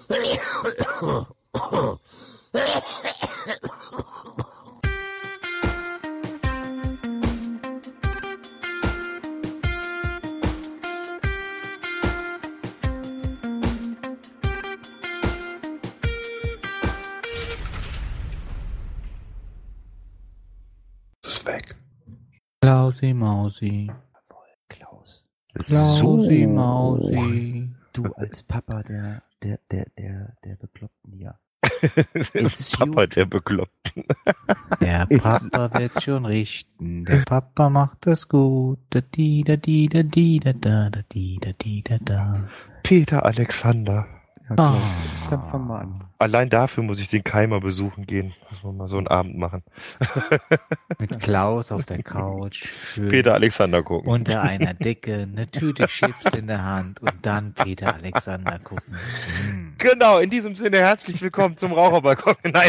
Ist weg. Klausi Mausi. Klaus. Klausi Mausi. Du als Papa der Bekloppten hier. Papa der Bekloppten. Der Papa wird schon richten. Der Papa macht das gut. Da di da di da di da da da di da di da da. Peter Alexander. Ja, Klaus, dann fang mal an. Allein dafür muss ich den Keimer besuchen gehen. Muss man mal so einen Abend machen. Mit Klaus auf der Couch. Schön Peter Alexander gucken. unter einer Decke, eine Tüte Chips in der Hand und dann Peter Alexander gucken. Genau, in diesem Sinne herzlich willkommen zum Raucherbalkon. Nein.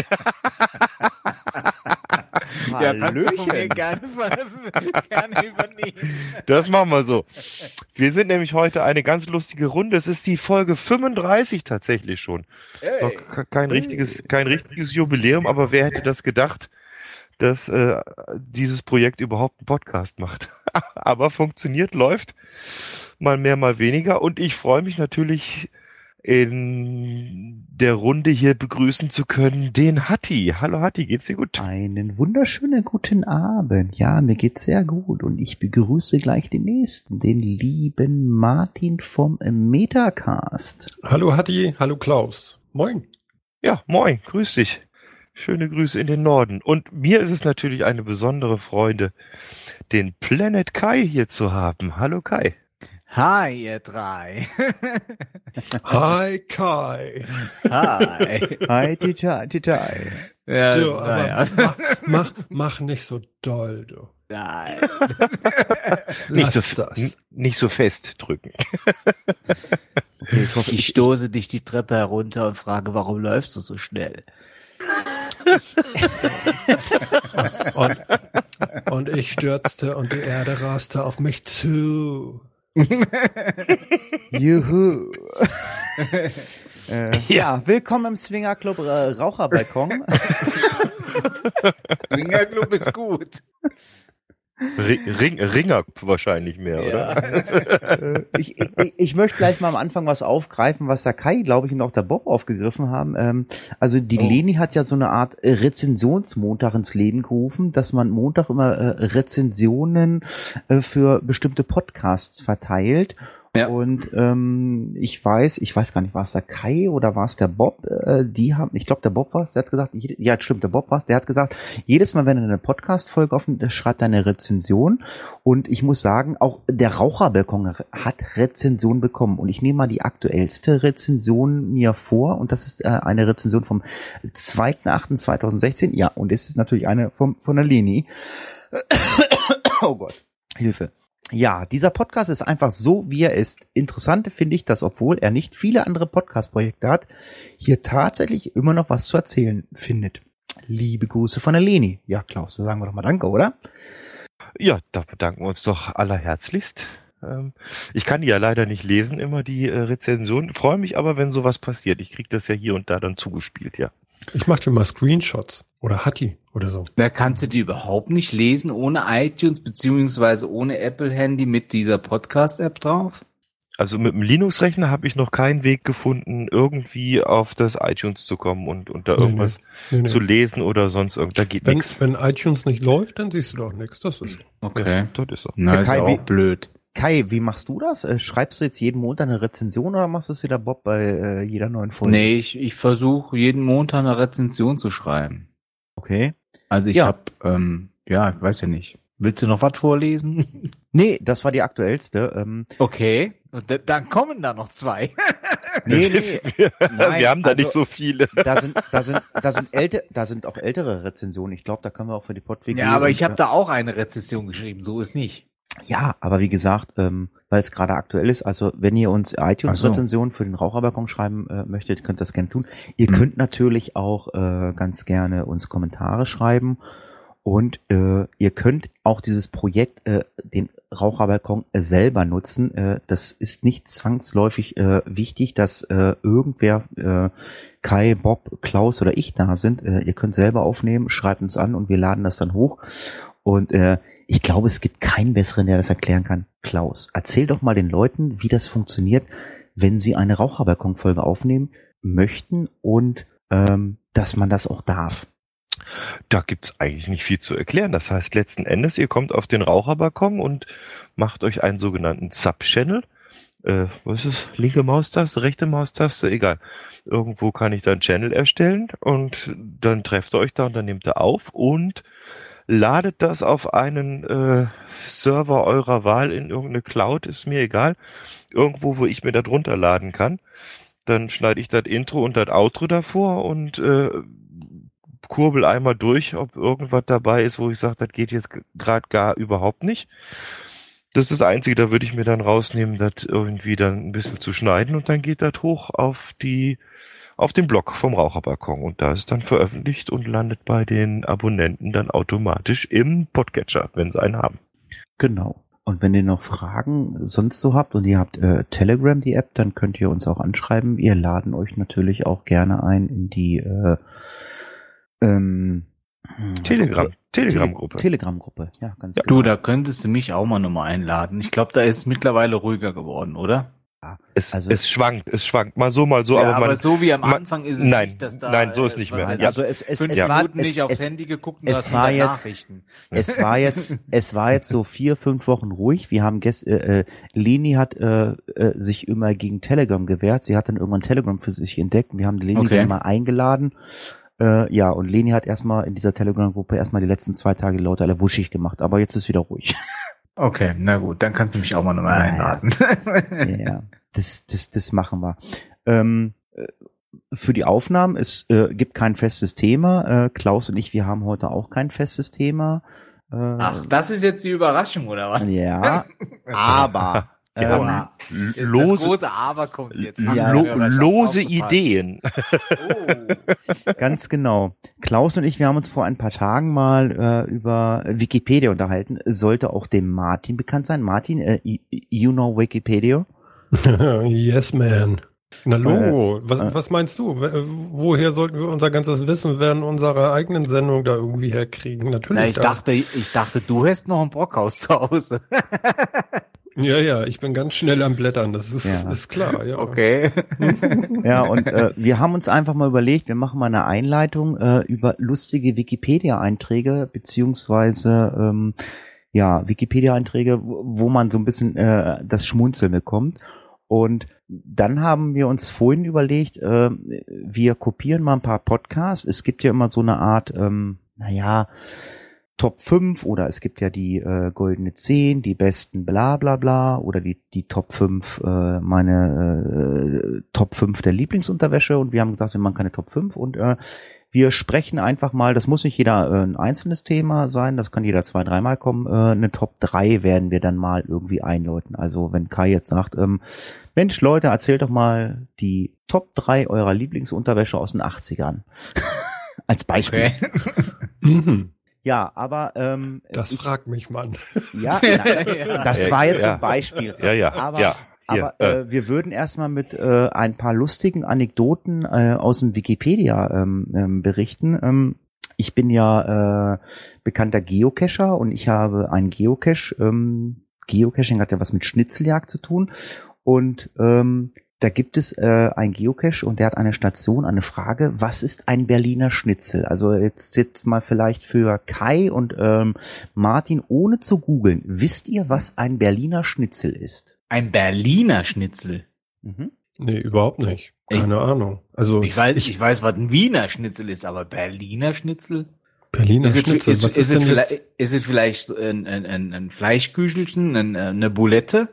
Ja, kannst du von mir gerne übernehmen. Das machen wir so. Wir sind nämlich heute eine ganz lustige Runde. Es ist die Folge 35 tatsächlich schon. Noch kein richtiges Jubiläum, aber wer hätte das gedacht, dass dieses Projekt überhaupt einen Podcast macht. Aber funktioniert, läuft, mal mehr, mal weniger. Und ich freue mich natürlich, in der Runde hier begrüßen zu können den Hatti. Hallo Hatti, geht's dir gut? Einen wunderschönen guten Abend. Ja, mir geht's sehr gut und ich begrüße gleich den nächsten, den lieben Martin vom Metacast. Hallo Hatti, hallo Klaus. Moin. Ja, moin, grüß dich. Schöne Grüße in den Norden. Und mir ist es natürlich eine besondere Freude, den Planet Kai hier zu haben. Hallo Kai. Hi, ihr drei. Hi Kai. Hi. Hi, Titai. Ja, Du, aber naja. mach nicht so doll, du. Nein. Nicht so fest drücken. Okay, ich hoffe, Ich stoße dich die Treppe herunter und frage, warum läufst du so schnell? Und ich stürzte und die Erde raste auf mich zu. Juhu. Ja, willkommen im Swingerclub Raucherbalkon. Swingerclub ist gut. Ringer wahrscheinlich mehr, oder? Ich möchte gleich mal am Anfang was aufgreifen, was der Kai, glaube ich, und auch der Bob aufgegriffen haben. Also die Leni hat ja so eine Art Rezensionsmontag ins Leben gerufen, dass man Montag immer Rezensionen für bestimmte Podcasts verteilt. Ja. Und ich weiß gar nicht, war es der Kai oder war es der Bob? Ich glaube, der Bob war es, der hat gesagt, ja stimmt, der Bob war es, der hat gesagt, jedes Mal, wenn er eine Podcast-Folge aufnimmt, schreibt er eine Rezension. Und ich muss sagen, auch der Raucherbalkon hat Rezension bekommen. Und ich nehme mal die aktuellste Rezension mir vor. Und das ist eine Rezension vom 2.8.2016. Ja, und es ist natürlich eine von der Leni. Oh Gott, Hilfe. Ja, dieser Podcast ist einfach so, wie er ist. Interessant finde ich, dass, obwohl er nicht viele andere Podcast-Projekte hat, hier tatsächlich immer noch was zu erzählen findet. Liebe Grüße von der Leni. Ja, Klaus, da sagen wir doch mal Danke, oder? Ja, da bedanken wir uns doch allerherzlichst. Ich kann die ja leider nicht lesen, immer die Rezension. Freue mich aber, wenn sowas passiert. Ich kriege das ja hier und da dann zugespielt, ja. Ich mach dir mal Screenshots oder Hatti oder so. Wer kannst du die überhaupt nicht lesen ohne iTunes beziehungsweise ohne Apple-Handy mit dieser Podcast-App drauf? Also mit dem Linux-Rechner habe ich noch keinen Weg gefunden, irgendwie auf das iTunes zu kommen und da irgendwas zu lesen oder sonst irgendwas. Da geht nichts. Wenn iTunes nicht läuft, dann siehst du doch nichts. Das ist Okay. Das ist so. Na, ist Kai, ja auch blöd. Kai, wie machst du das? Schreibst du jetzt jeden Montag eine Rezension oder machst du es wieder Bob bei jeder neuen Folge? Nee, ich versuche jeden Montag eine Rezension zu schreiben. Okay. Also ich habe, ich weiß ja nicht. Willst du noch was vorlesen? Nee, das war die aktuellste. Okay, und dann kommen da noch zwei. Nee. Nein, Wir haben da nicht so viele. Da sind auch ältere Rezensionen. Ich glaube, da können wir auch für die Podwege. Ja, aber ich habe da auch eine Rezension geschrieben, so ist nicht. Ja, aber wie gesagt, weil es gerade aktuell ist, also wenn ihr uns iTunes-Rezensionen für den Raucherbalkon schreiben möchtet, könnt ihr das gerne tun. Ihr könnt natürlich auch ganz gerne uns Kommentare schreiben und ihr könnt auch dieses Projekt, den Raucherbalkon selber nutzen. Das ist nicht zwangsläufig wichtig, dass irgendwer, Kai, Bob, Klaus oder ich da sind. Ihr könnt selber aufnehmen, schreibt uns an und wir laden das dann hoch. Und ich glaube, es gibt keinen besseren, der das erklären kann. Klaus, erzähl doch mal den Leuten, wie das funktioniert, wenn sie eine Raucherbalkon-Folge aufnehmen möchten und dass man das auch darf. Da gibt's eigentlich nicht viel zu erklären. Das heißt, letzten Endes, ihr kommt auf den Raucherbalkon und macht euch einen sogenannten Sub-Channel. Was ist es? Linke Maustaste, rechte Maustaste? Egal. Irgendwo kann ich dann Channel erstellen und dann trefft ihr euch da und dann nehmt ihr auf und ladet das auf einen Server eurer Wahl in irgendeine Cloud, ist mir egal. Irgendwo, wo ich mir das runterladen kann. Dann schneide ich das Intro und das Outro davor und kurbel einmal durch, ob irgendwas dabei ist, wo ich sage, das geht jetzt gerade gar überhaupt nicht. Das ist das Einzige, da würde ich mir dann rausnehmen, das irgendwie dann ein bisschen zu schneiden und dann geht das hoch auf den Blog vom Raucherbalkon und da ist dann veröffentlicht und landet bei den Abonnenten dann automatisch im Podcatcher, wenn sie einen haben. Genau. Und wenn ihr noch Fragen sonst so habt und ihr habt Telegram, die App, dann könnt ihr uns auch anschreiben. Wir laden euch natürlich auch gerne ein in die Telegram-Gruppe. Telegram-Gruppe, ja, ganz genau. Du, da könntest du mich auch mal nochmal einladen. Ich glaube, da ist es mittlerweile ruhiger geworden, oder? Es schwankt, mal so, ja, aber so wie am Anfang ist es nicht, dass da... Nein, so ist nicht mehr. Also es 5 Minuten nicht aufs Handy geguckt und es war jetzt, Nachrichten. Es war jetzt so 4-5 Wochen ruhig. Wir haben Leni hat sich immer gegen Telegram gewehrt. Sie hat dann irgendwann Telegram für sich entdeckt und wir haben Leni dann mal eingeladen. Ja, und Leni hat erstmal in dieser Telegram-Gruppe erstmal die letzten 2 Tage lauter alle wuschig gemacht, aber jetzt ist wieder ruhig. Okay, na gut, dann kannst du mich auch mal nochmal einladen. Ja, das machen wir. Für die Aufnahmen, es gibt kein festes Thema. Klaus und ich, wir haben heute auch kein festes Thema. Ach, das ist jetzt die Überraschung, oder was? Ja, aber... das große Aber kommt jetzt. Lose Ideen. Oh. Ganz genau. Klaus und ich, wir haben uns vor ein paar Tagen mal über Wikipedia unterhalten. Sollte auch dem Martin bekannt sein. Martin, you know Wikipedia? Yes, man. Na Logo, was meinst du? Woher sollten wir unser ganzes Wissen während unserer eigenen Sendung da irgendwie herkriegen? Natürlich. Na, ich dachte, du hast noch ein Brockhaus zu Hause. Ja, ich bin ganz schnell am Blättern, das ist klar, ja. Okay. Ja, und wir haben uns einfach mal überlegt, wir machen mal eine Einleitung über lustige Wikipedia-Einträge, beziehungsweise Wikipedia-Einträge, wo man so ein bisschen das Schmunzeln bekommt. Und dann haben wir uns vorhin überlegt, wir kopieren mal ein paar Podcasts. Es gibt ja immer so eine Art, Top 5 oder es gibt ja die goldene 10, die besten bla bla bla oder die Top 5, meine Top 5 der Lieblingsunterwäsche und wir haben gesagt, wir machen keine Top 5 und wir sprechen einfach mal, das muss nicht jeder ein einzelnes Thema sein, das kann jeder 2-3 Mal kommen, eine Top 3 werden wir dann mal irgendwie einläuten. Also wenn Kai jetzt sagt, Mensch Leute, erzählt doch mal die Top 3 eurer Lieblingsunterwäsche aus den 80ern. Als Beispiel. Okay. Ja, aber das fragt mich, Mann. Ja, das war jetzt ein Beispiel. Ja. Aber wir würden erstmal mit ein paar lustigen Anekdoten aus dem Wikipedia berichten. Ich bin ja bekannter Geocacher und ich habe einen Geocache. Geocaching hat ja was mit Schnitzeljagd zu tun und da gibt es ein Geocache und der hat eine Station, eine Frage, was ist ein Berliner Schnitzel? Also jetzt mal vielleicht für Kai und Martin, ohne zu googeln, wisst ihr, was ein Berliner Schnitzel ist? Ein Berliner Schnitzel? Mhm. Nee, überhaupt nicht. Keine Ahnung. Also ich weiß, was ein Wiener Schnitzel ist, aber Berliner Schnitzel? Berliner Schnitzel, was ist denn jetzt? Ist es vielleicht ein Fleischküchelchen, eine Boulette?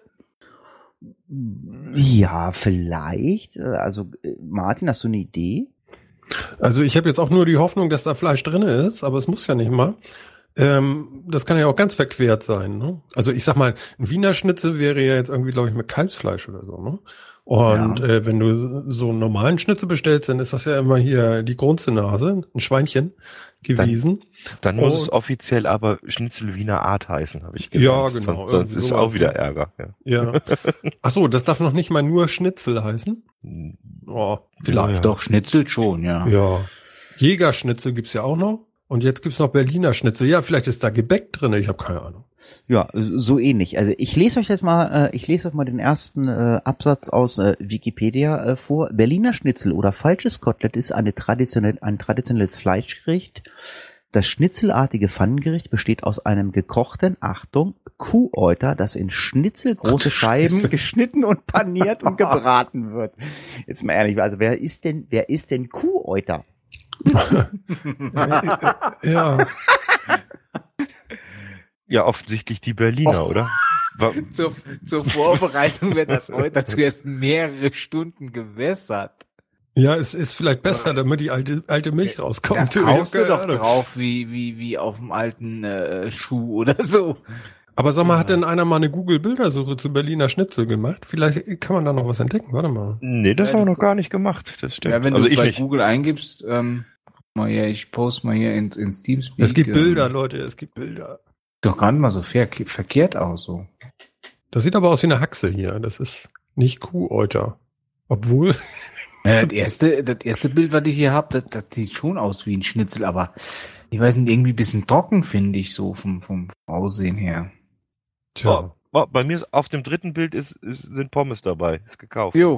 Ja, vielleicht. Also Martin, hast du eine Idee? Also ich habe jetzt auch nur die Hoffnung, dass da Fleisch drin ist, aber es muss ja nicht mal. das kann ja auch ganz verquert sein, ne? Also ich sag mal, ein Wiener Schnitzel wäre ja jetzt irgendwie, glaube ich, mit Kalbsfleisch oder so, ne? Und wenn du so einen normalen Schnitzel bestellst, dann ist das ja immer hier die Grunzenase, ein Schweinchen gewesen. Dann muss es offiziell aber Schnitzel Wiener Art heißen, habe ich gedacht. Ja, genau. Sonst ist auch wieder Ärger. Ja. Ach so, das darf noch nicht mal nur Schnitzel heißen? Oh, vielleicht. Ja. Doch, Schnitzel schon, ja. Ja. Jägerschnitzel gibt's ja auch noch. Und jetzt gibt's noch Berliner Schnitzel. Ja, vielleicht ist da Gebäck drin, ich habe keine Ahnung. Ja, so ähnlich. Also ich lese euch mal den ersten Absatz aus Wikipedia vor. Berliner Schnitzel oder falsches Kotelett ist ein traditionelles Fleischgericht. Das schnitzelartige Pfannengericht besteht aus einem gekochten, Achtung, Kuhäuter, das in schnitzelgroße Scheiben geschnitten und paniert und gebraten wird. Jetzt mal ehrlich, also wer ist denn Kuhäuter? Ja. Ja, offensichtlich die Berliner, oder? Zur Vorbereitung wird das heute zuerst mehrere Stunden gewässert. Ja, es ist vielleicht besser, damit die alte Milch rauskommt. Da kaufst du doch drauf, wie auf dem alten Schuh oder so. Aber sag mal, hat denn einer mal eine Google-Bildersuche zu Berliner Schnitzel gemacht? Vielleicht kann man da noch was entdecken. Warte mal. Nee, das haben wir noch gar nicht gemacht. Das stimmt. Ja, wenn du bei Google eingibst, mal hier, ich poste mal hier ins Teamspeak. Es gibt Bilder, Leute, es gibt Bilder. Doch gar nicht mal so verkehrt aus, so. Das sieht aber aus wie eine Haxe hier. Das ist nicht Kuhäuter. Obwohl... Das erste Bild, was ich hier habe, das sieht schon aus wie ein Schnitzel, aber ich weiß nicht, irgendwie ein bisschen trocken, finde ich, so vom Aussehen her. Tja. Oh, bei mir ist, auf dem dritten Bild sind Pommes dabei. Ist gekauft. Jo.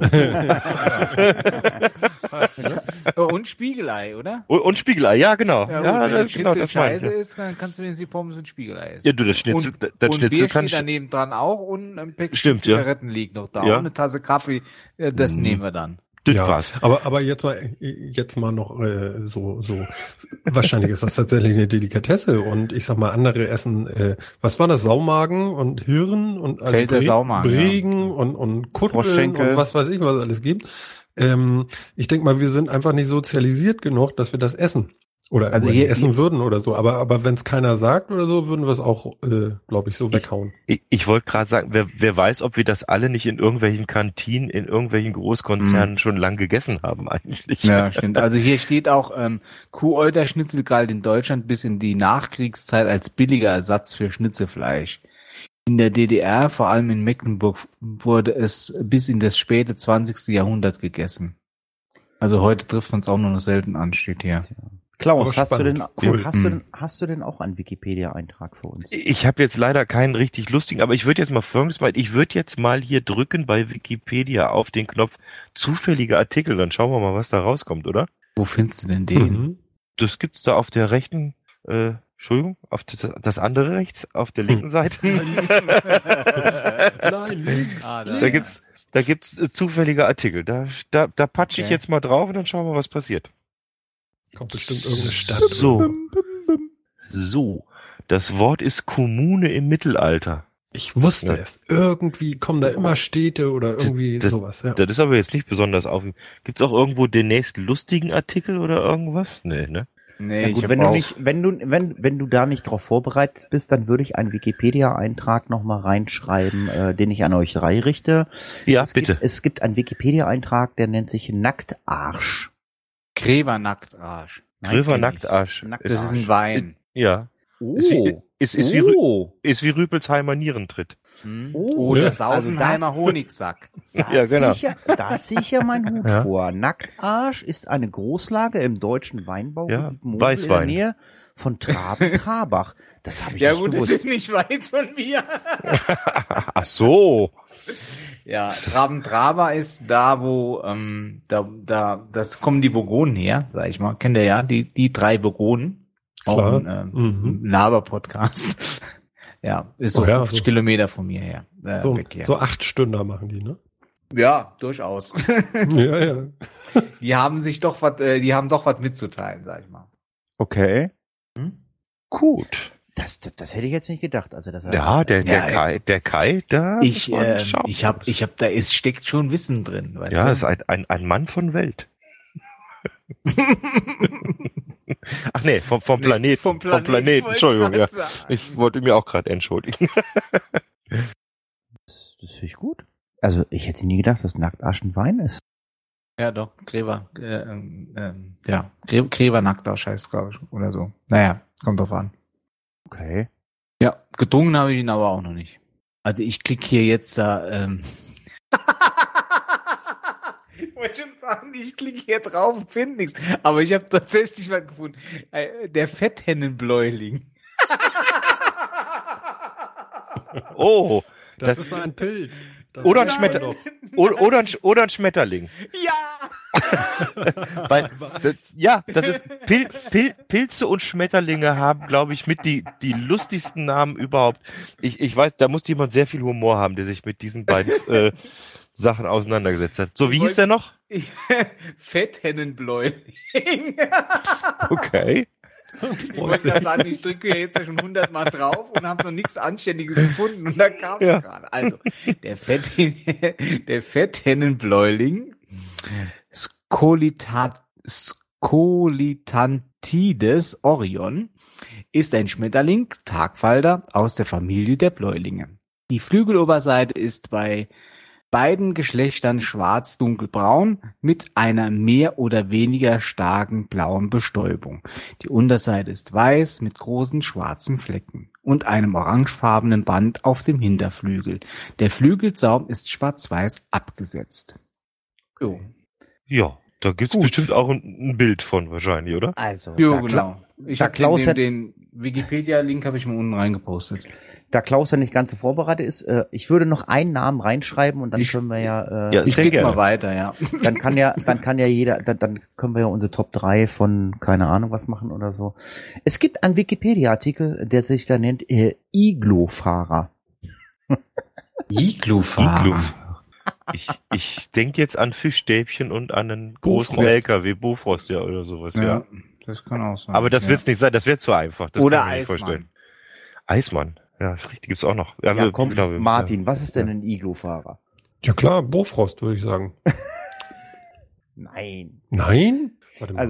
Und Spiegelei, oder? Und Spiegelei, ja, genau. Ja, das genau, das scheiße ist, dann kannst du wenigstens die Pommes und Spiegelei essen. Ja, du, das Schnitzel, und Schnitzel Bier steht daneben dran auch und ein Päckchen Stimmt, Zigaretten liegt noch da. Ja. Und eine Tasse Kaffee, das nehmen wir dann. Das passt. Aber jetzt mal noch so wahrscheinlich ist das tatsächlich eine Delikatesse und ich sag mal, andere essen, was war das, Saumagen und Hirn und also Saumagen, Bregen und Kutteln und was weiß ich, was es alles gibt. Ich denke mal, wir sind einfach nicht sozialisiert genug, dass wir das essen. Oder also essen würden oder so. Aber wenn es keiner sagt oder so, würden wir es auch, glaube ich, so weghauen. Ich wollte gerade sagen, wer weiß, ob wir das alle nicht in irgendwelchen Kantinen, in irgendwelchen Großkonzernen schon lang gegessen haben eigentlich. Ja, stimmt. Also hier steht auch, Kuhäuterschnitzel galt in Deutschland bis in die Nachkriegszeit als billiger Ersatz für Schnitzelfleisch. In der DDR, vor allem in Mecklenburg, wurde es bis in das späte 20. Jahrhundert gegessen. Also heute trifft man es auch nur noch selten an, steht hier. Klaus, hast du denn auch einen Wikipedia-Eintrag für uns? Ich habe jetzt leider keinen richtig lustigen, aber ich würde jetzt mal Folgendes machen. Ich würde jetzt mal hier drücken bei Wikipedia auf den Knopf zufällige Artikel, dann schauen wir mal, was da rauskommt, oder? Wo findest du denn den? Das gibt's da auf der rechten, Entschuldigung, auf das andere rechts, auf der linken Seite. Nein, links. Da gibt's zufällige Artikel. Da patsche ich jetzt mal drauf und dann schauen wir, was passiert. Kommt bestimmt irgendeine Stadt. So. Das Wort ist Kommune im Mittelalter. Ich wusste es. Irgendwie kommen da immer Städte oder irgendwie sowas. Ja. Das ist aber jetzt nicht besonders auf. Gibt's auch irgendwo den nächsten lustigen Artikel oder irgendwas? Nee, ne? Nee, gut, wenn du da nicht drauf vorbereitet bist, dann würde ich einen Wikipedia-Eintrag nochmal reinschreiben, den ich an euch richte. Ja, bitte. Es gibt einen Wikipedia-Eintrag, der nennt sich Nacktarsch. Gräbernacktarsch. Gräbernacktarsch. Das ist ein Wein. Ja. Ist wie Rüpelsheimer Nierentritt. Oder Sausenheimer Honigsack. Ja, genau. Da ziehe ich ja meinen Hut vor. Nacktarsch ist eine Großlage im deutschen Weinbau in der Nähe von Trabach. Das habe ich nicht gewusst. Das ist nicht weit von mir. Ach so. Ja, Traben-Traber ist da, wo das kommen die Burgonen her, sag ich mal. Kennt ihr ja, die 3 Burgonen. Auch ein Laber-Podcast. Ja, ist so 50 Kilometer von mir her. So 8 Stunden machen die, ne? Ja, durchaus. Ja. Die haben doch was mitzuteilen, sag ich mal. Okay. Gut. Das hätte ich jetzt nicht gedacht. Also der Kai, da steckt schon Wissen drin. Weißt du? Ist ein Mann von Welt. Ach nee, vom Planeten. Vom Planeten. Entschuldigung, ja. Ich wollte mir auch gerade entschuldigen. Das finde ich gut. Also ich hätte nie gedacht, dass Nacktarsch ein Wein ist. Ja, doch, Gräber Nacktarsch heißt, glaube ich, oder so. Naja, kommt drauf an. Okay. Ja, getrunken habe ich ihn aber auch noch nicht. Also ich klicke hier jetzt da, ich wollte schon sagen, ich klicke hier drauf und finde nichts. Aber ich habe tatsächlich was gefunden. Der Fetthennenbläuling. Oh, das ist ein Pilz. Oder ein Schmetterling. Oder ein Schmetterling. Ja! Weil, das ist Pilze und Schmetterlinge haben, glaube ich, mit die lustigsten Namen überhaupt. Ich weiß, da muss jemand sehr viel Humor haben, der sich mit diesen beiden Sachen auseinandergesetzt hat. So, wie hieß der noch? Fetthennenbläuling. Okay. Ich wollte gerade sagen, ich drücke jetzt ja schon 100-mal drauf und habe noch nichts Anständiges gefunden und da kam es gerade. Also, der Fetthennenbläuling, Scolitantides Orion, ist ein Schmetterling, Tagfalter aus der Familie der Bläulinge. Die Flügeloberseite ist bei beiden Geschlechtern schwarz-dunkelbraun mit einer mehr oder weniger starken blauen Bestäubung. Die Unterseite ist weiß mit großen schwarzen Flecken und einem orangefarbenen Band auf dem Hinterflügel. Der Flügelsaum ist schwarz-weiß abgesetzt. Jo. Ja, da gibt's bestimmt auch ein Bild von wahrscheinlich, oder? Also, jo, genau. Ich habe den Wikipedia-Link habe ich mal unten reingepostet. Da Klaus ja nicht ganz so vorbereitet ist, ich würde noch einen Namen reinschreiben und dann können wir ja, ich gehe mal weiter, ja. Dann kann ja jeder, dann können wir ja unsere Top 3 von keine Ahnung was machen oder so. Es gibt einen Wikipedia-Artikel, der sich da nennt Iglo-Fahrer. Iglo-Fahrer. Ich denke jetzt an Fischstäbchen und an einen großen LKW, Bofrost ja oder sowas, ja. Das kann auch sein. Aber das wird's nicht sein, das wird zu einfach. Das oder kann ich mir nicht vorstellen. Eismann, ja, richtig, gibt's auch noch. Ja, komm, Martin, was ist denn ein Iglo-Fahrer? Ja klar, Bofrost, würde ich sagen. Nein. Nein? Warte mal. Also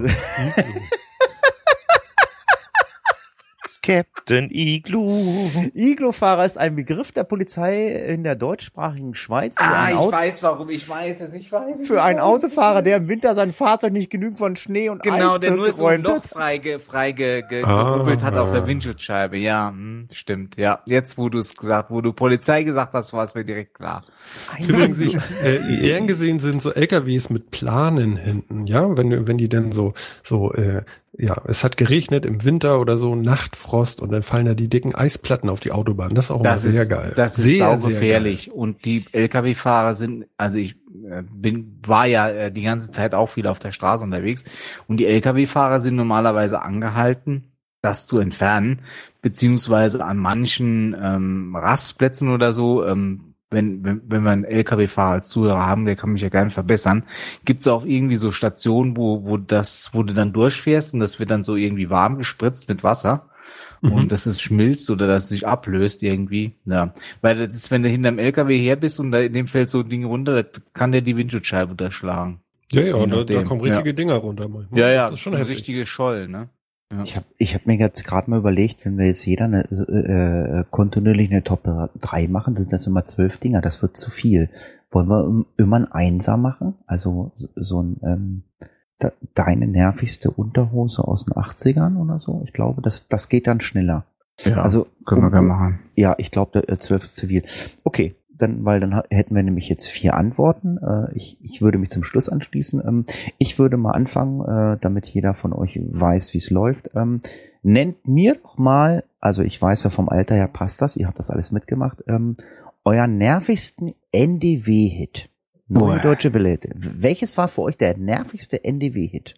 Captain Iglo. Iglo-Fahrer ist ein Begriff der Polizei in der deutschsprachigen Schweiz. Ich weiß warum, ich weiß es. Für einen Autofahrer, der im Winter sein Fahrzeug nicht genügend von Schnee und Eis der nur so ein Loch gerubbelt hat auf der Windschutzscheibe. Ja, stimmt. Ja, jetzt wo du Polizei gesagt hast, war es mir direkt klar. Übrigens, gern gesehen sind so LKWs mit Planen hinten, ja, wenn die dann es hat geregnet im Winter oder so, Nachtfrost und dann fallen da die dicken Eisplatten auf die Autobahn. Das ist auch immer sehr geil. Das ist saugefährlich. Und die LKW-Fahrer sind, also ich war ja die ganze Zeit auch viel auf der Straße unterwegs und die LKW-Fahrer sind normalerweise angehalten, das zu entfernen, beziehungsweise an manchen Rastplätzen oder so, wenn wir einen LKW-Fahrer als Zuhörer haben, der kann mich ja gerne verbessern, gibt's auch irgendwie so Stationen, wo du dann durchfährst und das wird dann so irgendwie warm gespritzt mit Wasser und das ist schmilzt oder das sich ablöst irgendwie. Ja, weil das ist, wenn du hinterm LKW her bist und da in dem fällt so ein Ding runter, da kann der die Windschutzscheibe unterschlagen. Ja, da kommen richtige Dinger runter manchmal. Ja, das ist schon ein richtige Scholl, ne? Ja. Ich hab mir jetzt gerade mal überlegt, wenn wir jetzt jeder kontinuierlich eine Top 3 machen, sind das immer 12 Dinger, das wird zu viel. Wollen wir immer ein Einser machen? Also so ein deine nervigste Unterhose aus den 80ern oder so? Ich glaube, das geht dann schneller. Ja, also können wir gerne machen. Ja, ich glaube, 12 ist zu viel. Okay. Dann hätten wir nämlich jetzt 4 Antworten. Ich würde mich zum Schluss anschließen. Ich würde mal anfangen, damit jeder von euch weiß, wie es läuft. Nennt mir doch mal, also ich weiß ja vom Alter her passt das, ihr habt das alles mitgemacht, euren nervigsten NDW-Hit. Neue Deutsche Welle. Welches war für euch der nervigste NDW-Hit?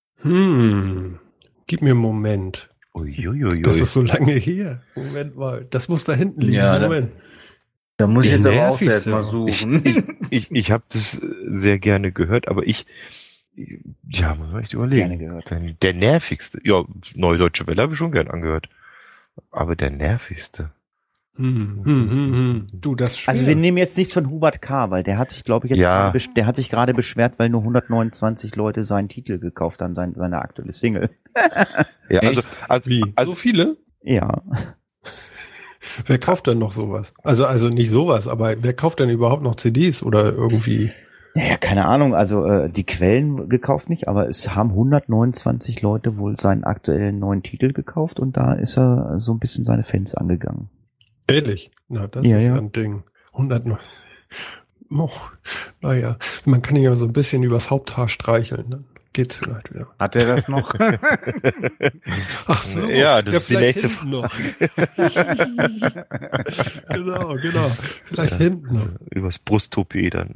Gib mir einen Moment. Uiuiui. Das ist so lange her. Moment mal, das muss da hinten liegen. Ja, Moment. Da muss ich jetzt aber auch selbst mal suchen. Ich habe das sehr gerne gehört, aber muss man echt überlegen. Gerne gehört. Der nervigste, ja, Neue Deutsche Welle habe ich schon gern angehört. Aber der nervigste. Du, das ist schwer. Also wir nehmen jetzt nichts von Hubert K., weil der hat sich, glaube ich, der hat sich gerade beschwert, weil nur 129 Leute seinen Titel gekauft haben, seine aktuelle Single. Ja, also Wie? So viele? Ja. Wer kauft denn noch sowas? Also nicht sowas, aber wer kauft denn überhaupt noch CDs oder irgendwie? Naja, keine Ahnung, also die Quellen gekauft nicht, aber es haben 129 Leute wohl seinen aktuellen neuen Titel gekauft und da ist er so ein bisschen seine Fans angegangen. Ehrlich? Na, das ist ein Ding. 109. Oh, naja, man kann ihn ja so ein bisschen übers Haupthaar streicheln, dann geht's vielleicht wieder. Hat er das noch? Ach so. Ja, das ist die nächste Frage. Noch. Genau. Vielleicht hinten noch. Übers Brusttoupet dann.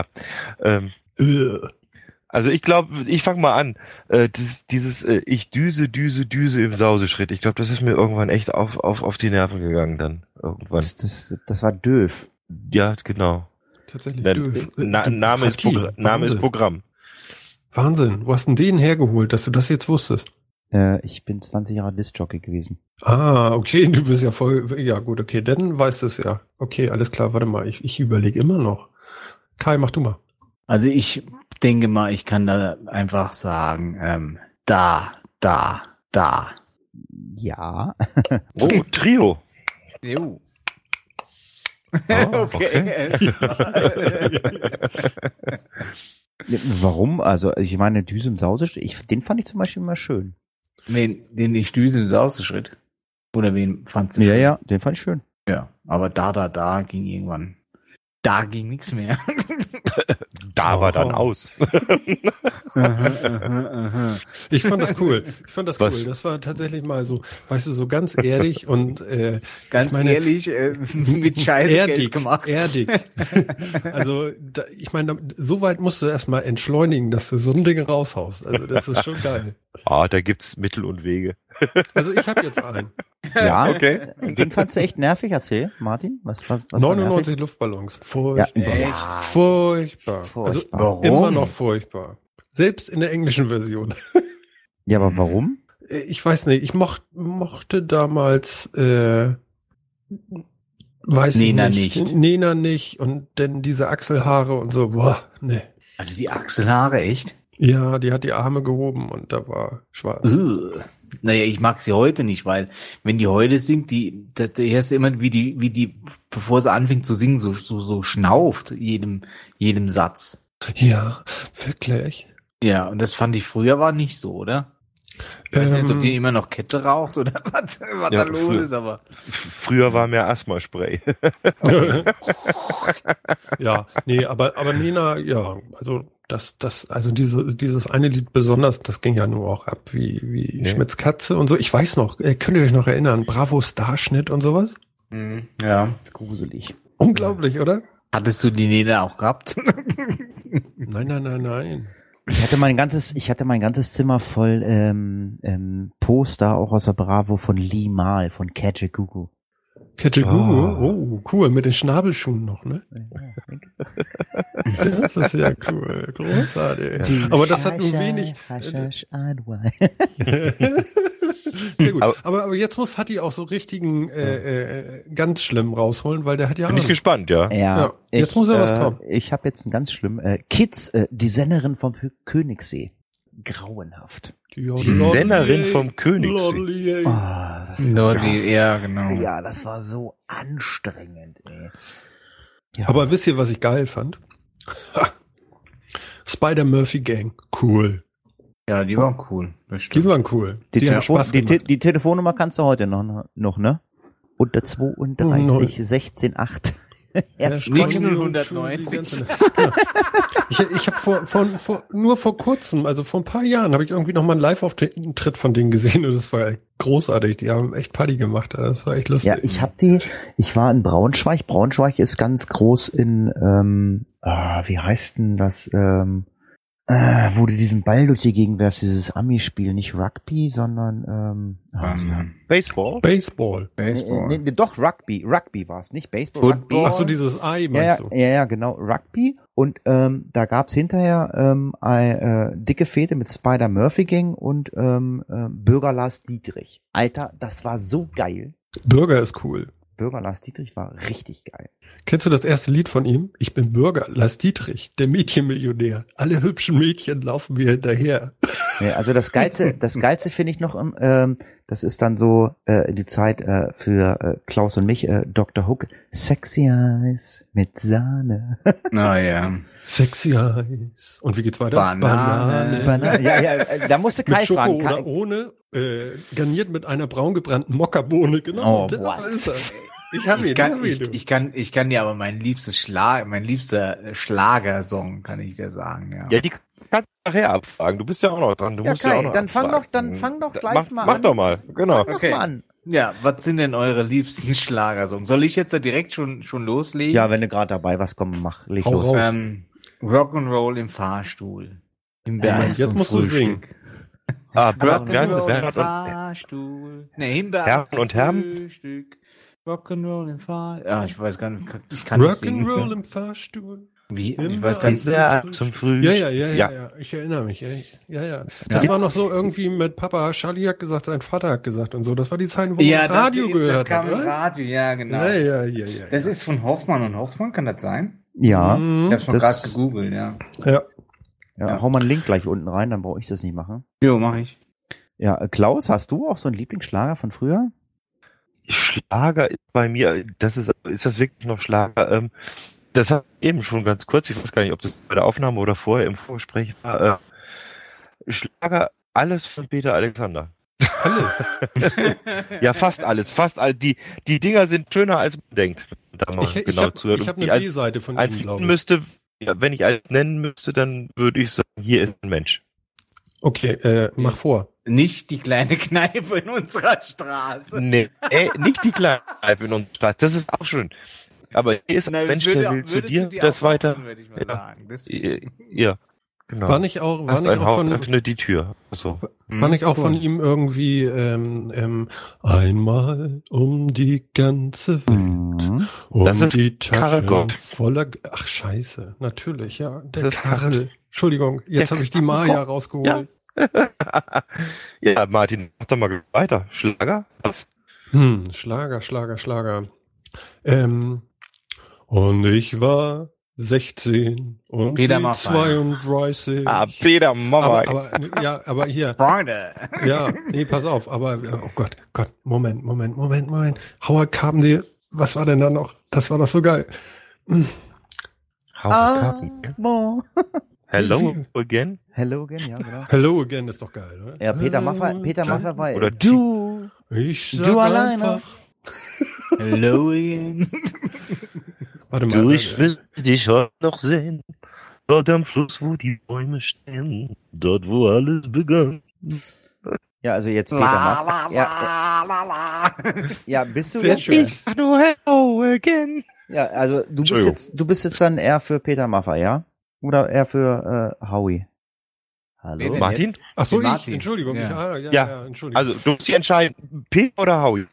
Also ich glaube, ich fange mal an. Dieses ich düse im Sauseschritt. Ich glaube, das ist mir irgendwann echt auf die Nerven gegangen dann. Irgendwann. Das war doof. Ja, genau. Tatsächlich doof. Name ist Programm. Wahnsinn. Wo hast denn den hergeholt, dass du das jetzt wusstest? Ich bin 20 Jahre Discjockey gewesen. Ah, okay, du bist ja voll, ja gut, okay, dann weißt du es ja. Okay, alles klar, warte mal, ich überlege immer noch. Kai, mach du mal. Also ich denke mal, ich kann da einfach sagen, da. Ja. Oh, Trio. Jo. Okay. Warum? Also ich meine, Düse im Sauseschritt, den fand ich zum Beispiel immer schön. Den ich Düse im Sauseschritt? Oder wen fandst du schön? Ja, den fand ich schön. Ja, aber da ging irgendwann. Da ging nichts mehr. Da war dann aus. Ich fand das cool. Was? Das war tatsächlich mal so, weißt du, so ganz ehrlich und ehrlich, mit Scheiße Geld gemacht. Erdig. Also ich meine, so weit musst du erstmal entschleunigen, dass du so ein Ding raushaust. Also das ist schon geil. Da gibt's Mittel und Wege. Also ich habe jetzt einen. Ja, okay. Den fandst du echt nervig, erzähl, Martin. Was 99 Luftballons. Furchtbar. Ja, Furchtbar. Also warum? immer noch furchtbar. Selbst in der englischen Version. Ja, aber warum? Ich weiß nicht, ich mochte damals Nena nicht. Nena nicht und dann diese Achselhaare und so, boah, ne. Also die Achselhaare, echt? Ja, die hat die Arme gehoben und da war schwarz. Naja, ich mag sie heute nicht, weil wenn die heute singt, die hörst du immer, wie die, bevor sie anfängt zu singen, so schnauft jedem Satz. Ja, wirklich. Ja, und das fand ich früher war nicht so, oder? Ich weiß nicht, ob die immer noch Kette raucht oder was da los ist, aber. Früher war mehr Asthma-Spray. Ja, nee, aber Nena, ja, also also dieses eine Lied besonders, das ging ja nur auch ab wie Schmitz Katze und so. Ich weiß noch, könnt ihr euch noch erinnern, Bravo Starschnitt und sowas? Ja. Das ist gruselig. Unglaublich, oder? Hattest du die Nena auch gehabt? Nein. Ich hatte mein ganzes Zimmer voll Poster, auch aus der Bravo von Lee Mal, von Kajagoogoo. Oh, cool, mit den Schnabelschuhen noch, ne? Das ist ja cool, großartig. Aber das hat nur wenig. Sehr gut. Aber jetzt muss Hatti auch so richtigen ganz schlimm rausholen, weil der hat ja. Bin ich gespannt, ja. Ja. Jetzt muss ja was kommen. Ich habe jetzt einen ganz schlimmen. Kids, die Sennerin vom Königssee. Grauenhaft. Die Sennerin vom Königssee. Ja, genau. Ja, das war so anstrengend, ey. Ja. Aber wisst ihr, was ich geil fand? Spider-Murphy Gang. Cool. Ja, die waren cool. Die waren cool. Die Telefonnummer kannst du heute noch, ne? Unter 32 16 8. Nix 090. Ich habe nur vor kurzem, also vor ein paar Jahren, habe ich irgendwie noch mal einen Live-Auftritt von denen gesehen und das war großartig. Die haben echt Party gemacht. Das war echt lustig. Ja, ich war in Braunschweig. Braunschweig ist ganz groß in, wie heißt denn das, wo du diesen Ball durch die Gegend werfst, dieses Ami-Spiel, nicht Rugby, sondern Baseball. Nee, doch Rugby war es, nicht Baseball. Rugby. Ach so, dieses Ei meinst du? Ja, genau, Rugby. Und da gab's hinterher dicke Fehde mit Spider-Murphy Gang und Bürger Lars Dietrich. Alter, das war so geil. Bürger ist cool. Bürger Lars Dietrich war richtig geil. Kennst du das erste Lied von ihm? Ich bin Bürger Lars Dietrich, der Mädchenmillionär. Alle hübschen Mädchen laufen mir hinterher. Ja, also das Geilste finde ich noch, das ist dann so die Zeit für Klaus und mich, Dr. Hook, Sexy Eyes mit Sahne. Ja. Sexy Eyes. Und wie geht's weiter? Banane. Ja, da musste Kai mit Schoko fragen. oder ohne, garniert mit einer braun gebrannten Mokkabohne, genau. Oh, Da what? ist er. Ich kann dir aber mein liebster Schlagersong, kann ich dir sagen, ja. Ja, die kannst du nachher abfragen. Du bist ja auch noch dran. Du musst Kai, ja auch noch dann fang abfragen. doch gleich mal an. Mach doch mal, genau. Fang doch Okay. mal an. Ja, was sind denn eure liebsten Schlagersongs? Soll ich jetzt da direkt schon loslegen? Ja, wenn du gerade dabei warst, komm, leg Hau los. raus. Rock'n'Roll im Fahrstuhl. Himbeereis jetzt zum musst du singen. Frühstück. Rock'n'Roll im Fahrstuhl. Ne, Himbeereis Herren zum und Herren? Frühstück. Rock'n'Roll im Fahrstuhl. Ja, ich weiß gar nicht, ich kann nicht singen. Rock'n'Roll im Fahrstuhl. Wie? Ich weiß gar nicht. Ja, zum Frühstück. Ja. Ich erinnere mich. Ja. Das war noch so irgendwie mit Papa. Charlie hat gesagt, sein Vater hat gesagt und so. Das war die Zeit, wo man Radio gehört hat. Das kam im oder? Radio, ja, genau. Ja. Das ist von Hoffmann und Hoffmann, kann das sein? Ja, Ich hab's noch Das- gerade gegoogelt, ja. Ja. hau mal einen Link gleich unten rein, dann brauche ich das nicht machen. Jo, mach ich. Ja, Klaus, hast du auch so einen Lieblingsschlager von früher? Schlager ist bei mir, ist das wirklich noch Schlager? Das hat eben schon ganz kurz, ich weiß gar nicht, ob das bei der Aufnahme oder vorher im Vorgespräch war, Schlager, alles von Peter Alexander. Alles. Ja, fast alles, die Dinger sind schöner als man denkt. wenn man da mal genau zuhört. Ich habe Und die eine B-Seite von ihm, als glaube nennen ich. müsste, ja, wenn ich alles nennen müsste, dann würde ich sagen, hier ist ein Mensch. Okay, mach vor. Nicht die kleine Kneipe in unserer Straße. Nee, nicht die Kneipe in unserer Stadt, das ist auch schön. Aber hier ist ein Mensch, der will zu dir das auch weiter. passen, würde ich mal sagen. Deswegen. Ja, genau. War nicht auch Hast ein Haus, von öffne die Tür. So. War nicht auch von ihm irgendwie einmal um die ganze Welt Mhm. um Das ist die Karl Tasche Gott. voller Ach scheiße, natürlich, ja. Der Das ist Karl. Entschuldigung, jetzt habe ich die Maya rausgeholt. Ja, Martin, mach doch mal weiter. Schlager? Was? Schlager. Und ich war 16 und Peter sie Maffay. 32. Peter Mama. Aber hier, Freunde. ja, nee, pass auf, aber, oh Gott, Moment. Howard Carpendale, was war denn da noch? Das war doch so geil. Howard Carpendale. Bon. Hello again? Hello again, ja, genau. Hello again ist doch geil, oder? Ja, Peter Maffay war Oder du. Ich sag Du alleine. einfach, Hello again. warte mal. Du, ich will dich heute noch sehen. Dort am Fluss, wo die Bäume stehen. Dort, wo alles begann. Ja, also jetzt Peter Maffay. Ja, bist du Sehr jetzt? schön. Ich sag nur hello again. Ja, also Entschuldigung. du bist jetzt dann eher für Peter Maffay, ja? Oder eher für Howie? Wer denn Hallo? Martin? jetzt? Ach so, Martin. Entschuldigung. Ja. Ja. Entschuldigung. Also, du musst dich entscheiden, Peter oder Howie?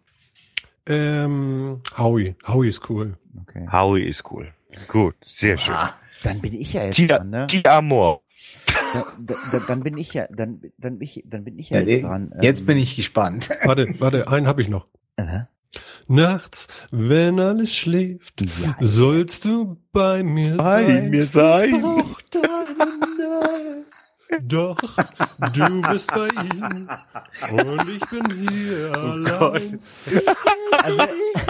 Howie ist cool. Okay. Howie ist cool. Gut, sehr schön. Dann bin ich ja jetzt Tia dran, ne? Amor. Dann bin ich ja jetzt dran. Jetzt bin ich gespannt. Warte, einen habe ich noch. Äh? Nachts, wenn alles schläft, Ja. sollst du bei mir Bei sein. mir sein. Ich brauch deine Nähe. Doch, du bist bei ihm und ich bin hier allein. Also,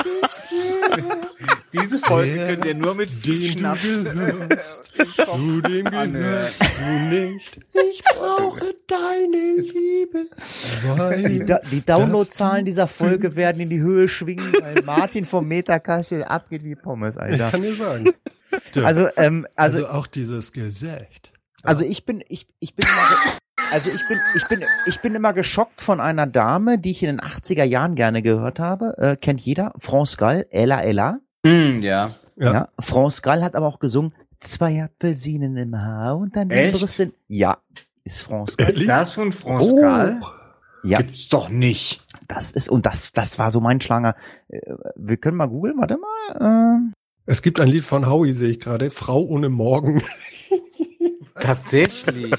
Diese Folge Der, könnt ihr nur mit Den du Schnaps gehörst, zu dem gehörst du nicht. Ich brauche deine Liebe. Weil die Downloadzahlen dieser Folge werden in die Höhe schwingen, weil Martin vom Metakassel abgeht wie Pommes, ich Alter. kann dir sagen. Ja. Also auch dieses Gesicht. ich bin immer geschockt von einer Dame, die ich in den 80er Jahren gerne gehört habe. Kennt jeder? France Gall, Ella Ella. Ja. Ja. France Gall hat aber auch gesungen, 2 Apfelsinen im Haar und dann Echt? anderes sind. Ja, ist France Gall. Ist das von France Oh. Gall? Ja, Gibt's doch nicht. das war so mein Schlager. Wir können mal googeln, warte mal. Es gibt ein Lied von Howie, sehe ich gerade. Frau ohne Morgen. Tatsächlich.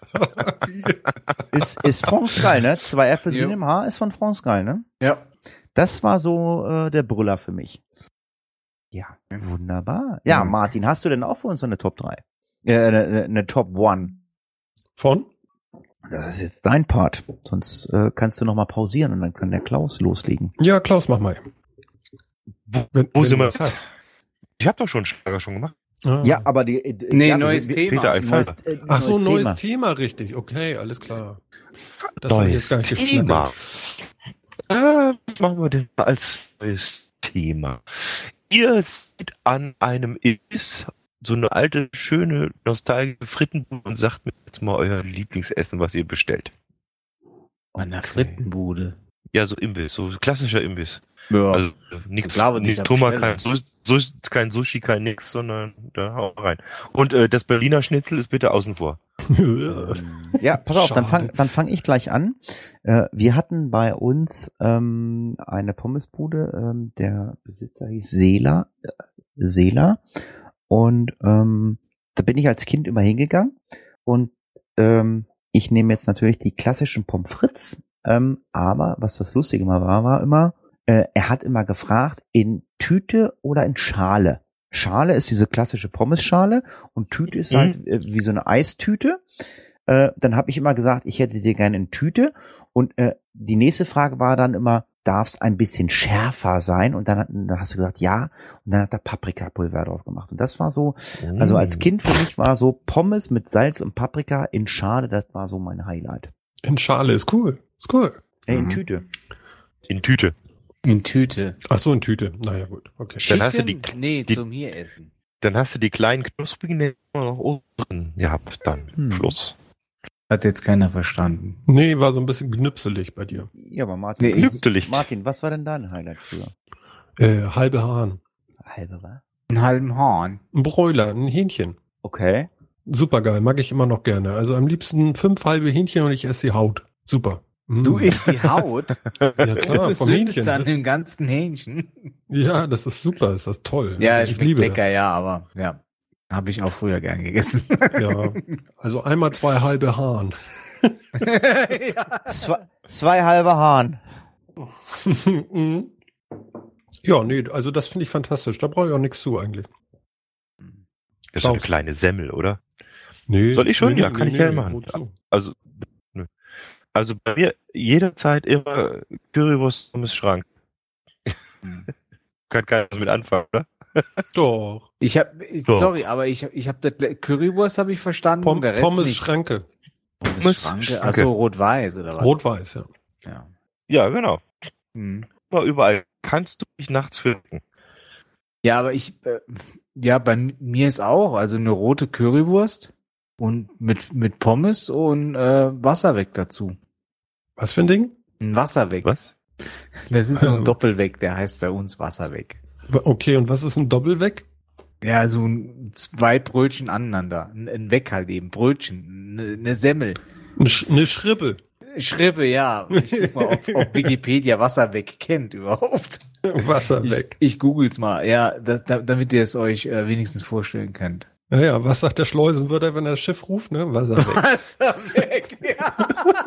Ist France Gall, ne? 2 Apfelsinen Jo. im Haar ist von France Gall, ne? Ja. Das war so der Brüller für mich. Ja, wunderbar. Ja, Martin, hast du denn auch für uns eine Top 3? Eine Top 1? Von? Das ist jetzt dein Part. Sonst kannst du noch mal pausieren und dann kann der Klaus loslegen. Ja, Klaus, mach mal. Wo sind wir jetzt? Ich habe doch schon Schlager schon gemacht. Ah. Ja, aber neues Thema. Peter Alexander. Ach so, neues Thema, richtig. Okay, alles klar. Das war Neues jetzt gar nicht Thema. Was machen wir denn als neues Thema? Ihr seid an einem Imbiss, so eine alte, schöne, nostalgische Frittenbude und sagt mir jetzt mal euer Lieblingsessen, was ihr bestellt. An der Frittenbude. Ja, so Imbiss, so klassischer Imbiss. Ja. Also nichts, kein Sushi, kein nix, sondern da hau rein. Und das Berliner Schnitzel ist bitte außen vor. Ja, pass auf, Schade. dann fang ich gleich an. Wir hatten bei uns eine Pommesbude, der Besitzer hieß Sela. Und da bin ich als Kind immer hingegangen. Und ich nehme jetzt natürlich die klassischen Pommes frites. Aber was das Lustige war immer, er hat immer gefragt, in Tüte oder in Schale. Schale ist diese klassische Pommesschale und Tüte ist halt wie so eine Eistüte. Dann habe ich immer gesagt, ich hätte dir gerne in Tüte. Und die nächste Frage war dann immer, darf es ein bisschen schärfer sein? Und dann hast du gesagt, ja. Und dann hat er Paprikapulver drauf gemacht. Und das war so, also als Kind für mich war so Pommes mit Salz und Paprika in Schale, das war so mein Highlight. In Schale ist cool. Ist cool. In Tüte. In Tüte. In Tüte. Ach so, in Tüte. Naja, gut. Okay. Dann hast du die zum hier essen. Dann hast du die kleinen knusprigen immer noch oben drin gehabt, dann Schluss. Hat jetzt keiner verstanden. Nee, war so ein bisschen gnüpselig bei dir. Ja, aber Martin, Martin, was war denn dein Highlight früher? Halbe Hahn. Halbe was? Einen halben Hahn. Ein Bräuler, ein Hähnchen. Okay. Supergeil, mag ich immer noch gerne. Also am liebsten 5 halbe Hähnchen und ich esse die Haut. Super. Du isst die Haut? Ja klar, Du vom sündest Hähnchen. dann den ganzen Hähnchen. Ja, das ist super, ist das toll. Ja, ich schmeckt lecker, ja, aber ja, habe ich auch früher gern gegessen. Ja, also einmal 2 halbe Hahn. Ja. Zwei halbe Hahn. Ja, nee, also das finde ich fantastisch. Da brauche ich auch nichts zu eigentlich. Das ist eine kleine Semmel, oder? Nee. Soll ich schon? Nee, Ja, kann ich gerne machen. wozu? Also bei mir jederzeit immer Currywurst im Schrank. Kann keiner was mit anfangen, oder? Doch. Sorry, aber ich habe das Currywurst habe ich verstanden, der Rest Pommes nicht. Schranke. Schranke. Achso, rot-weiß oder was? Rot-weiß, ja. Ja. Ja, genau. Hm. Immer überall. Kannst du mich nachts finden? Ja, aber bei mir ist auch, also eine rote Currywurst und mit Pommes und Wasser weg dazu. Was für ein Ding? Ein Wasser weg. Was? Das ist so ein Doppelweg, der heißt bei uns Wasser weg. Okay, und was ist ein Doppelweg? Ja, so 2 Brötchen aneinander. Ein Weg halt eben. Brötchen. Eine Semmel. Eine Schrippe. Schrippe, ja. Ich guck mal, ob Wikipedia Wasser weg kennt überhaupt. Wasser weg. Ich google's mal. Ja, damit ihr es euch wenigstens vorstellen könnt. Ja, was sagt der Schleusenwärter, wenn er das Schiff ruft, ne? Wasser weg. Wasser weg, ja.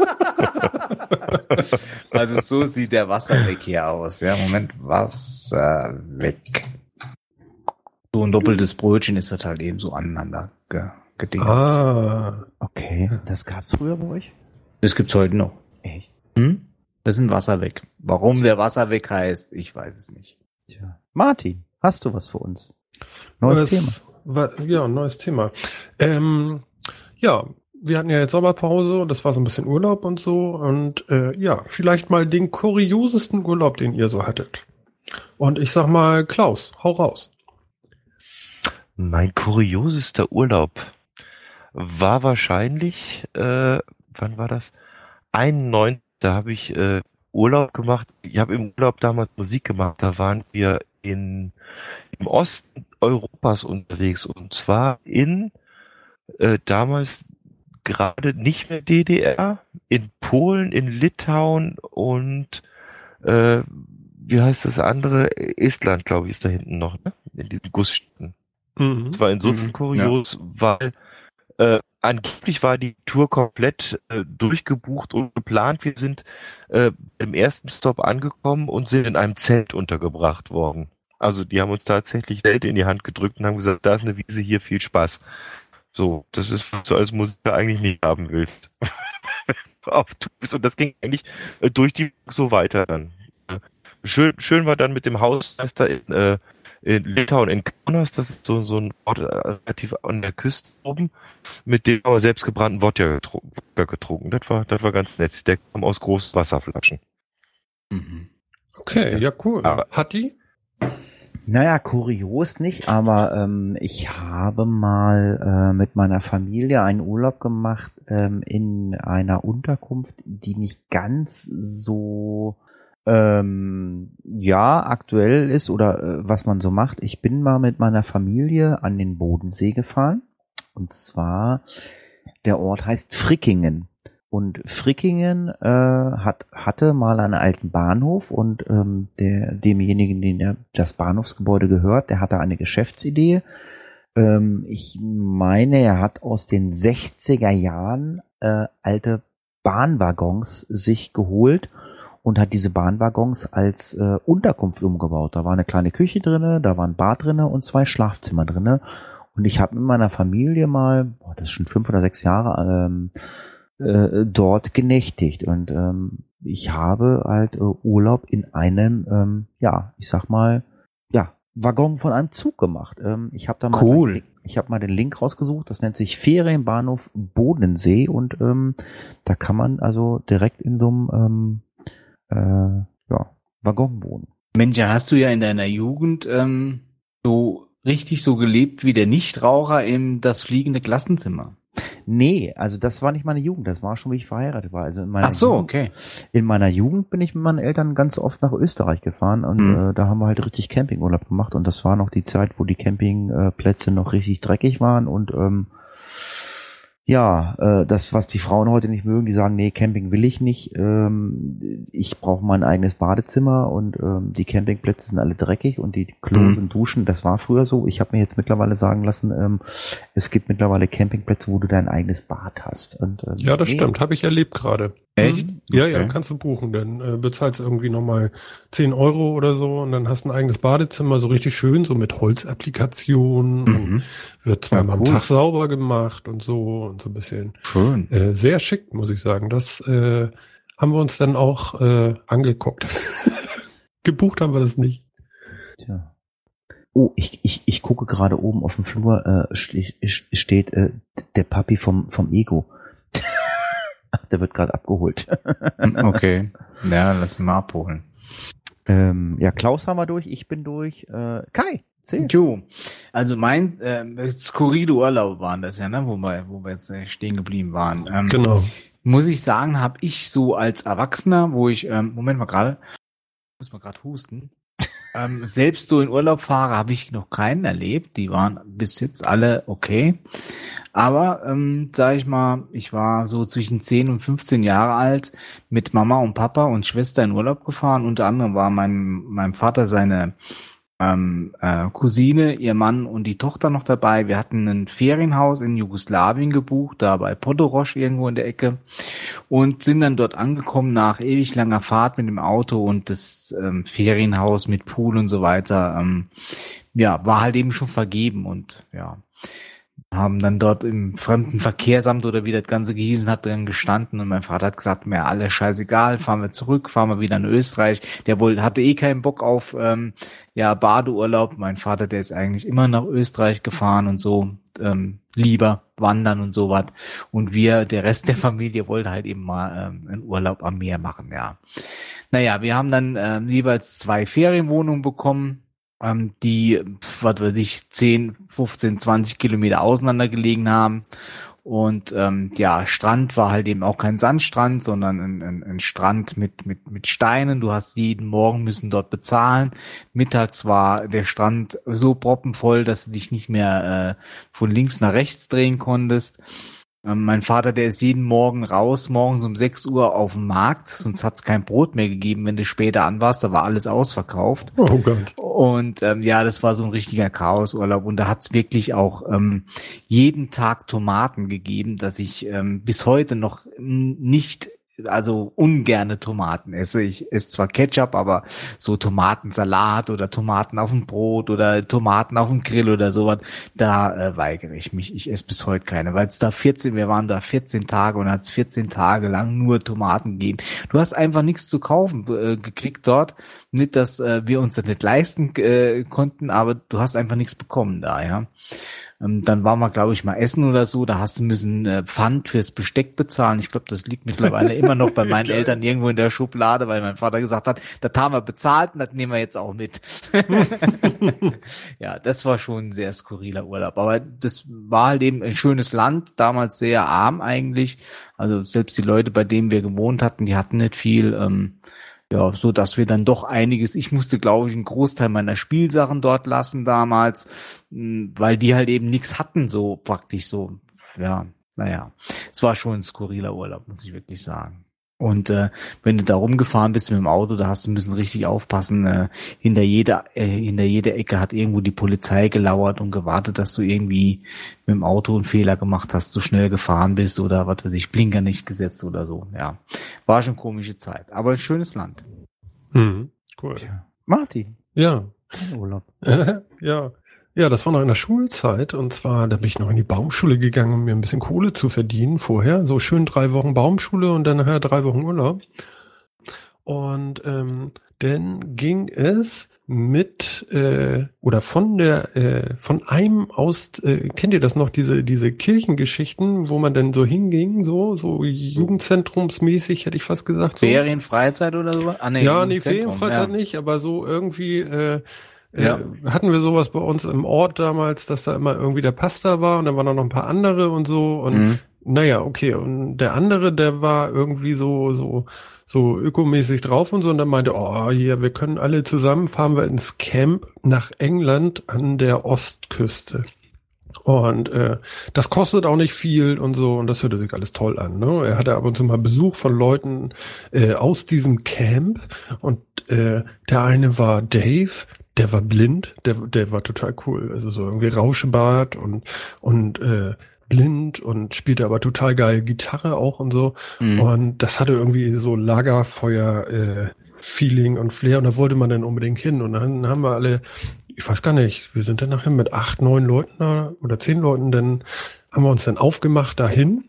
Also so sieht der Wasser weg hier aus. Ja, Moment, Wasser weg. So ein doppeltes Brötchen ist das halt eben so aneinander gedingst. Ah. Okay, das gab's früher bei euch? Das gibt's heute noch. Echt? Das ist ein Wasser weg. Warum der Wasser weg heißt, ich weiß es nicht. Tja. Martin, hast du was für uns? Neues Thema. Ja, neues Thema. Ja, wir hatten ja jetzt Sommerpause und das war so ein bisschen Urlaub und so. Und ja, vielleicht mal den kuriosesten Urlaub, den ihr so hattet. Und ich sag mal, Klaus, hau raus. Mein kuriosester Urlaub war wahrscheinlich, wann war das? 91, da habe ich Urlaub gemacht. Ich habe im Urlaub damals Musik gemacht. Da waren wir im Osten Europas unterwegs und zwar in damals gerade nicht mehr DDR, in Polen, in Litauen und wie heißt das andere? Estland, glaube ich, ist da hinten noch, ne? In diesen Gussstätten. Das war insofern kurios, weil Angeblich war die Tour komplett durchgebucht und geplant. Wir sind im ersten Stop angekommen und sind in einem Zelt untergebracht worden. Also die haben uns tatsächlich Zelte in die Hand gedrückt und haben gesagt, da ist eine Wiese, hier, viel Spaß. So, das ist, was du als Musiker eigentlich nicht haben willst. Auf Tour bist. Und das ging eigentlich durch die so weiter dann. Schön war dann mit dem Hausmeister in Litauen, in Kaunas, das ist so ein Ort relativ an der Küste oben, mit dem wir selbst gebrannten Wodka getrunken. Das war ganz nett. Der kam aus großen Wasserflaschen. Okay, ja cool. Aber, hat die? Naja, kurios nicht, aber ich habe mal mit meiner Familie einen Urlaub gemacht in einer Unterkunft, die nicht ganz so aktuell ist oder was man so macht. Ich bin mal mit meiner Familie an den Bodensee gefahren. Und zwar, der Ort heißt Frickingen. Und Frickingen hatte mal einen alten Bahnhof und demjenigen, den das Bahnhofsgebäude gehört, der hatte eine Geschäftsidee. Ich meine, er hat aus den 60er Jahren alte Bahnwaggons sich geholt und hat diese Bahnwaggons als Unterkunft umgebaut. Da war eine kleine Küche drinne, da war ein Bad drinne und 2 Schlafzimmer drinne. Und ich habe mit meiner Familie mal, das ist schon 5 oder 6 Jahre, dort genächtigt. Und ich habe halt Urlaub in einem, Waggon von einem Zug gemacht. Ich habe da mal cool. Ich habe mal den Link rausgesucht. Das nennt sich Ferienbahnhof Bodensee und da kann man also direkt in so einem Waggon wohnen. Mensch, dann hast du ja in deiner Jugend so richtig so gelebt wie der Nichtraucher in das fliegende Klassenzimmer. Nee, also das war nicht meine Jugend, das war schon, wie ich verheiratet war. Also in meiner okay. In meiner Jugend bin ich mit meinen Eltern ganz oft nach Österreich gefahren und da haben wir halt richtig Campingurlaub gemacht und das war noch die Zeit, wo die Campingplätze noch richtig dreckig waren und das, was die Frauen heute nicht mögen, die sagen, nee, Camping will ich nicht, ich brauche mein eigenes Badezimmer und die Campingplätze sind alle dreckig und die Klos und Duschen, das war früher so. Ich habe mir jetzt mittlerweile sagen lassen, es gibt mittlerweile Campingplätze, wo du dein eigenes Bad hast. Und, ja, das stimmt, habe ich erlebt gerade. Echt? Ja, Okay. ja, kannst du buchen, dann bezahlst irgendwie nochmal 10 Euro oder so und dann hast du ein eigenes Badezimmer, so richtig schön, so mit Holzapplikationen und wird zweimal am Tag sauber gemacht und so ein bisschen. Schön. Sehr schick, muss ich sagen. Das haben wir uns dann auch angeguckt. Gebucht haben wir das nicht. Tja. Oh, ich gucke gerade oben auf dem Flur, steht der Papi vom Ego. Ach, der wird gerade abgeholt. Okay. Ja, lass ihn mal abholen. Klaus haben wir durch, ich bin durch. Kai, erzähl. Jo, also mein skurrile Urlaub waren das ja, ne, wo wir jetzt stehen geblieben waren. Genau. Muss ich sagen, habe ich so als Erwachsener, wo ich, Moment mal gerade, muss mal gerade husten, selbst so in Urlaub fahre, habe ich noch keinen erlebt. Die waren bis jetzt alle okay. Aber, sag ich mal, ich war so zwischen 10 und 15 Jahre alt mit Mama und Papa und Schwester in Urlaub gefahren. Unter anderem war mein Vater seine Cousine, ihr Mann und die Tochter noch dabei. Wir hatten ein Ferienhaus in Jugoslawien gebucht, da bei Podorosch irgendwo in der Ecke und sind dann dort angekommen nach ewig langer Fahrt mit dem Auto und das Ferienhaus mit Pool und so weiter, war halt eben schon vergeben und haben dann dort im Fremdenverkehrsamt oder wie das Ganze gehießen hat drin gestanden und mein Vater hat gesagt, mir alles scheißegal, fahren wir zurück, fahren wir wieder nach Österreich. Der hatte keinen Bock auf Badeurlaub. Mein Vater, der ist eigentlich immer nach Österreich gefahren und so, lieber wandern und sowas. Und der Rest der Familie wollte halt eben mal einen Urlaub am Meer machen, ja. Naja, wir haben dann jeweils 2 Ferienwohnungen bekommen, die, 10, 15, 20 Kilometer auseinander gelegen haben. Und Strand war halt eben auch kein Sandstrand, sondern ein Strand mit Steinen. Du hast jeden Morgen müssen dort bezahlen. Mittags war der Strand so proppenvoll, dass du dich nicht mehr von links nach rechts drehen konntest. Mein Vater, der ist jeden Morgen raus, morgens um 6 Uhr auf dem Markt, sonst hat's kein Brot mehr gegeben, wenn du später an warst, da war alles ausverkauft. Oh Gott. Und ja, das war so ein richtiger Chaosurlaub und da hat's wirklich auch jeden Tag Tomaten gegeben, dass ich bis heute noch nicht, also ungerne Tomaten esse. Ich esse zwar Ketchup, aber so Tomatensalat oder Tomaten auf dem Brot oder Tomaten auf dem Grill oder sowas, da weigere ich mich. Ich esse bis heute keine, weil es da wir waren da 14 Tage und hat es 14 Tage lang nur Tomaten gegeben. Du hast einfach nichts zu kaufen gekriegt dort. Nicht, dass wir uns das nicht leisten konnten, aber du hast einfach nichts bekommen da, ja. Dann waren wir, glaube ich, mal essen oder so. Da hast du müssen Pfand fürs Besteck bezahlen. Ich glaube, das liegt mittlerweile immer noch bei meinen Eltern irgendwo in der Schublade, weil mein Vater gesagt hat, das haben wir bezahlt und das nehmen wir jetzt auch mit. Ja, das war schon ein sehr skurriler Urlaub. Aber das war halt eben ein schönes Land, damals sehr arm eigentlich. Also selbst die Leute, bei denen wir gewohnt hatten, die hatten nicht viel. Ja, so dass wir dann doch einiges, ich musste, glaube ich, einen Großteil meiner Spielsachen dort lassen damals, weil die halt eben nichts hatten, so praktisch so, ja, naja, es war schon ein skurriler Urlaub, muss ich wirklich sagen. Und wenn du da rumgefahren bist mit dem Auto, da hast du müssen richtig aufpassen, hinter jeder Ecke hat irgendwo die Polizei gelauert und gewartet, dass du irgendwie mit dem Auto einen Fehler gemacht hast, zu schnell gefahren bist oder was weiß ich, Blinker nicht gesetzt oder so. Ja, war schon komische Zeit, aber ein schönes Land. Cool. Tja. Martin. Ja. Dein Urlaub. Ja, das war noch in der Schulzeit und zwar, da bin ich noch in die Baumschule gegangen, um mir ein bisschen Kohle zu verdienen vorher. So schön 3 Wochen Baumschule und dann nachher 3 Wochen Urlaub. Und dann ging es mit oder von einem aus, kennt ihr das noch, diese Kirchengeschichten, wo man dann so hinging, so jugendzentrumsmäßig, hätte ich fast gesagt. So. Ferienfreizeit oder so? Ah, nee, ja, nee, Ferienfreizeit nicht, aber so irgendwie hatten wir sowas bei uns im Ort damals, dass da immer irgendwie der Pastor war und dann waren da noch ein paar andere und so und naja, okay, und der andere, der war irgendwie so ökomäßig drauf und so und dann meinte, oh, hier, wir können alle zusammen, fahren wir ins Camp nach England an der Ostküste. Und das kostet auch nicht viel und so und das hörte sich alles toll an. Ne? Er hatte ab und zu mal Besuch von Leuten aus diesem Camp und der eine war Dave, der war blind, der war total cool. Also so irgendwie Rauschebart und blind und spielte aber total geil Gitarre auch und so. Und das hatte irgendwie so Lagerfeuer Feeling und Flair und da wollte man dann unbedingt hin. Und dann haben wir alle, ich weiß gar nicht, wir sind dann nachher mit 8, 9 Leuten da, oder 10 Leuten, dann haben wir uns dann aufgemacht dahin.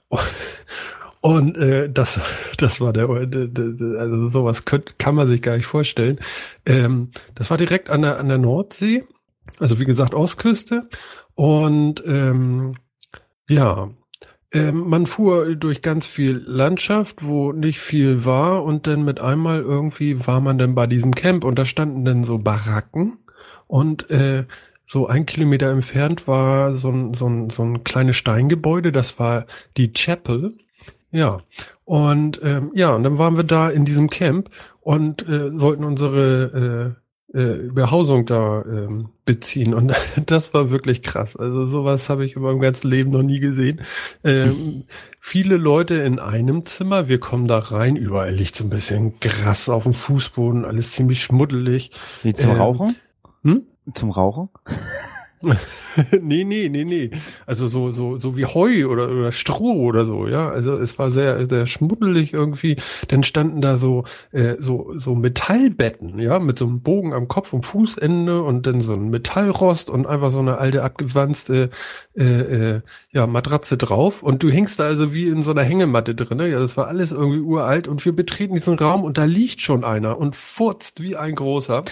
Und das war also sowas kann man sich gar nicht vorstellen. Das war direkt an der Nordsee, also wie gesagt Ostküste. Und man fuhr durch ganz viel Landschaft, wo nicht viel war und dann mit einmal irgendwie war man dann bei diesem Camp und da standen dann so Baracken und so 1 Kilometer entfernt war so ein kleines Steingebäude, das war die Chapel. Ja, und und dann waren wir da in diesem Camp und sollten unsere Behausung da beziehen und das war wirklich krass. Also sowas habe ich in meinem ganzen Leben noch nie gesehen. Viele Leute in einem Zimmer, wir kommen da rein, überall liegt so ein bisschen Gras auf dem Fußboden, alles ziemlich schmuddelig. Wie zum Rauchen? Zum Rauchen? Nee. Also so wie Heu oder Stroh oder so, ja. Also es war sehr, sehr schmuddelig irgendwie. Dann standen da so Metallbetten, ja, mit so einem Bogen am Kopf und Fußende und dann so ein Metallrost und einfach so eine alte abgewanzte Matratze drauf. Und du hängst da also wie in so einer Hängematte drin, ne? Ja, das war alles irgendwie uralt und wir betreten diesen Raum und da liegt schon einer und furzt wie ein großer.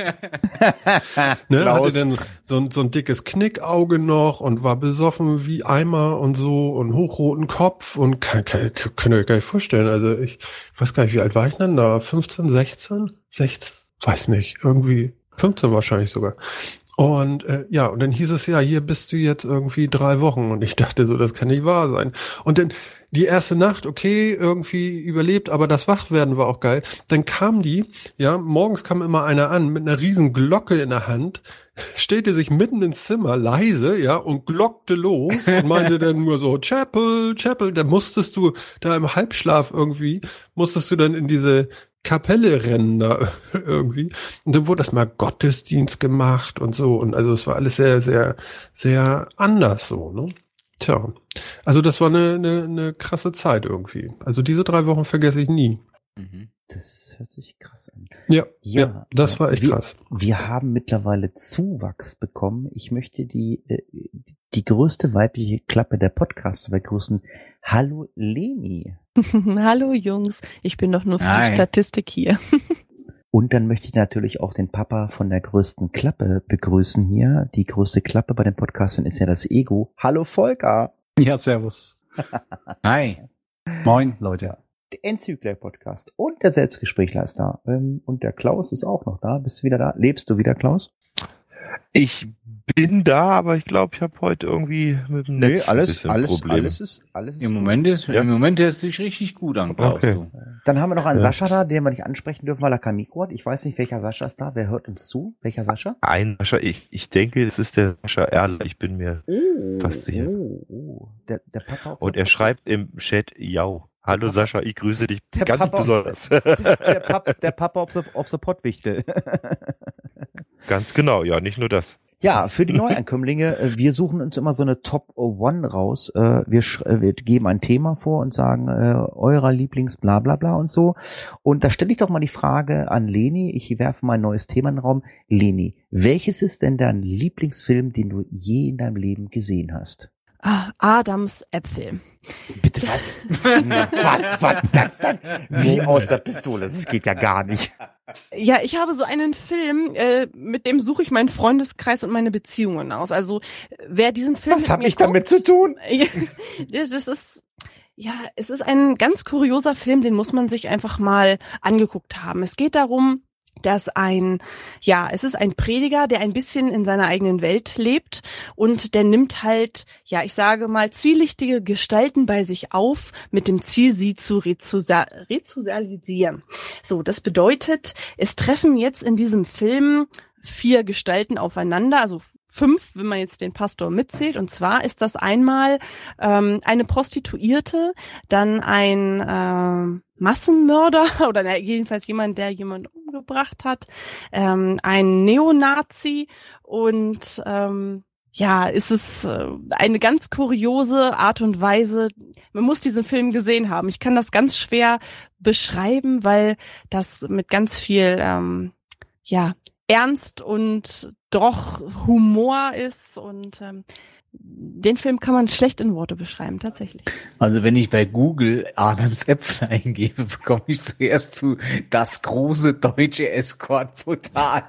Ne, hatte dann so ein dickes Knickauge noch und war besoffen wie Eimer und so und hochroten Kopf und könnt ihr euch gar nicht vorstellen. Also ich weiß gar nicht, wie alt war ich denn da? 15, 16? Weiß nicht. Irgendwie 15 wahrscheinlich sogar. Und und dann hieß es ja, hier bist du jetzt irgendwie 3 Wochen und ich dachte so, das kann nicht wahr sein. Und dann die erste Nacht, okay, irgendwie überlebt, aber das Wachwerden war auch geil. Dann kam morgens kam immer einer an mit einer riesen Glocke in der Hand, stellte sich mitten ins Zimmer, leise, ja, und glockte los und meinte dann nur so, Chapel, da musstest du da im Halbschlaf irgendwie, dann in diese Kapelle rennen da irgendwie. Und dann wurde das mal Gottesdienst gemacht und so. Und also es war alles sehr, sehr, sehr anders so, ne? Tja, also das war eine krasse Zeit irgendwie. Also diese 3 Wochen vergesse ich nie. Das hört sich krass an. Ja, das war echt krass. Wir haben mittlerweile Zuwachs bekommen. Ich möchte die größte weibliche Klappe der Podcaster begrüßen. Hallo Leni. Hallo Jungs, ich bin doch nur für die Statistik hier. Und dann möchte ich natürlich auch den Papa von der größten Klappe begrüßen hier. Die größte Klappe bei den Podcastern ist ja das Ego. Hallo Volker. Ja, servus. Hi. Moin, Leute. Der Enzykler-Podcast und der Selbstgesprächleister. Und der Klaus ist auch noch da. Bist du wieder da? Lebst du wieder, Klaus? Ich bin da, aber ich glaube, ich habe heute irgendwie mit dem Netz alles Problem. ist Im Moment hört es sich richtig gut an, Klaus. Okay. Du. Dann haben wir noch einen Sascha da, den wir nicht ansprechen dürfen, weil er kein Mikro hat. Ich weiß nicht, welcher Sascha ist da. Wer hört uns zu? Welcher Sascha? Ein Sascha, ich denke, es ist der Sascha Erler. Ich bin mir fast sicher. Der Papa. Und er schreibt im Chat, Jau. Hallo Sascha, ich grüße dich Der ganz Papa- besonders. Der Papa auf the Pottwichtel. Ganz genau, ja, nicht nur das. Ja, für die Neuankömmlinge, wir suchen uns immer so eine Top One raus. Wir geben ein Thema vor und sagen, eurer Lieblings bla bla bla und so. Und da stelle ich doch mal die Frage an Leni. Ich werfe mal ein neues Thema in den Raum. Leni, welches ist denn dein Lieblingsfilm, den du je in deinem Leben gesehen hast? Adams Äpfel. Bitte was? Was? Wie aus der Pistole? Das geht ja gar nicht. Ja, ich habe so einen Film, mit dem suche ich meinen Freundeskreis und meine Beziehungen aus. Also wer diesen Film Was habe ich damit zu tun? Das ist es ist ein ganz kurioser Film, den muss man sich einfach mal angeguckt haben. Es geht darum, dass es ist ein Prediger, der ein bisschen in seiner eigenen Welt lebt und der nimmt halt, ich sage mal, zwielichtige Gestalten bei sich auf, mit dem Ziel, sie zu resozialisieren. So, das bedeutet, es treffen jetzt in diesem Film 4 Gestalten aufeinander, also 5, wenn man jetzt den Pastor mitzählt. Und zwar ist das einmal eine Prostituierte, dann ein Massenmörder oder jedenfalls jemand, der jemanden umgebracht hat, ein Neonazi und es ist eine ganz kuriose Art und Weise. Man muss diesen Film gesehen haben. Ich kann das ganz schwer beschreiben, weil das mit ganz viel Ernst und doch Humor ist und den Film kann man schlecht in Worte beschreiben, tatsächlich. Also wenn ich bei Google Adams Äpfel eingebe, bekomme ich zuerst zu das große deutsche Escort-Portal.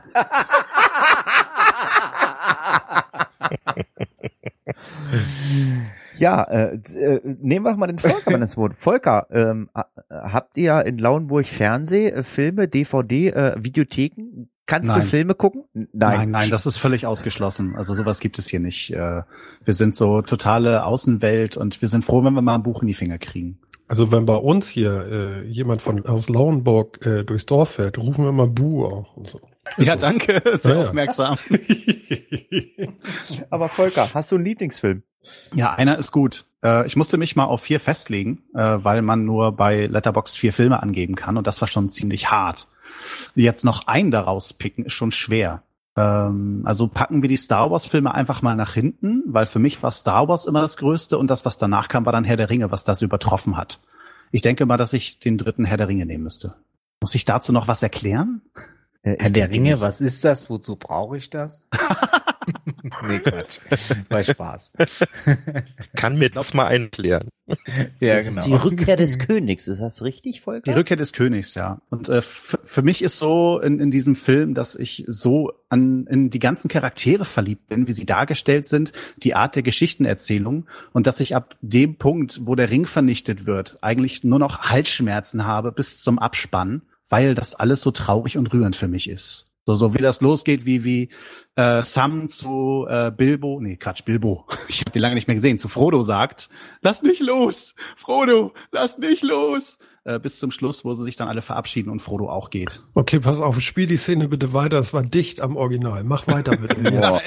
Ja, nehmen wir mal den Volker mal ins Wort. Volker, habt ihr in Lauenburg Filme, DVD, Videotheken? Kannst du Filme gucken? Nein, das ist völlig ausgeschlossen. Also sowas gibt es hier nicht. Wir sind so totale Außenwelt und wir sind froh, wenn wir mal ein Buch in die Finger kriegen. Also wenn bei uns hier jemand aus Lauenburg durchs Dorf fährt, rufen wir immer Bu auch und so. Ja, danke. Sehr aufmerksam. Aber Volker, hast du einen Lieblingsfilm? Ja, einer ist gut. Ich musste mich mal auf 4 festlegen, weil man nur bei Letterboxd 4 Filme angeben kann und das war schon ziemlich hart. Jetzt noch einen daraus picken ist schon schwer. Also packen wir die Star Wars Filme einfach mal nach hinten, weil für mich war Star Wars immer das Größte und das, was danach kam, war dann Herr der Ringe, was das übertroffen hat. Ich denke mal, dass ich den 3. Herr der Ringe nehmen müsste. Muss ich dazu noch was erklären? Herr der Ringe, was ist das? Wozu brauche ich das? Nee, Quatsch. War Spaß. Kann mir das mal erklären. Ja, das ist die Rückkehr des Königs. Ist das richtig, Volker? Die Rückkehr des Königs, ja. Und für mich ist so in diesem Film, dass ich so in die ganzen Charaktere verliebt bin, wie sie dargestellt sind, die Art der Geschichtenerzählung und dass ich ab dem Punkt, wo der Ring vernichtet wird, eigentlich nur noch Halsschmerzen habe bis zum Abspann, weil das alles so traurig und rührend für mich ist. So wie das losgeht, wie Sam zu Bilbo, ich habe die lange nicht mehr gesehen, zu Frodo sagt, lass nicht los, Frodo, lass nicht los. bis zum Schluss, wo sie sich dann alle verabschieden und Frodo auch geht. Okay, pass auf, spiel die Szene bitte weiter. Es war dicht am Original. Mach weiter bitte.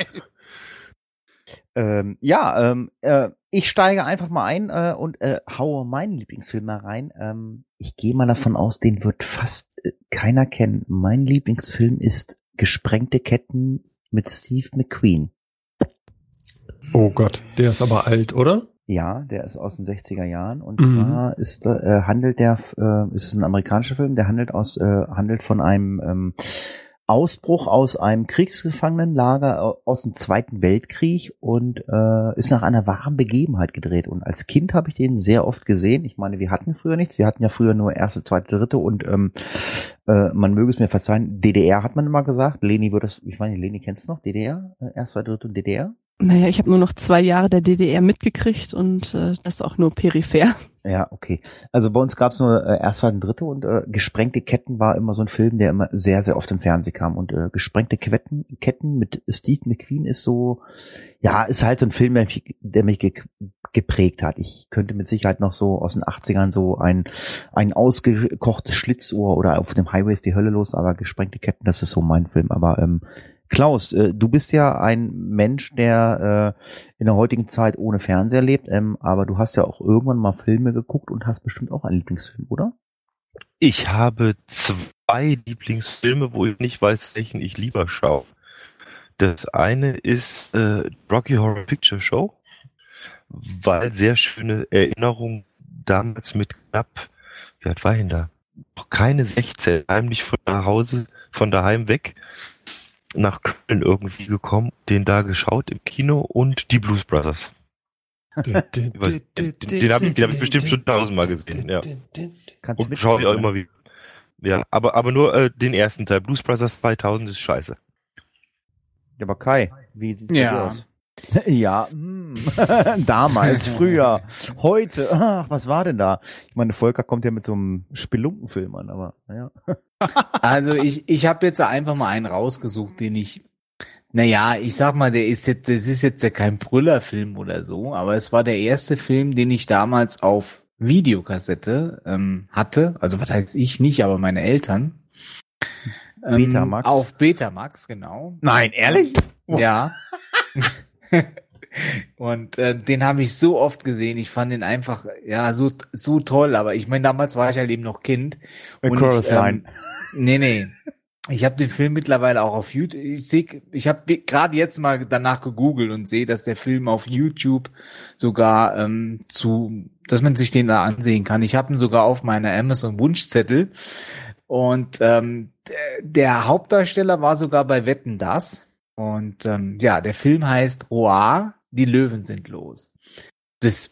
Ich steige einfach mal ein und haue meinen Lieblingsfilm mal rein. Ich gehe mal davon aus, den wird fast keiner kennen. Mein Lieblingsfilm ist Gesprengte Ketten mit Steve McQueen. Oh Gott, der ist aber alt, oder? Ja, der ist aus den 60er Jahren und zwar ist ist ein amerikanischer Film, der handelt von einem Ausbruch aus einem Kriegsgefangenenlager aus dem Zweiten Weltkrieg und ist nach einer wahren Begebenheit gedreht. Und als Kind habe ich den sehr oft gesehen. Ich meine, wir hatten früher nichts. Wir hatten ja früher nur erste, zweite, dritte und man möge es mir verzeihen, DDR hat man immer gesagt. Leni Leni kennst du noch? DDR? Erste, zweite, dritte und DDR? Naja, ich habe nur noch 2 Jahre der DDR mitgekriegt und das auch nur peripher. Ja, okay. Also bei uns gab es nur erst, zweite, dritte und Gesprengte Ketten war immer so ein Film, der immer sehr, sehr oft im Fernsehen kam. Und Gesprengte Ketten mit Steve McQueen ist so, ja, ist halt so ein Film, der mich geprägt hat. Ich könnte mit Sicherheit noch so aus den 80ern so ein ausgekochtes Schlitzohr oder auf dem Highway ist die Hölle los, aber Gesprengte Ketten, das ist so mein Film. Aber Klaus, du bist ja ein Mensch, der in der heutigen Zeit ohne Fernseher lebt, aber du hast ja auch irgendwann mal Filme geguckt und hast bestimmt auch einen Lieblingsfilm, oder? Ich habe 2 Lieblingsfilme, wo ich nicht weiß, welchen ich lieber schaue. Das eine ist Rocky Horror Picture Show, weil sehr schöne Erinnerungen damals mit knapp, wie alt war ich denn da? Noch keine 16, heimlich von daheim weg, nach Köln irgendwie gekommen, den da geschaut im Kino und die Blues Brothers. Den hab ich bestimmt schon 1000-mal gesehen, ja. Und schaue ich auch immer wieder. Ja, aber nur den ersten Teil. Blues Brothers 2000 ist scheiße. Ja, aber Kai, wie sieht's bei dir aus? Ja, damals, früher, heute, was war denn da? Ich meine, Volker kommt ja mit so einem Spelunkenfilm an, aber naja. Also ich habe jetzt einfach mal einen rausgesucht, den ich, ich sag mal, das ist jetzt ja kein Brüllerfilm oder so, aber es war der erste Film, den ich damals auf Videokassette hatte, also was heißt ich nicht, aber meine Eltern. Betamax? Auf Betamax, genau. Nein, ehrlich? Ja. Und den habe ich so oft gesehen. Ich fand den einfach so toll. Aber ich meine, damals war ich halt eben noch Kind. Und nee. Ich habe den Film mittlerweile auch auf YouTube. Ich habe gerade jetzt mal danach gegoogelt und sehe, dass der Film auf YouTube sogar dass man sich den da ansehen kann. Ich habe ihn sogar auf meiner Amazon Wunschzettel. Und der Hauptdarsteller war sogar bei Wetten, dass. Und der Film heißt Roar, die Löwen sind los. Das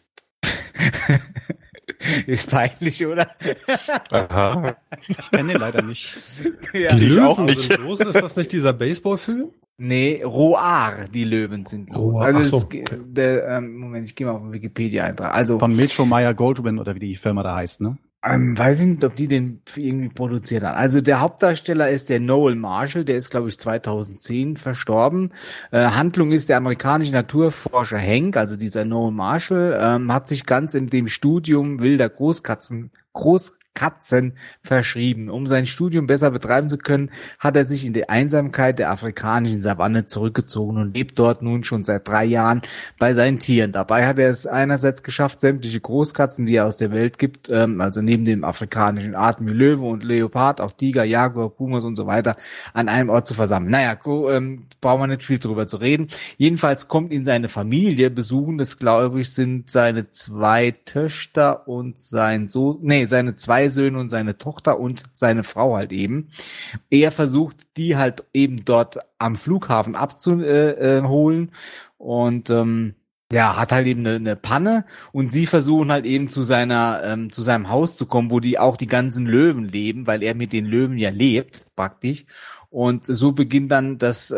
ist peinlich, oder? Aha. Ich kenne den leider nicht. Ja, die Löwen sind los? Ist das nicht dieser Baseballfilm? Nee, Roar, die Löwen sind los. Roar, also Moment, ich gehe mal auf den Wikipedia-Eintrag. Also von Metro-Meyer-Goldwyn oder wie die Firma da heißt, ne? Weiß ich nicht, ob die den irgendwie produziert haben. Also der Hauptdarsteller ist der Noel Marshall, der ist, glaube ich, 2010 verstorben. Handlung ist der amerikanische Naturforscher Hank, also dieser Noel Marshall, hat sich ganz in dem Studium wilder Großkatzen verschrieben. Um sein Studium besser betreiben zu können, hat er sich in die Einsamkeit der afrikanischen Savanne zurückgezogen und lebt dort nun schon seit 3 Jahren bei seinen Tieren. Dabei hat er es einerseits geschafft, sämtliche Großkatzen, die er aus der Welt gibt, also neben den afrikanischen Arten wie Löwe und Leopard, auch Tiger, Jaguar, Pumas und so weiter, an einem Ort zu versammeln. brauchen wir nicht viel drüber zu reden. Jedenfalls kommt ihn seine Familie besuchen. Das, glaube ich, sind seine 2 Töchter und seine 2 Söhne und seine Tochter und seine Frau halt eben. Er versucht, die halt eben dort am Flughafen abzuholen und hat halt eben eine Panne und sie versuchen halt eben zu seinem Haus zu kommen, wo die ganzen Löwen leben, weil er mit den Löwen ja lebt, praktisch. Und so beginnt dann das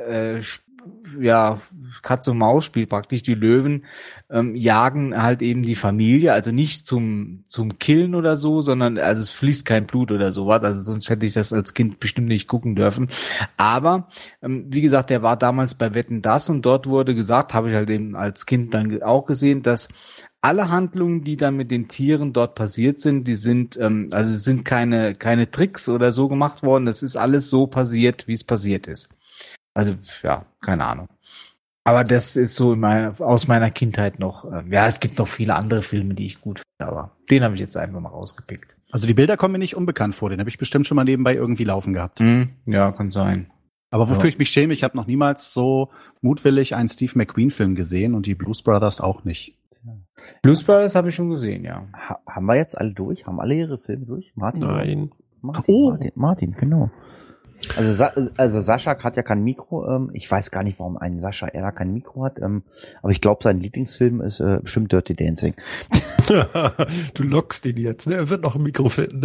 Katz-und-Maus-Spiel praktisch. Die Löwen jagen halt eben die Familie, also nicht zum Killen oder so, sondern also es fließt kein Blut oder sowas, also sonst hätte ich das als Kind bestimmt nicht gucken dürfen. Aber wie gesagt, der war damals bei Wetten, dass und dort wurde gesagt, habe ich halt eben als Kind dann auch gesehen, dass alle Handlungen, die dann mit den Tieren dort passiert sind, die sind, also es sind keine Tricks oder so gemacht worden. Das ist alles so passiert, wie es passiert ist. Also, ja, keine Ahnung. Aber das ist so aus meiner Kindheit noch. Ja, es gibt noch viele andere Filme, die ich gut finde, aber den habe ich jetzt einfach mal rausgepickt. Also die Bilder kommen mir nicht unbekannt vor. Den habe ich bestimmt schon mal nebenbei irgendwie laufen gehabt. Ja, kann sein. Aber wofür ich mich schäme, ich habe noch niemals so mutwillig einen Steve McQueen-Film gesehen und die Blues Brothers auch nicht. Blues Brothers habe ich schon gesehen, ja. Haben wir jetzt alle durch? Haben alle ihre Filme durch? Martin? Nein. Martin, genau. Also Sascha hat ja kein Mikro. Ich weiß gar nicht, warum ein Sascha Erler kein Mikro hat. Aber ich glaube, sein Lieblingsfilm ist bestimmt Dirty Dancing. Du lockst ihn jetzt, ne? Er wird noch ein Mikro finden.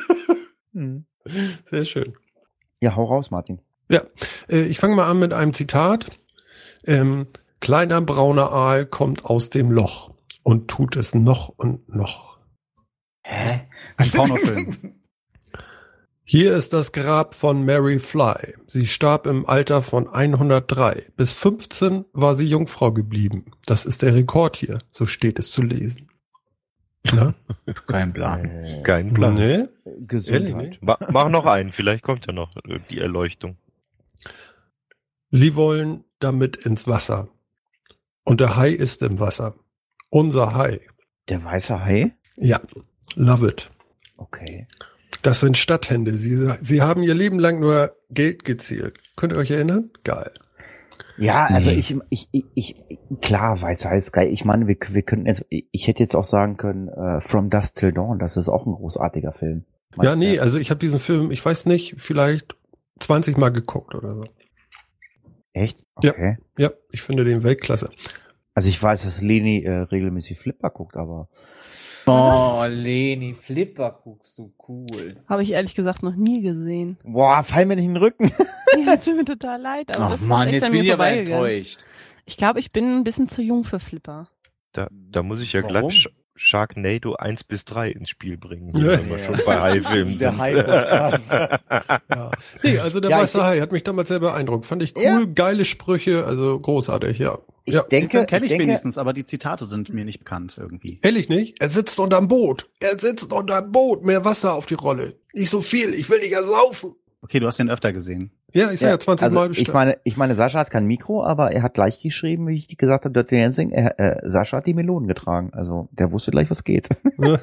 Sehr schön. Ja, hau raus, Martin. Ja, ich fange mal an mit einem Zitat. Kleiner brauner Aal kommt aus dem Loch und tut es noch und noch. Hä? Ein Pornofilm. Hier ist das Grab von Mary Fly. Sie starb im Alter von 103. Bis 15 war sie Jungfrau geblieben. Das ist der Rekord hier, so steht es zu lesen. Ja? Kein Plan. Kein Plan. Nee? Gesundheit. Mach noch einen, vielleicht kommt ja noch die Erleuchtung. Sie wollen damit ins Wasser. Und der Hai ist im Wasser. Unser Hai. Der weiße Hai? Ja, love it. Okay. Das sind Stadthände. Sie haben ihr Leben lang nur Geld gezählt. Könnt ihr euch erinnern? Geil. Ja, also ich klar, weißer Hai ist geil. Ich meine, wir könnten jetzt, ich hätte jetzt auch sagen können, From Dusk Till Dawn, das ist auch ein großartiger Film. Ja, nee, also ich habe diesen Film, ich weiß nicht, vielleicht 20 Mal geguckt oder so. Echt? Okay. Ja, ich finde den Weltklasse. Also ich weiß, dass Leni regelmäßig Flipper guckt, aber Oh, Leni, Flipper guckst du, cool. Habe ich ehrlich gesagt noch nie gesehen. boah, fall mir nicht in den Rücken. Ja, tut mir total leid. Aber Ach das ist Mann, echt jetzt an bin mir ich aber vorbeigegangen. enttäuscht. Ich glaube, ich bin ein bisschen zu jung für Flipper. Da muss ich ja Warum? glatt Sharknado 1 bis 3 ins Spiel bringen, Ja. wenn wir schon bei Hai-Filmen Der sind. Hai-Podcast. Ja. Nee, also der Ja, weiße Hai hat mich damals sehr beeindruckt. Fand ich cool, Ja. geile Sprüche, also großartig, ja. Ich Ja. Den denke, Film kenne ich denke, wenigstens, aber die Zitate sind mir nicht bekannt irgendwie. Ehrlich nicht? Er sitzt unterm Boot. Mehr Wasser auf die Rolle. Nicht so viel, ich will nicht ersaufen. Okay, du hast den öfter gesehen. Ja, ich sag ja 20 Mal bestimmt. ich meine, Sascha hat kein Mikro, aber er hat gleich geschrieben, wie ich gesagt habe, Dirty Dancing, Sascha hat die Melonen getragen. Also, der wusste gleich, was geht.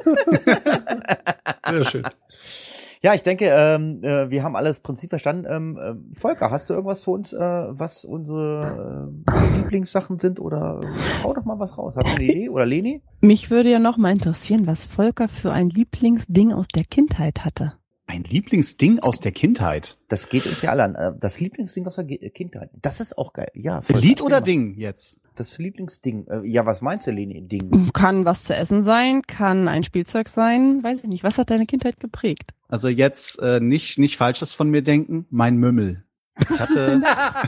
Sehr schön. Ja, ich denke, wir haben alles Prinzip verstanden. Volker, hast du irgendwas für uns, was unsere Lieblingssachen sind? Oder hau doch mal was raus. Hast du eine Idee? Oder Leni? Mich würde ja noch mal interessieren, was Volker für ein Lieblingsding aus der Kindheit hatte. Ein Lieblingsding aus der Kindheit. Das geht uns ja alle an. Das Lieblingsding aus der Kindheit. Das ist auch geil. Ja, Volker, Lied erzähl oder mal. Ding jetzt? Das Lieblingsding. Ja, was meinst du, Leni? Ding? Kann was zu essen sein, kann ein Spielzeug sein, weiß ich nicht. Was hat deine Kindheit geprägt? Also jetzt nicht Falsches von mir denken, mein Mümmel. Ich hatte,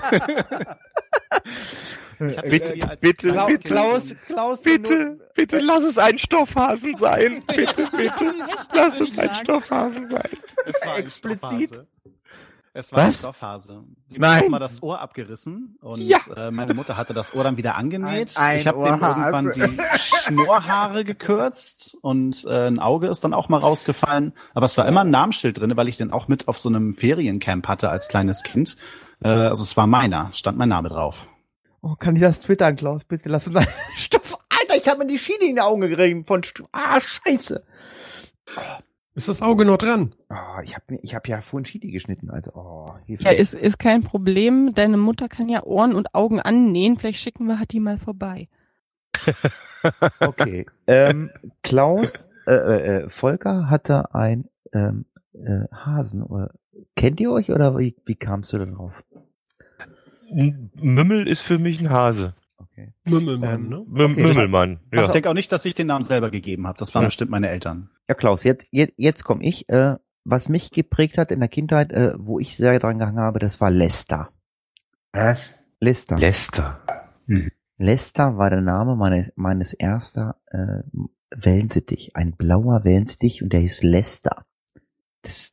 ich hatte irgendwie als kleines Kind Bitte lass es ein Stoffhasen sein. Bitte, lass es ein Stoffhasen sein. Es war Explizit. Stoffhase. Es war eine Was? Stoffhase. Die Nein. hat mal das Ohr abgerissen und Ja. meine Mutter hatte das Ohr dann wieder angenäht. Ein Ich habe dem Ohrhase. irgendwann die Schnurrhaare gekürzt und ein Auge ist dann auch mal rausgefallen. Aber es war immer ein Namensschild drin, weil ich den auch mit auf so einem Feriencamp hatte als kleines Kind. Also es war meiner, stand mein Name drauf. Oh, kann ich das twittern, Klaus? Bitte lass uns Stoff. Alter, ich habe mir die Schiene in die Augen gekriegt von scheiße. Ist das Auge noch dran? Oh, ich hab ja vorhin Schiene geschnitten, also Hilfe. Ja, ist kein Problem. Deine Mutter kann ja Ohren und Augen annähen. Vielleicht schicken wir die mal vorbei. Okay. Klaus, Volker hatte ein Hasen. Kennt ihr euch oder wie kamst du da drauf? Mümmel ist für mich ein Hase. Okay. Mümmelmann, ne? Mümmelmann. Also Ja. ich denke auch nicht, dass ich den Namen selber gegeben habe. Das waren bestimmt meine Eltern. Ja, Klaus, jetzt komme ich. Was mich geprägt hat in der Kindheit, wo ich sehr dran gehangen habe, das war Lester. Was? Lester. Lester. Lester war der Name meines erster Wellensittich. Ein blauer Wellensittich und der hieß Lester. Das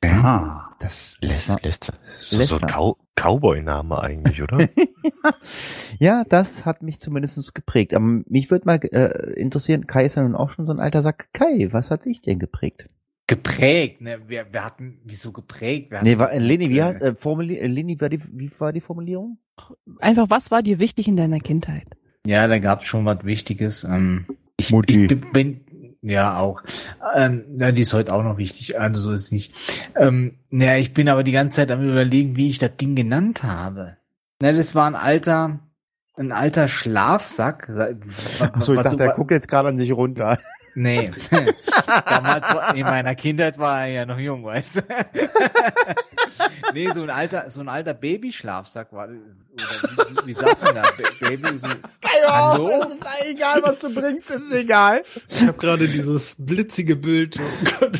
so ein Cowboy-Name eigentlich, oder? Ja, das hat mich zumindest geprägt. Aber mich würde mal interessieren, Kai ist ja nun auch schon so ein alter Sack. Kai, was hat dich denn geprägt? Geprägt, ne? Wir hatten, wieso geprägt? Leni, wie war die Formulierung? Einfach, was war dir wichtig in deiner Kindheit? Ja, da gab's schon was Wichtiges. Ich bin ja auch. Die ist heute auch noch wichtig, also so ist es nicht. Ich bin aber die ganze Zeit am Überlegen, wie ich das Ding genannt habe. Das war ein alter Schlafsack. Achso, ich dachte, er guckt jetzt gerade an sich runter. Nee. Damals in meiner Kindheit war er ja noch jung, weißt du? Nee, so ein alter Babyschlafsack war, oder wie sagt man da? Baby, so, hallo? Es ist egal, was du bringst, ist egal. Ich habe gerade dieses blitzige Bild. Oh Gott.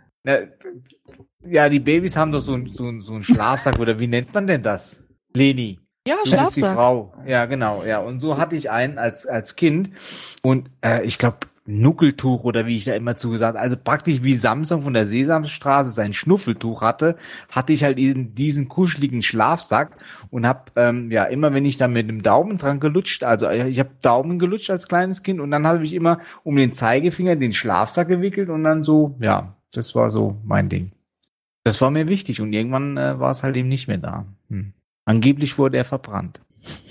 Ja, die Babys haben doch so einen Schlafsack, oder wie nennt man denn das? Leni. Ja, Das Schlafsack. ist die Frau. Ja, genau, ja. Und so hatte ich einen als Kind. Und ich glaube, Nuckeltuch oder wie ich da immer zugesagt, also praktisch wie Samson von der Sesamstraße sein Schnuffeltuch hatte ich halt diesen kuscheligen Schlafsack und hab immer, wenn ich da mit dem Daumen dran gelutscht, also ich habe Daumen gelutscht als kleines Kind und dann habe ich immer um den Zeigefinger den Schlafsack gewickelt und dann so, ja, das war so mein Ding. Das war mir wichtig und irgendwann war es halt eben nicht mehr da. Angeblich wurde er verbrannt.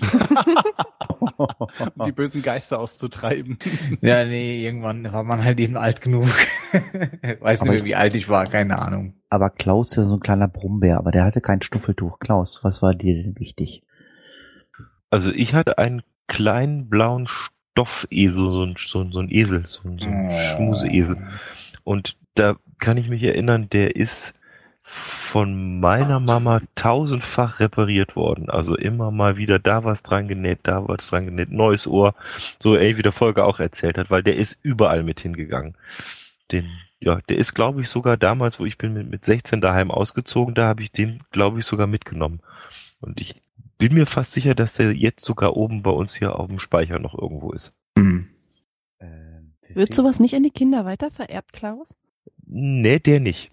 Um die bösen Geister auszutreiben. Ja, nee, irgendwann war man halt eben alt genug. Weiß nicht mehr, wie alt ich war, keine Ahnung. Aber Klaus ist ja so ein kleiner Brummbär, aber der hatte kein Schnuffeltuch. Klaus, was war dir denn wichtig? Also ich hatte einen kleinen blauen Stoffesel, so ein Esel, so ein Schmuseesel. Und da kann ich mich erinnern, der ist von meiner Mama 1000-fach repariert worden. Also immer mal wieder da was dran genäht, neues Ohr. So wie der Volker auch erzählt hat, weil der ist überall mit hingegangen. Der ist, glaube ich, sogar damals, wo ich bin mit 16 daheim ausgezogen, da habe ich den, glaube ich, sogar mitgenommen. Und ich bin mir fast sicher, dass der jetzt sogar oben bei uns hier auf dem Speicher noch irgendwo ist. Wird sowas nicht an die Kinder weiter vererbt, Klaus? Nee, der nicht.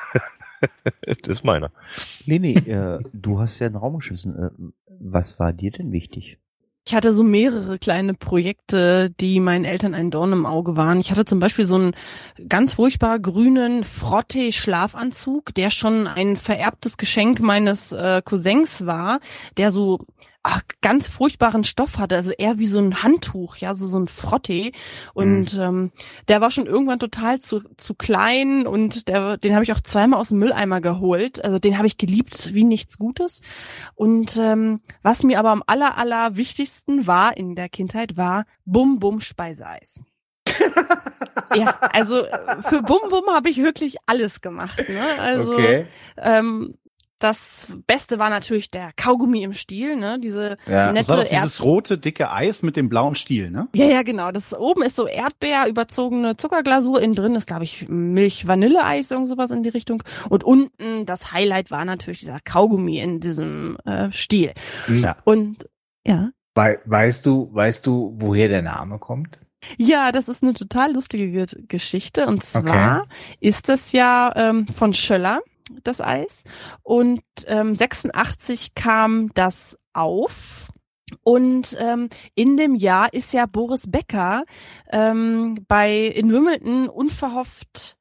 Das ist meiner. Leni, du hast ja einen Raum geschmissen. Was war dir denn wichtig? Ich hatte so mehrere kleine Projekte, die meinen Eltern ein Dorn im Auge waren. Ich hatte zum Beispiel so einen ganz furchtbar grünen Frottee-Schlafanzug, der schon ein vererbtes Geschenk meines Cousins war, der so ganz furchtbaren Stoff hatte, also eher wie so ein Handtuch, ja, so ein Frottee. Und der war schon irgendwann total zu klein und den habe ich auch zweimal aus dem Mülleimer geholt. Also den habe ich geliebt wie nichts Gutes. Und was mir aber am aller wichtigsten war in der Kindheit, war Bum Bum Speiseeis. Ja, also für Bum Bum habe ich wirklich alles gemacht. Ne? Also, okay. Das Beste war natürlich der Kaugummi im Stiel, ne? Diese das nette war doch dieses rote, dicke Eis mit dem blauen Stiel, ne? Ja, genau. Das oben ist so Erdbeer überzogene Zuckerglasur, innen drin ist, glaube ich, Milch-Vanille-Eis, irgend sowas in die Richtung. Und unten das Highlight war natürlich dieser Kaugummi in diesem Stiel. Ja. Und ja. Weißt du, woher der Name kommt? Ja, das ist eine total lustige Geschichte. Und zwar ist das ja von Schöller, das Eis. Und 86 kam das auf. Und in dem Jahr ist ja Boris Becker in Wimbledon unverhofft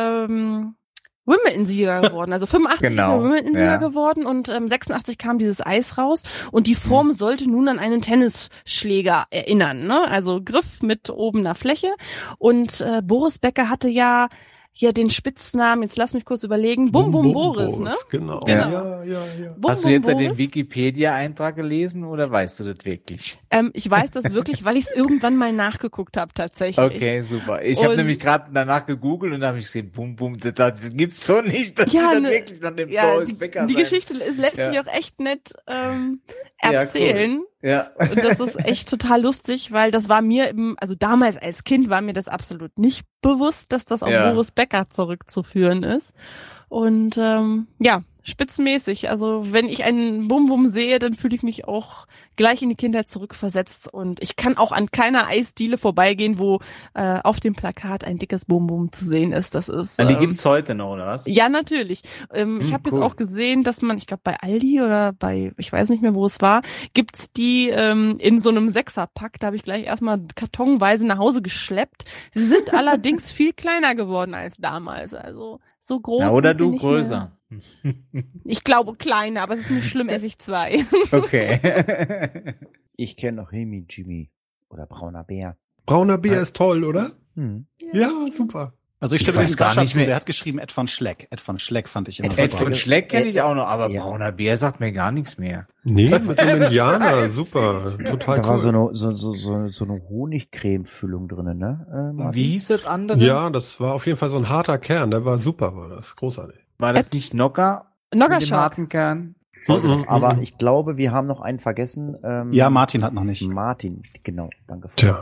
Wimbledon-Sieger geworden. Also 85 ist er Wimbledon-Sieger geworden und 86 kam dieses Eis raus und die Form sollte nun an einen Tennisschläger erinnern, ne? Also Griff mit obener Fläche. Und Boris Becker hatte ja hier den Spitznamen, jetzt lass mich kurz überlegen, Bum Bum Boris, ne? Genau. Ja. Bum, Hast du jetzt Bum, den Boris? Wikipedia-Eintrag gelesen oder weißt du das wirklich? Ich weiß das wirklich, weil ich es irgendwann mal nachgeguckt habe tatsächlich. Okay, super. Ich habe nämlich gerade danach gegoogelt und da habe ich gesehen, Bum Bum, das gibt's so nicht, dass Ja, die dann ne, wirklich an dem ja, Boris Becker die sein. Geschichte lässt sich auch echt nett erzählen. Ja. Und das ist echt total lustig, weil das war mir also damals als Kind war mir das absolut nicht bewusst, dass das auf Boris Becker zurückzuführen ist. Und spitzmäßig. Also wenn ich einen Bum-Bum sehe, dann fühle ich mich auch gleich in die Kindheit zurückversetzt. Und ich kann auch an keiner Eisdiele vorbeigehen, wo auf dem Plakat ein dickes Bum-Bum zu sehen ist. Das ist. Die gibt's heute noch, oder was? Ja, natürlich. Ich habe jetzt auch gesehen, dass man, ich glaube bei Aldi oder bei, ich weiß nicht mehr, wo es war, gibt's die in so einem Sechserpack. Da habe ich gleich erstmal kartonweise nach Hause geschleppt. Sie sind allerdings viel kleiner geworden als damals. Also so groß. Ja, oder sind sie du nicht größer. mehr. Ich glaube kleiner, aber es ist nicht schlimm, esse ich 2. Okay. Ich kenne noch Himi Jimmy oder Brauner Bär. Brauner Bär ist toll, oder? Ja, super. Also ich Ich stimme weiß dem gar Sascha nicht zu, mehr. der hat geschrieben Ed von Schleck. Ed von Schleck fand ich immer Ed super. von Schleck kenne ich auch noch, aber Ja. Brauner Bär sagt mir gar nichts mehr. Nee, mit dem Indianer, super, total Da war cool. so eine Honigcreme-Füllung drin, ne? Martin? Wie hieß das andere? Ja, das war auf jeden Fall so ein harter Kern, der war super, war das, großartig. War das nicht Nocker? Nogger Mit dem Shark. harten Kern? Aber ich glaube, wir haben noch einen vergessen. Ja, Martin hat noch nicht. Martin, genau, danke. Tja.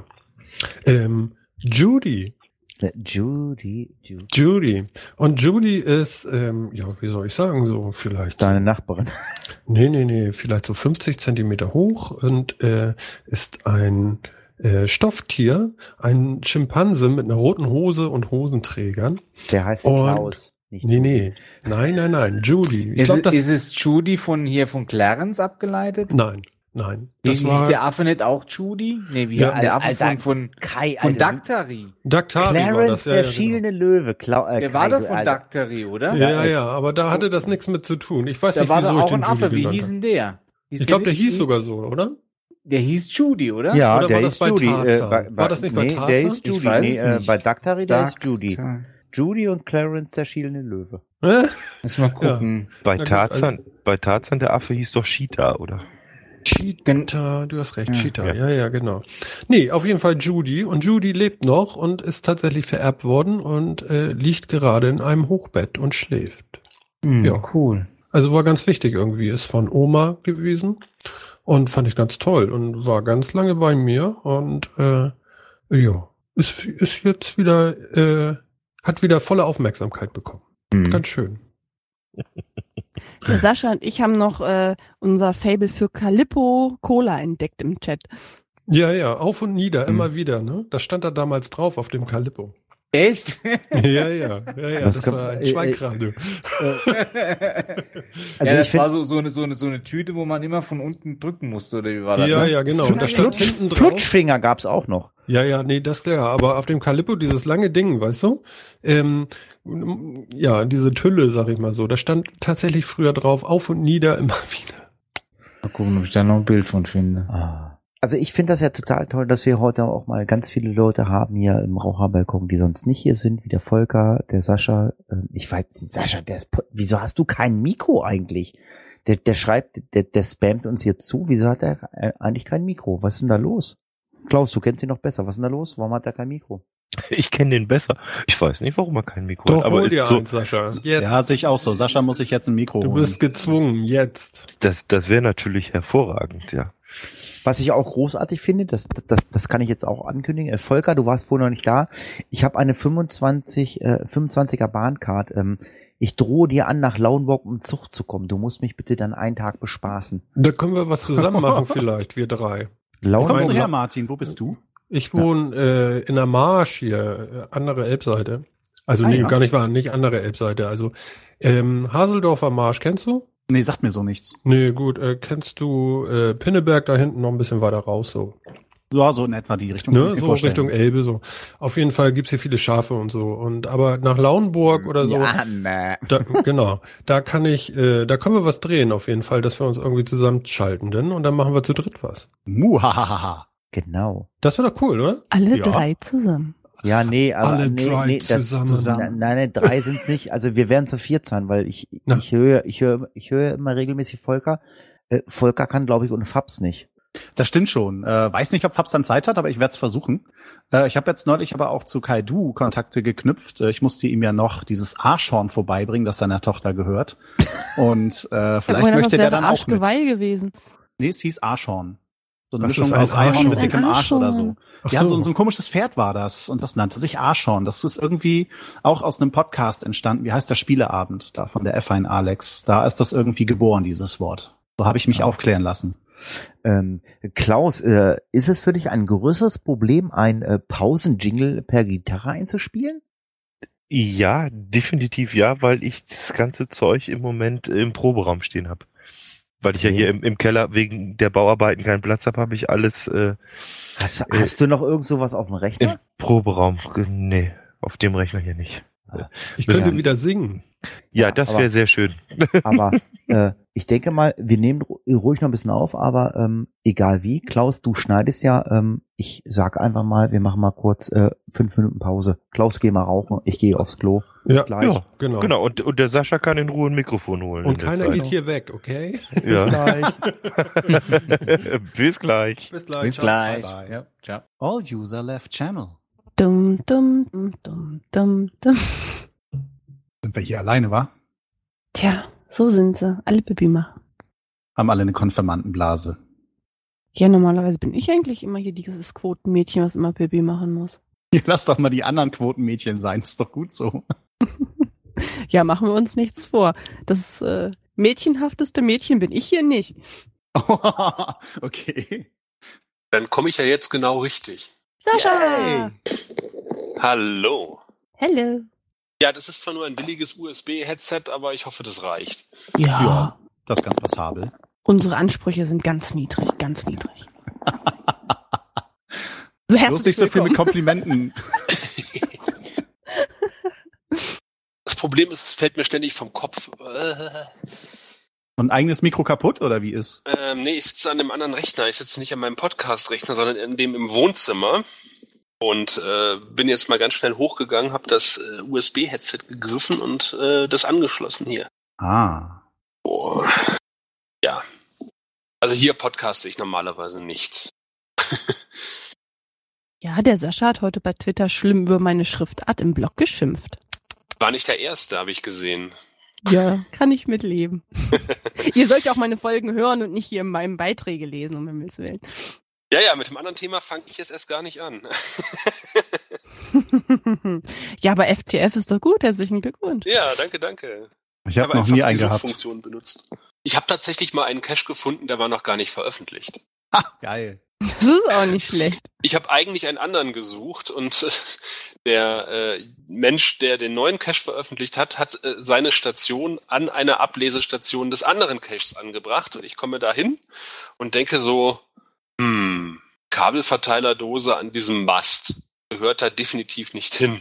Judy. Judy. Und Judy ist, ja, wie soll ich sagen, so vielleicht. Deine Nachbarin. Nee, vielleicht so 50 Zentimeter hoch und ist ein Stofftier, ein Schimpanse mit einer roten Hose und Hosenträgern. Der heißt Und- Klaus. Nicht Judy. Nee. Nein, Judy. Ich Ist, glaube, das ist es Judy von Clarence abgeleitet? Nein. Das Hieß war der Affe nicht auch Judy? Nee, wie Ja, hieß der Affe Alter, von Kai, von Alter, Daktari? Daktari war Clarence, das. der schielende Löwe. Der war doch von Daktari, oder? Ja, aber da hatte das nichts mit zu tun. Ich weiß Da nicht, war wieso doch ich auch den ein Affe. Judy Wie genannt hieß habe. denn der? Ich glaube, der nicht hieß Judy? sogar so, oder? Der hieß Judy, oder? Ja, Oder der war das ist bei Judy. Tarzan? War das nicht bei nee, Tarzan? der ist Ich Judy. weiß Nee, es nicht. bei Daktari, der ist Judy. Daktari. Judy und Clarence, der schielende Löwe. Muss mal gucken. Bei Na gut, Tarzan, der Affe hieß doch Cheetah, oder? Cheetah, du hast recht, Ja. Cheetah, ja, genau. Nee, auf jeden Fall Judy. Und Judy lebt noch und ist tatsächlich vererbt worden und liegt gerade in einem Hochbett und schläft. Ja. Cool. Also war ganz wichtig irgendwie, ist von Oma gewesen und fand ich ganz toll und war ganz lange bei mir und ja, ist jetzt wieder, hat wieder volle Aufmerksamkeit bekommen. Ganz schön. Der Sascha und ich haben noch unser Fable für Calippo Cola entdeckt im Chat. Ja, auf und nieder, immer wieder, ne? Das stand da damals drauf auf dem Calippo. Echt? Ja, Das das war ein Schweinkram. Also ja, ich das war finde, so eine Tüte, wo man immer von unten drücken musste, oder wie war das? Ja, genau. Und da stand hinten drauf. Flutschfinger gab's auch noch. Ja, nee, das klar. Aber auf dem Calippo dieses lange Ding, weißt du? Ja, diese Tülle, sag ich mal so. Da stand tatsächlich früher drauf, auf und nieder, immer wieder. Mal gucken, ob ich da noch ein Bild von finde. Also ich finde das ja total toll, dass wir heute auch mal ganz viele Leute haben hier im Raucherbalkon, die sonst nicht hier sind, wie der Volker, der Sascha. Ich weiß, Sascha, wieso hast du kein Mikro eigentlich? Der schreibt, der spammt uns hier zu. Wieso hat er eigentlich kein Mikro? Was ist denn da los? Klaus, du kennst ihn noch besser. Was ist denn da los? Warum hat er kein Mikro? Ich kenne den besser. Ich weiß nicht, warum er kein Mikro Doch, hat. Aber hol dir so, eins, Sascha. Jetzt. Ja, sehe ich auch so. Sascha muss sich jetzt ein Mikro Du holen. bist gezwungen, jetzt. das wäre natürlich hervorragend, ja. Was ich auch großartig finde, das kann ich jetzt auch ankündigen. Volker, du warst wohl noch nicht da. Ich habe eine 25er Bahncard. Ich drohe dir an, nach Lauenburg um Zug zu kommen. Du musst mich bitte dann einen Tag bespaßen. Da können wir was zusammen machen vielleicht, wir drei. Wo kommst du Lauenburg, her, Martin? Wo bist du? Ich wohne in der Marsch hier, andere Elbseite. Also nee, ja. gar nicht wahr, nicht andere Elbseite. Also Haseldorfer Marsch, kennst du? Nee, sagt mir so nichts. Nee, gut, kennst du Pinneberg da hinten noch ein bisschen weiter raus so. Ja, so in etwa die Richtung. kann ich Ne, mir so vorstellen. Richtung Elbe so. Auf jeden Fall gibt's hier viele Schafe und so. Und aber nach Lauenburg oder so, ne. da, genau, da können wir was drehen auf jeden Fall, dass wir uns irgendwie zusammenschalten denn und dann machen wir zu dritt was. Muhahaha. Genau. Das wäre doch cool, oder? Alle Ja. 3 zusammen. Ja, nee, aber Alle nee, drei nee, zusammen. Nein, 3 sind's nicht. Also wir werden zu 4 sein, weil ich höre immer regelmäßig Volker. Volker kann, glaube ich, ohne Fabs nicht. Das stimmt schon. Weiß nicht, ob Fabs dann Zeit hat, aber ich werde es versuchen. Ich habe jetzt neulich aber auch zu Kaidu Kontakte geknüpft. Ich musste ihm ja noch dieses Arschhorn vorbeibringen, das seiner Tochter gehört. Und vielleicht möchte der dann auch mit. Arschgeweih gewesen. Nee, es hieß Arschhorn. So eine Was Mischung ist ein aus Einhorn Arschhorn? mit dickem Arsch oder so. Ach Ja, so. so ein komisches Pferd war das. Und das nannte sich Arschhorn. Das ist irgendwie auch aus einem Podcast entstanden. Wie heißt der Spieleabend da von der F1 Alex? Da ist das irgendwie geboren, dieses Wort. So habe ich mich aufklären lassen. Klaus, ist es für dich ein größeres Problem, ein Pausenjingle per Gitarre einzuspielen? Ja, definitiv ja, weil ich das ganze Zeug im Moment im Proberaum stehen habe. Weil ich ja hier im Keller wegen der Bauarbeiten keinen Platz habe, habe ich alles Hast du noch irgend sowas auf dem im Rechner? Proberaum. Nee, auf dem Rechner hier nicht. Ich könnte wieder singen. Ja, das aber- wäre sehr schön. Aber ich denke mal, wir nehmen ruhig noch ein bisschen auf, aber egal wie, Klaus, du schneidest ja, ich sag einfach mal, wir machen mal kurz 5 Minuten Pause. Klaus, geh mal rauchen, ich gehe aufs Klo. Ja, Bis gleich. Ja, genau. genau. Und der Sascha kann in Ruhe ein Mikrofon holen. Und in der keiner Zeit. geht hier weg, okay? Ja. gleich. Bis gleich. Bis gleich. Bis Ciao. gleich. Bye, bye. Ja, ciao. All user left channel. Dum, dum, dum, dum, dum, dum. Sind wir hier alleine, wa? Tja, so sind sie. Alle Pipi machen. Haben alle eine Konfirmandenblase. Ja, normalerweise bin ich eigentlich immer hier dieses Quotenmädchen, was immer Pipi machen muss. Lass doch mal die anderen Quotenmädchen sein, ist doch gut so. Ja, machen wir uns nichts vor. Das mädchenhafteste Mädchen bin ich hier nicht. Okay. Dann komme ich ja jetzt genau richtig. Sascha! Hallo. Hello! Ja, das ist zwar nur ein billiges USB-Headset, aber ich hoffe, das reicht. Ja. Das ist ganz passabel. Unsere Ansprüche sind ganz niedrig, ganz niedrig. So Bloß nicht so viel mit Komplimenten. Das Problem ist, es fällt mir ständig vom Kopf. Und ein eigenes Mikro kaputt, oder wie ist? Nee, ich sitze an einem anderen Rechner. Ich sitze nicht an meinem Podcast-Rechner, sondern in dem im Wohnzimmer. Und bin jetzt mal ganz schnell hochgegangen, habe das USB-Headset gegriffen und das angeschlossen hier. Ah. Boah. Ja. Also hier podcaste ich normalerweise nicht. Ja, der Sascha hat heute bei Twitter schlimm über meine Schriftart im Blog geschimpft. War nicht der Erste, habe ich gesehen. Ja, kann ich mitleben. Ihr sollt ja auch meine Folgen hören und nicht hier in meinen Beiträge lesen, um Himmels Willen. Ja, mit dem anderen Thema fange ich jetzt erst gar nicht an. Ja, aber FTF ist doch gut, herzlichen Glückwunsch. Ja, danke. Ich habe noch einfach nie die einen gehabt. Suchfunktion benutzt. Ich habe tatsächlich mal einen Cache gefunden, der war noch gar nicht veröffentlicht. Ah, geil. Das ist auch nicht schlecht. Ich habe eigentlich einen anderen gesucht und der Mensch, der den neuen Cache veröffentlicht hat, hat seine Station an einer Ablesestation des anderen Caches angebracht und ich komme da hin und denke so, Kabelverteilerdose an diesem Mast gehört da definitiv nicht hin.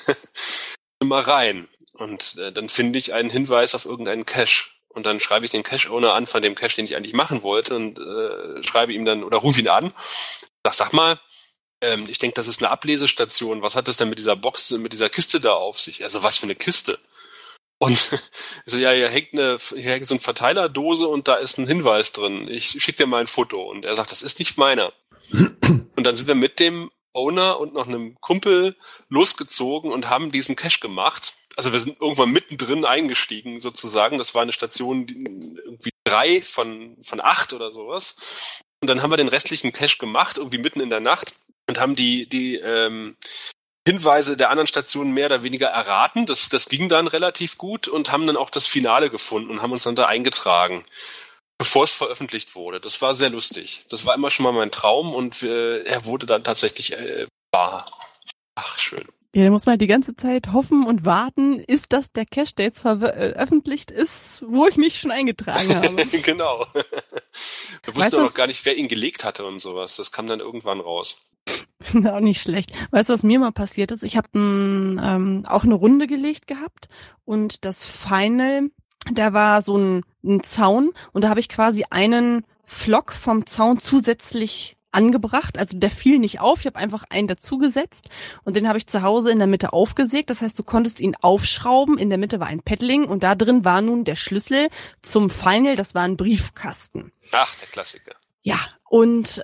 Mal rein und dann finde ich einen Hinweis auf irgendeinen Cache. Und dann schreibe ich den Cache-Owner an von dem Cache, den ich eigentlich machen wollte und schreibe ihm dann oder rufe ihn an. Sag mal, ich denke, das ist eine Ablesestation. Was hat das denn mit dieser Box, mit dieser Kiste da auf sich? Also was für eine Kiste? Und so, ja, hier hängt so eine Verteilerdose und da ist ein Hinweis drin. Ich schicke dir mal ein Foto. Und er sagt, das ist nicht meiner. Und dann sind wir mit dem Owner und noch einem Kumpel losgezogen und haben diesen Cache gemacht. Also wir sind irgendwann mittendrin eingestiegen sozusagen. Das war eine Station, irgendwie 3 von 8 oder sowas. Und dann haben wir den restlichen Cache gemacht, irgendwie mitten in der Nacht und haben die Hinweise der anderen Stationen mehr oder weniger erraten. Das ging dann relativ gut und haben dann auch das Finale gefunden und haben uns dann da eingetragen, bevor es veröffentlicht wurde. Das war sehr lustig. Das war immer schon mal mein Traum und er wurde dann tatsächlich wahr. Ach, schön. Ja, da muss man halt die ganze Zeit hoffen und warten, ist das der Cache, der jetzt veröffentlicht ist, wo ich mich schon eingetragen habe. Genau. Wir wussten auch noch gar nicht, wer ihn gelegt hatte und sowas. Das kam dann irgendwann raus. Auch nicht schlecht. Weißt du, was mir mal passiert ist? Ich habe auch eine Runde gelegt gehabt und das Final, da war so ein Zaun und da habe ich quasi einen Flock vom Zaun zusätzlich angebracht, also der fiel nicht auf, ich habe einfach einen dazugesetzt und den habe ich zu Hause in der Mitte aufgesägt, das heißt, du konntest ihn aufschrauben, in der Mitte war ein Paddling und da drin war nun der Schlüssel zum Final, das war ein Briefkasten. Ach, der Klassiker. Ja, und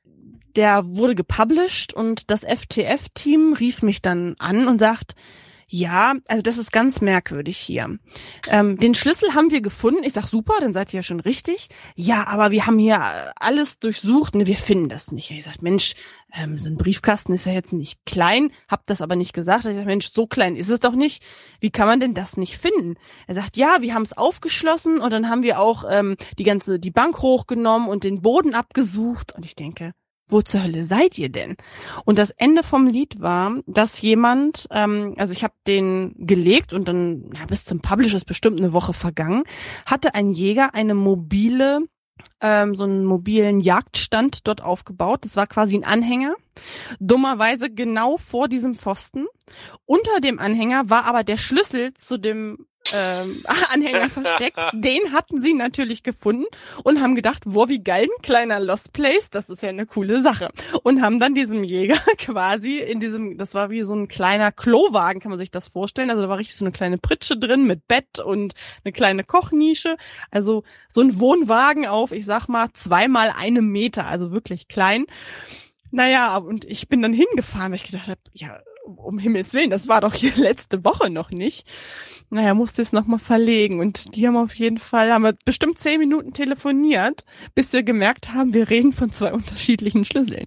der wurde gepublished und das FTF-Team rief mich dann an und sagt, Ja, also das ist ganz merkwürdig hier. Den Schlüssel haben wir gefunden. Ich sag, super, dann seid ihr ja schon richtig. Ja, aber wir haben hier alles durchsucht und wir finden das nicht. Ich sag, Mensch, so ein Briefkasten ist ja jetzt nicht klein, hab das aber nicht gesagt. Ich sag, Mensch, so klein ist es doch nicht. Wie kann man denn das nicht finden? Er sagt, ja, wir haben es aufgeschlossen und dann haben wir auch die Bank hochgenommen und den Boden abgesucht. Und ich denke, wo zur Hölle seid ihr denn? Und das Ende vom Lied war, dass jemand, also ich habe den gelegt und dann bis zum Publish ist bestimmt eine Woche vergangen, hatte ein Jäger eine mobile, so einen mobilen Jagdstand dort aufgebaut. Das war quasi ein Anhänger, dummerweise genau vor diesem Pfosten. Unter dem Anhänger war aber der Schlüssel zu dem Anhänger versteckt. Den hatten sie natürlich gefunden und haben gedacht, wow, wie geil, ein kleiner Lost Place, das ist ja eine coole Sache. Und haben dann diesem Jäger quasi das war wie so ein kleiner Klowagen, kann man sich das vorstellen. Also da war richtig so eine kleine Pritsche drin mit Bett und eine kleine Kochnische. Also so ein Wohnwagen auf, ich sag mal, 2 mal 1 Meter, also wirklich klein. Naja, und ich bin dann hingefahren, weil ich gedacht habe, ja, um Himmels Willen, das war doch hier letzte Woche noch nicht. Naja, musste es nochmal verlegen. Und die haben wir bestimmt 10 Minuten telefoniert, bis wir gemerkt haben, wir reden von 2 unterschiedlichen Schlüsseln.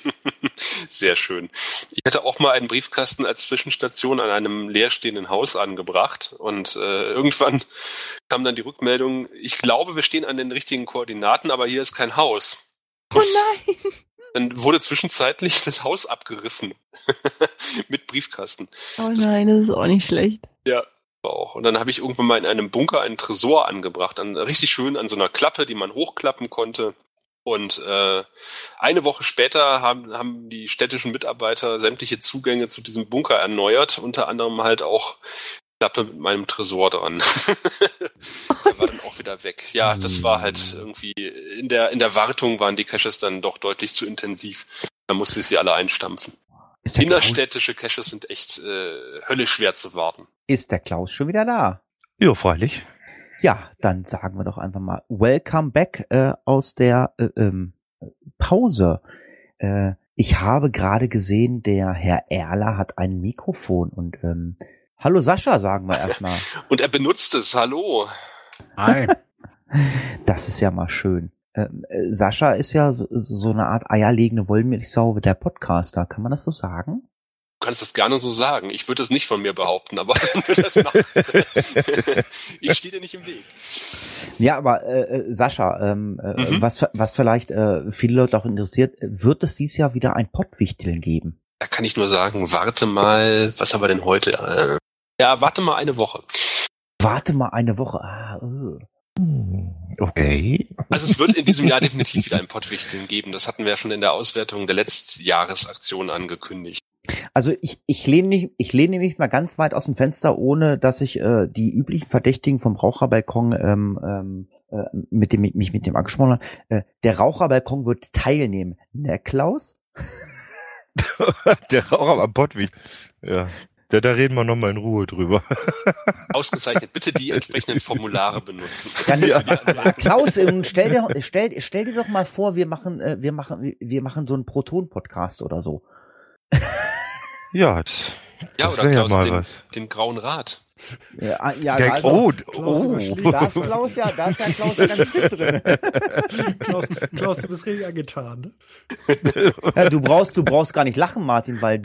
Sehr schön. Ich hatte auch mal einen Briefkasten als Zwischenstation an einem leerstehenden Haus angebracht und irgendwann kam dann die Rückmeldung, ich glaube, wir stehen an den richtigen Koordinaten, aber hier ist kein Haus. Oh nein! Dann wurde zwischenzeitlich das Haus abgerissen. Mit Briefkasten. Oh nein, das ist auch nicht schlecht. Ja, auch. Und dann habe ich irgendwann mal in einem Bunker einen Tresor angebracht. Richtig schön an so einer Klappe, die man hochklappen konnte. Und eine Woche später haben die städtischen Mitarbeiter sämtliche Zugänge zu diesem Bunker erneuert. Unter anderem halt auch Klappe mit meinem Tresor dran. Der war dann auch wieder weg. Ja, das war halt irgendwie, in der Wartung waren die Caches dann doch deutlich zu intensiv. Da musste ich sie alle einstampfen. Innerstädtische Caches sind echt höllisch schwer zu warten. Ist der Klaus schon wieder da? Ja, freilich. Ja, dann sagen wir doch einfach mal Welcome back aus der Pause. Ich habe gerade gesehen, der Herr Erler hat ein Mikrofon und hallo Sascha, sagen wir erstmal. Und er benutzt es, hallo. Hi. Das ist ja mal schön. Sascha ist ja so eine Art eierlegende Wollmilchsau der Podcaster. Kann man das so sagen? Du kannst das gerne so sagen. Ich würde es nicht von mir behaupten, aber wenn du das machst, ich stehe dir nicht im Weg. Ja, aber Sascha, was vielleicht viele Leute auch interessiert, wird es dieses Jahr wieder ein Pottwichteln geben? Da kann ich nur sagen, warte mal, was haben wir denn heute? Ja, warte mal eine Woche. Warte mal eine Woche. Okay. Also es wird in diesem Jahr definitiv wieder ein Pottwichteln geben. Das hatten wir ja schon in der Auswertung der Letztjahresaktion angekündigt. Also ich lehne mich mal ganz weit aus dem Fenster, ohne dass ich die üblichen Verdächtigen vom Raucherbalkon mit dem angesprochen habe. Der Raucherbalkon wird teilnehmen. Ne, Klaus? Der Raucher am Pottwig. Ja. Da reden wir nochmal in Ruhe drüber. Ausgezeichnet. Bitte die entsprechenden Formulare benutzen. Ja, nicht, Klaus, stell dir doch mal vor, wir machen so einen Proton-Podcast oder so. Ja, oder Klaus, den Grauen Rat. Ja, da ist Klaus ja ganz fit drin. Klaus, du bist richtig angetan, ne? Ja, du brauchst gar nicht lachen, Martin, weil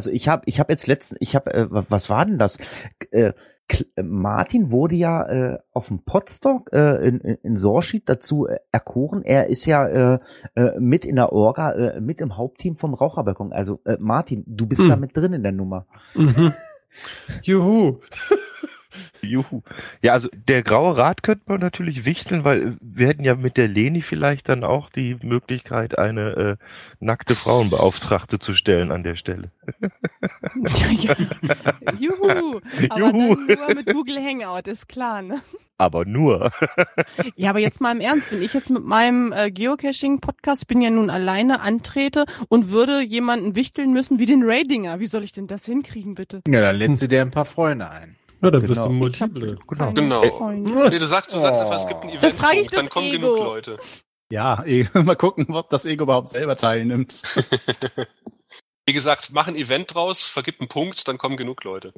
was war denn das? Martin wurde ja auf dem Podstock in Sorschied dazu erkoren. Er ist ja mit in der Orga, mit im Hauptteam vom Raucherbalkon. Also Martin, du bist da mit drin in der Nummer. Mhm. Juhu. Juhu. Ja, also der Graue Rat könnte man natürlich wichteln, weil wir hätten ja mit der Leni vielleicht dann auch die Möglichkeit, eine nackte Frauenbeauftragte zu stellen an der Stelle. Ja. Juhu. Aber dann nur mit Google Hangout, ist klar, ne? Aber nur. Ja, aber jetzt mal im Ernst, wenn ich jetzt mit meinem Geocaching-Podcast, bin ja nun alleine, antrete und würde jemanden wichteln müssen wie den Raydinger, wie soll ich denn das hinkriegen, bitte? Ja, dann lädst du dir ein paar Freunde ein. Ja, dann bist du multiple. Genau. Nee, du sagst einfach, es gibt ein Event, dann kommen Ego. genug Leute. Ja, mal gucken, ob das Ego überhaupt selber teilnimmt. Wie gesagt, mach ein Event draus, vergib einen Punkt, dann kommen genug Leute.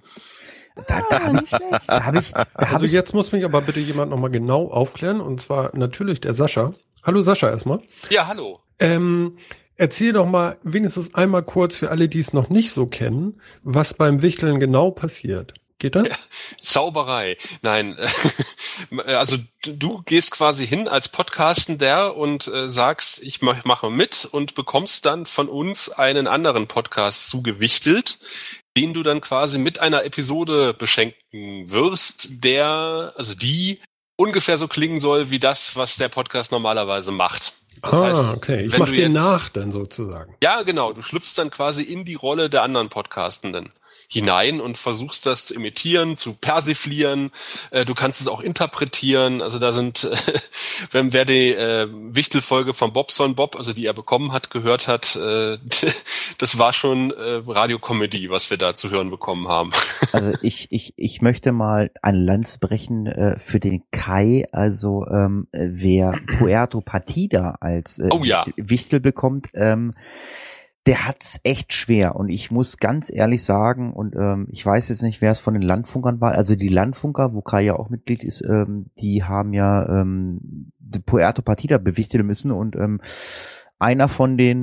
Also jetzt muss mich aber bitte jemand nochmal genau aufklären, und zwar natürlich der Sascha. Hallo Sascha erstmal. Ja, hallo. Erzähl doch mal wenigstens einmal kurz für alle, die es noch nicht so kennen, was beim Wichteln genau passiert. Geht das? Ja, Zauberei. Nein, also du gehst quasi hin als Podcastender und sagst, ich mache mit und bekommst dann von uns einen anderen Podcast zugewichtelt, den du dann quasi mit einer Episode beschenken wirst, die ungefähr so klingen soll wie das, was der Podcast normalerweise macht. Das heißt, okay. Ich mache den nach dann sozusagen. Ja, genau. Du schlüpfst dann quasi in die Rolle der anderen Podcastenden hinein und versuchst das zu imitieren, zu persiflieren. Du kannst es auch interpretieren. Also da sind, wer die Wichtelfolge von Bobson Bob, also die er bekommen hat, gehört hat, das war schon Radiokomödie, was wir da zu hören bekommen haben. Also ich möchte mal eine Lanze brechen für den Kai. Also wer Puerto Partida als Wichtel bekommt, der hat's echt schwer, und ich muss ganz ehrlich sagen, und ich weiß jetzt nicht, wer es von den Landfunkern war, also die Landfunker, wo Kai ja auch Mitglied ist, die haben ja Puerto Partida bewichteln müssen, und einer von den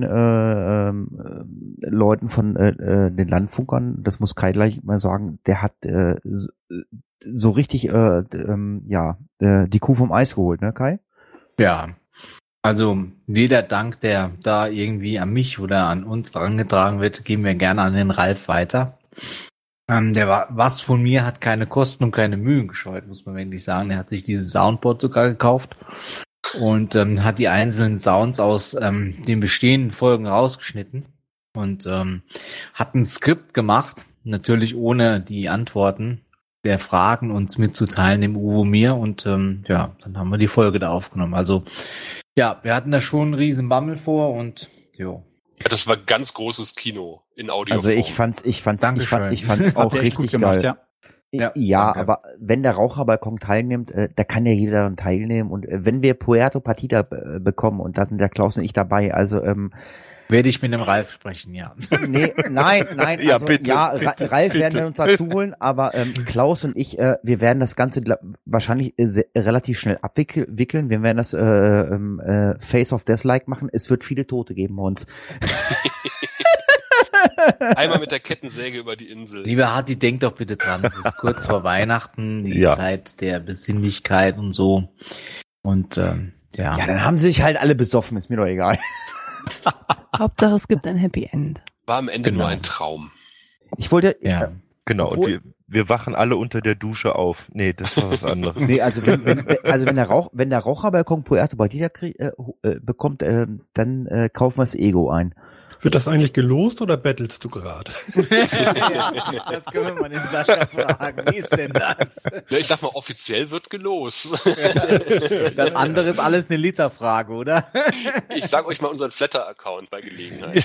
Leuten von den Landfunkern, das muss Kai gleich mal sagen, der hat so richtig die Kuh vom Eis geholt, ne Kai? Ja. Also jeder Dank, der da irgendwie an mich oder an uns herangetragen wird, geben wir gerne an den Ralf weiter. Was von mir hat keine Kosten und keine Mühen gescheut, muss man wirklich sagen. Er hat sich dieses Soundboard sogar gekauft und hat die einzelnen Sounds aus den bestehenden Folgen rausgeschnitten und hat ein Skript gemacht, natürlich ohne die Antworten der Fragen uns mitzuteilen, dem Uwe mir, und dann haben wir die Folge da aufgenommen. Also ja, wir hatten da schon einen riesen Bammel vor, und jo. Ja, das war ganz großes Kino in Audioform. Also ich fand's auch richtig gemacht, geil. ja. Ja, aber wenn der Raucherbalkon teilnimmt, da kann ja jeder dann teilnehmen, und wenn wir Puerto Partida bekommen, und da sind der Klaus und ich dabei, also werde ich mit dem Ralf sprechen, ja. Nee, nein, Ja, also, bitte, Ralf werden wir uns dazu holen, aber Klaus und ich, wir werden das Ganze wahrscheinlich relativ schnell abwickeln. Wir werden das Face of Death-like machen. Es wird viele Tote geben bei uns. Einmal mit der Kettensäge über die Insel. Lieber Harti, denk doch bitte dran, es ist kurz vor Weihnachten, die Zeit der Besinnlichkeit und so. Und ja, dann haben sie sich halt alle besoffen, ist mir doch egal. Hauptsache es gibt ein Happy End. War am Ende nur ein Traum. Ich wollte, Genau, und wir wachen alle unter der Dusche auf. Nee, das war was anderes. Nee, also wenn der Raucherbalkon Puerto Partida bekommt, dann kaufen wir das Ego ein. Wird das eigentlich gelost oder bettelst du gerade? Das können wir mal den Sascha fragen. Wie ist denn das? Ja, ich sag mal, offiziell wird gelost. Das andere ist alles eine Literfrage, oder? Ich sag euch mal unseren Flatter-Account bei Gelegenheit.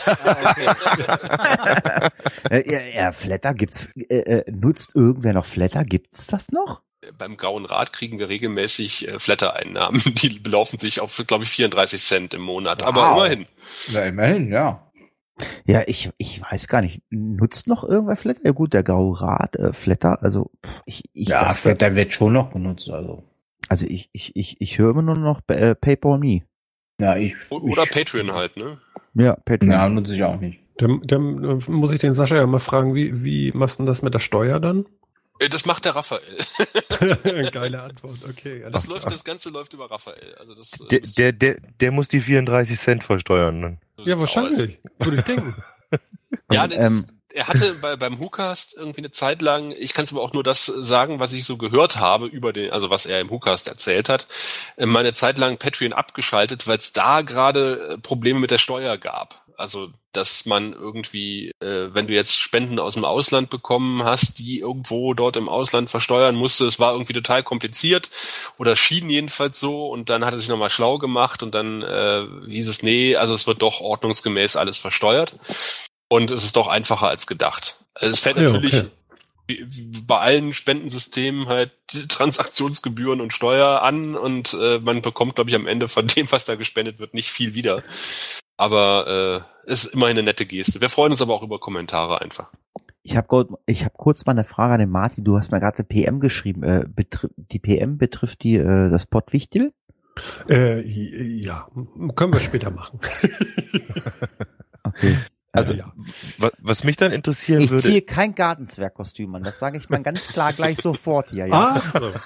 Ja, Flatter gibt's. Nutzt irgendwer noch Flatter? Gibt's das noch? Beim Grauen Rat kriegen wir regelmäßig Flatter-Einnahmen. Die belaufen sich auf, glaube ich, 34 Cent im Monat. Aber immerhin. Ja, immerhin, ja. Ja, ich weiß gar nicht. Nutzt noch irgendwer Flatter? Ja gut, der Graue Rat, Flatter, also ja, Flatter wird schon noch genutzt, also. Also ich höre immer nur noch PayPal.me. Ja, Oder Patreon halt, ne? Ja, Patreon. Ja, nutze ich auch nicht. Dann muss ich den Sascha ja mal fragen, wie machst du denn das mit der Steuer dann? Das macht der Raphael. Geile Antwort, okay. Das Ganze läuft über Raphael. Also der muss die 34 Cent versteuern. Ne? So Ja, wahrscheinlich. Würde ich denken. Ja, er hatte beim WhoCast irgendwie eine Zeit lang, ich kann es aber auch nur das sagen, was ich so gehört habe also was er im WhoCast erzählt hat, mal eine Zeit lang Patreon abgeschaltet, weil es da gerade Probleme mit der Steuer gab. Also, dass man irgendwie, wenn du jetzt Spenden aus dem Ausland bekommen hast, die irgendwo dort im Ausland versteuern musste, es war irgendwie total kompliziert oder schien jedenfalls so, und dann hat er sich nochmal schlau gemacht und dann hieß es, nee, also es wird doch ordnungsgemäß alles versteuert und es ist doch einfacher als gedacht. Also es fällt natürlich bei allen Spendensystemen halt Transaktionsgebühren und Steuer an, und man bekommt, glaube ich, am Ende von dem, was da gespendet wird, nicht viel wieder. Aber es ist immerhin eine nette Geste. Wir freuen uns aber auch über Kommentare einfach. Ich hab kurz mal eine Frage an den Martin. Du hast mir gerade eine PM geschrieben. Die PM betrifft das Pottwichtel? Ja, können wir später machen. Okay. Also, ja. Was mich dann interessieren Ich würde... ziehe kein Gartenzwergkostüm an. Das sage ich mal ganz klar gleich sofort hier. Ja. Ach so.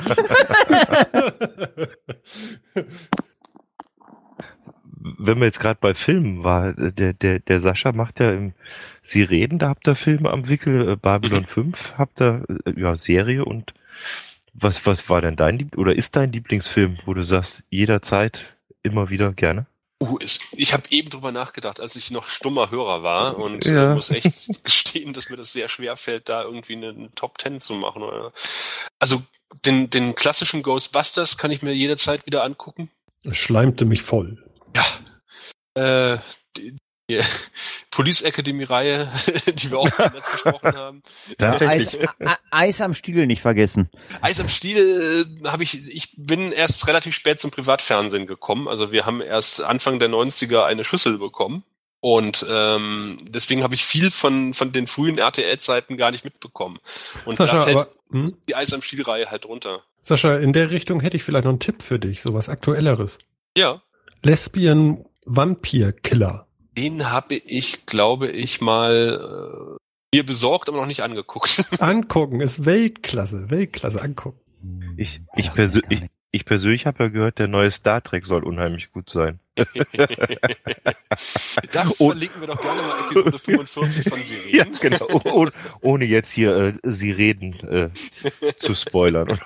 Wenn wir jetzt gerade bei Filmen war, der Sascha macht ja Sie reden, da habt ihr Filme am Wickel, Babylon 5, habt ihr Serie und was war denn ist dein Lieblingsfilm, wo du sagst, jederzeit, immer wieder gerne? Ich habe eben drüber nachgedacht, als ich noch stummer Hörer war und muss echt gestehen, dass mir das sehr schwer fällt, da irgendwie eine Top 10 zu machen. Also den klassischen Ghostbusters kann ich mir jederzeit wieder angucken. Es schleimte mich voll. Ja. Die Police Academy-Reihe, die wir auch zuletzt besprochen haben. Eis am Stiel nicht vergessen. Eis am Stiel ich bin erst relativ spät zum Privatfernsehen gekommen. Also wir haben erst Anfang der 90er eine Schüssel bekommen. Und deswegen habe ich viel von den frühen RTL-Zeiten gar nicht mitbekommen. Und Sascha, da fällt die Eis am Stiel-Reihe halt runter. Sascha, in der Richtung hätte ich vielleicht noch einen Tipp für dich, sowas Aktuelleres. Ja. Lesbian Vampire Killer. Den habe ich, glaube ich, mal mir besorgt, aber noch nicht angeguckt. Angucken ist Weltklasse angucken. Ich persönlich habe ja gehört, der neue Star Trek soll unheimlich gut sein. Da verlinken wir doch gerne mal Episode 45 von Sie reden. Ja, genau. Ohne jetzt hier Sie reden zu spoilern.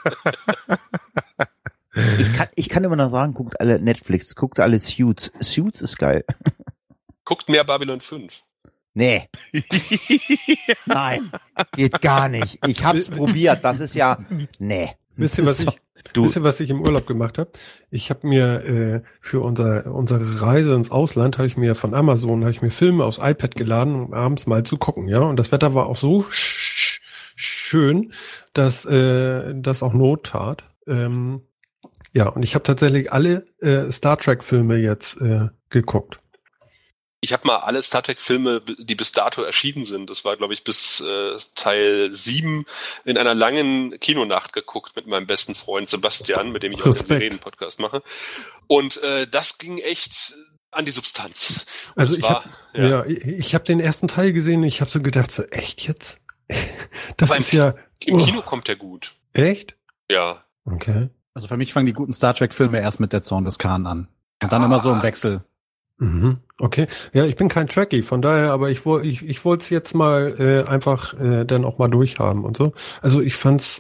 Ich kann immer noch sagen, guckt alle Netflix, guckt alle Suits. Suits ist geil. Guckt mehr Babylon 5. Nee. Nein, geht gar nicht. Ich hab's probiert, das ist ja, nee. Wisst ihr, was ich im Urlaub gemacht habe? Ich habe mir für unsere Reise ins Ausland habe ich mir von Amazon Filme aufs iPad geladen, um abends mal zu gucken, ja. Und das Wetter war auch so schön, dass das auch Not tat. Ja, und ich habe tatsächlich alle Star Trek Filme jetzt geguckt. Ich habe mal alle Star Trek-Filme, die bis dato erschienen sind, das war, glaube ich, bis Teil 7 in einer langen Kinonacht geguckt mit meinem besten Freund Sebastian, mit dem ich auch den Reden-Podcast mache. Und das ging echt an die Substanz. Und also ich habe den ersten Teil gesehen und ich habe so gedacht, so echt jetzt? Das aber ist im Kino kommt der gut. Echt? Ja. Okay. Also für mich fangen die guten Star Trek-Filme erst mit der Zorn des Khan an. Und dann immer so im Wechsel. Mhm. Okay. Ja, ich bin kein Trekkie, von daher, aber ich wollte es jetzt mal einfach dann auch mal durchhaben und so. Also ich fand's,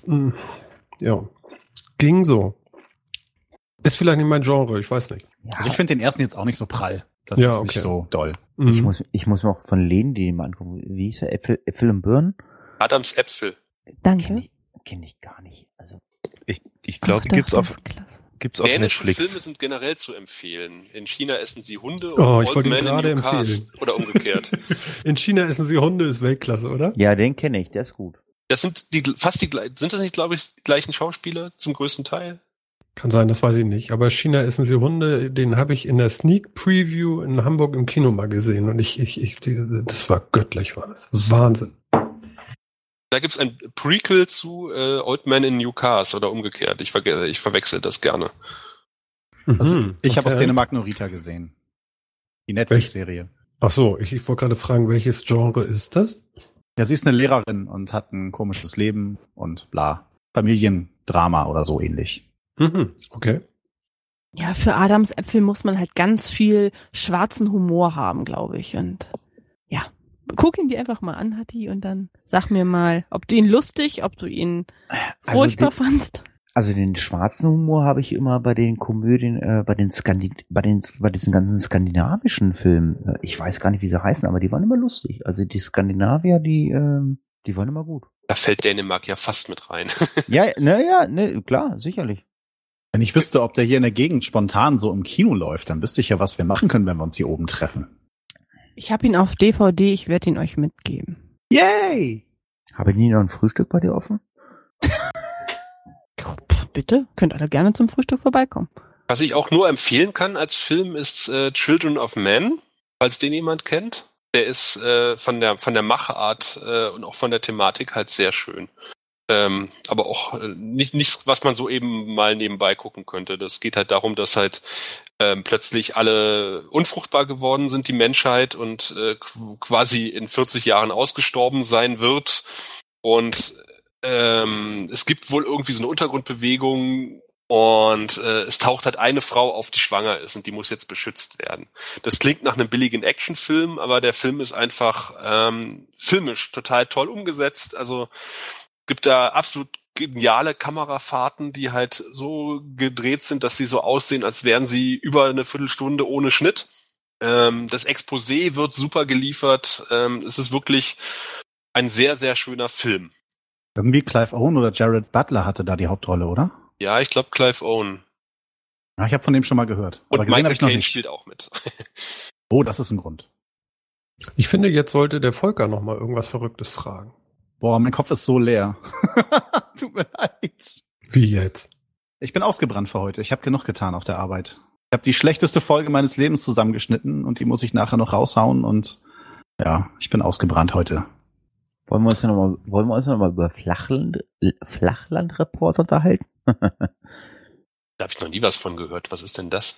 ging so. Ist vielleicht nicht mein Genre, ich weiß nicht. Ja. Also ich finde den ersten jetzt auch nicht so prall. Das ist nicht so doll. Mhm. Ich muss mir auch von Lehnen die mal angucken. Wie hieß er? Äpfel und Birnen? Adams Äpfel. Danke. Kenn ich gar nicht. Also ich glaube, die gibt's auf Dänische Netflix. Filme sind generell zu empfehlen. In China essen sie Hunde und Old Man in New empfehlen. Oder umgekehrt. In China essen sie Hunde, ist Weltklasse, oder? Ja, den kenne ich, der ist gut. Das sind sind das nicht, glaube ich, die gleichen Schauspieler zum größten Teil? Kann sein, das weiß ich nicht. Aber China essen sie Hunde, den habe ich in der Sneak Preview in Hamburg im Kino mal gesehen und das war göttlich, war das. Wahnsinn. Da gibt's ein Prequel zu Old Man in New Cars oder umgekehrt. Ich verwechsel das gerne. Also, ich habe aus Dänemark Norita gesehen. Die Netflix-Serie. Ach so, ich wollte gerade fragen, welches Genre ist das? Ja, sie ist eine Lehrerin und hat ein komisches Leben und bla. Familiendrama oder so ähnlich. Mhm, okay. Ja, für Adams Äpfel muss man halt ganz viel schwarzen Humor haben, glaube ich. Und ja, guck ihn dir einfach mal an, Hatti, und dann sag mir mal, ob du ihn lustig, ob du ihn furchtbar fandst. Also den schwarzen Humor habe ich immer bei den Komödien, bei diesen ganzen skandinavischen Filmen. Ich weiß gar nicht, wie sie heißen, aber die waren immer lustig. Also die Skandinavier, die waren immer gut. Da fällt Dänemark ja fast mit rein. Ja, klar, sicherlich. Wenn ich wüsste, ob der hier in der Gegend spontan so im Kino läuft, dann wüsste ich ja, was wir machen können, wenn wir uns hier oben treffen. Ich habe ihn auf DVD, ich werde ihn euch mitgeben. Yay! Habe ich nie noch ein Frühstück bei dir offen? Bitte, könnt alle gerne zum Frühstück vorbeikommen. Was ich auch nur empfehlen kann als Film ist Children of Men, falls den jemand kennt. Der ist von der Machart und auch von der Thematik halt sehr schön. Aber auch nichts, was man so eben mal nebenbei gucken könnte. Das geht halt darum, dass halt plötzlich alle unfruchtbar geworden sind, die Menschheit, und quasi in 40 Jahren ausgestorben sein wird. Und es gibt wohl irgendwie so eine Untergrundbewegung, und es taucht halt eine Frau auf, die schwanger ist, und die muss jetzt beschützt werden. Das klingt nach einem billigen Actionfilm, aber der Film ist einfach filmisch total toll umgesetzt. Also gibt da absolut geniale Kamerafahrten, die halt so gedreht sind, dass sie so aussehen, als wären sie über eine Viertelstunde ohne Schnitt. Das Exposé wird super geliefert. Es ist wirklich ein sehr, sehr schöner Film. Irgendwie Clive Owen oder Jared Butler hatte da die Hauptrolle, oder? Ja, ich glaube Clive Owen. Ja, ich habe von dem schon mal gehört. Und aber Michael Caine spielt auch mit. Oh, das ist ein Grund. Ich finde, jetzt sollte der Volker noch mal irgendwas Verrücktes fragen. Boah, mein Kopf ist so leer. Tut mir leid. Wie jetzt? Ich bin ausgebrannt für heute. Ich habe genug getan auf der Arbeit. Ich habe die schlechteste Folge meines Lebens zusammengeschnitten und die muss ich nachher noch raushauen, und ja, ich bin ausgebrannt heute. Wollen wir uns noch mal über Flachlandreporter unterhalten? Da habe ich noch nie was von gehört. Was ist denn das?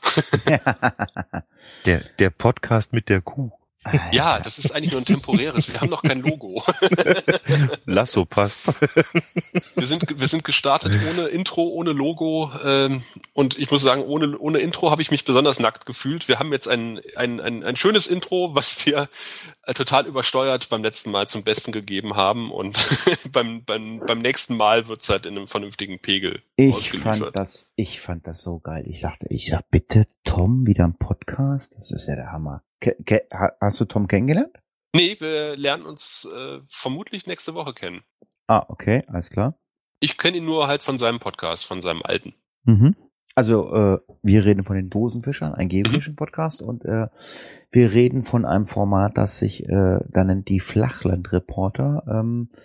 Der Podcast mit der Kuh. Ja, das ist eigentlich nur ein temporäres. Wir haben noch kein Logo. Lasso passt. Wir sind gestartet ohne Intro, ohne Logo. Und ich muss sagen, ohne Intro habe ich mich besonders nackt gefühlt. Wir haben jetzt ein schönes Intro, was wir total übersteuert beim letzten Mal zum Besten gegeben haben. Und beim nächsten Mal wird's halt in einem vernünftigen Pegel ausgeliefert. Ich fand das so geil. Ich sag, bitte, Tom, wieder ein Podcast? Das ist ja der Hammer. Hast du Tom kennengelernt? Nee, wir lernen uns vermutlich nächste Woche kennen. Ah, okay, alles klar. Ich kenne ihn nur halt von seinem Podcast, von seinem alten. Mhm. Also, wir reden von den Dosenfischern, ein Geofischen-Podcast, und wir reden von einem Format, das sich da nennt die Flachlandreporter.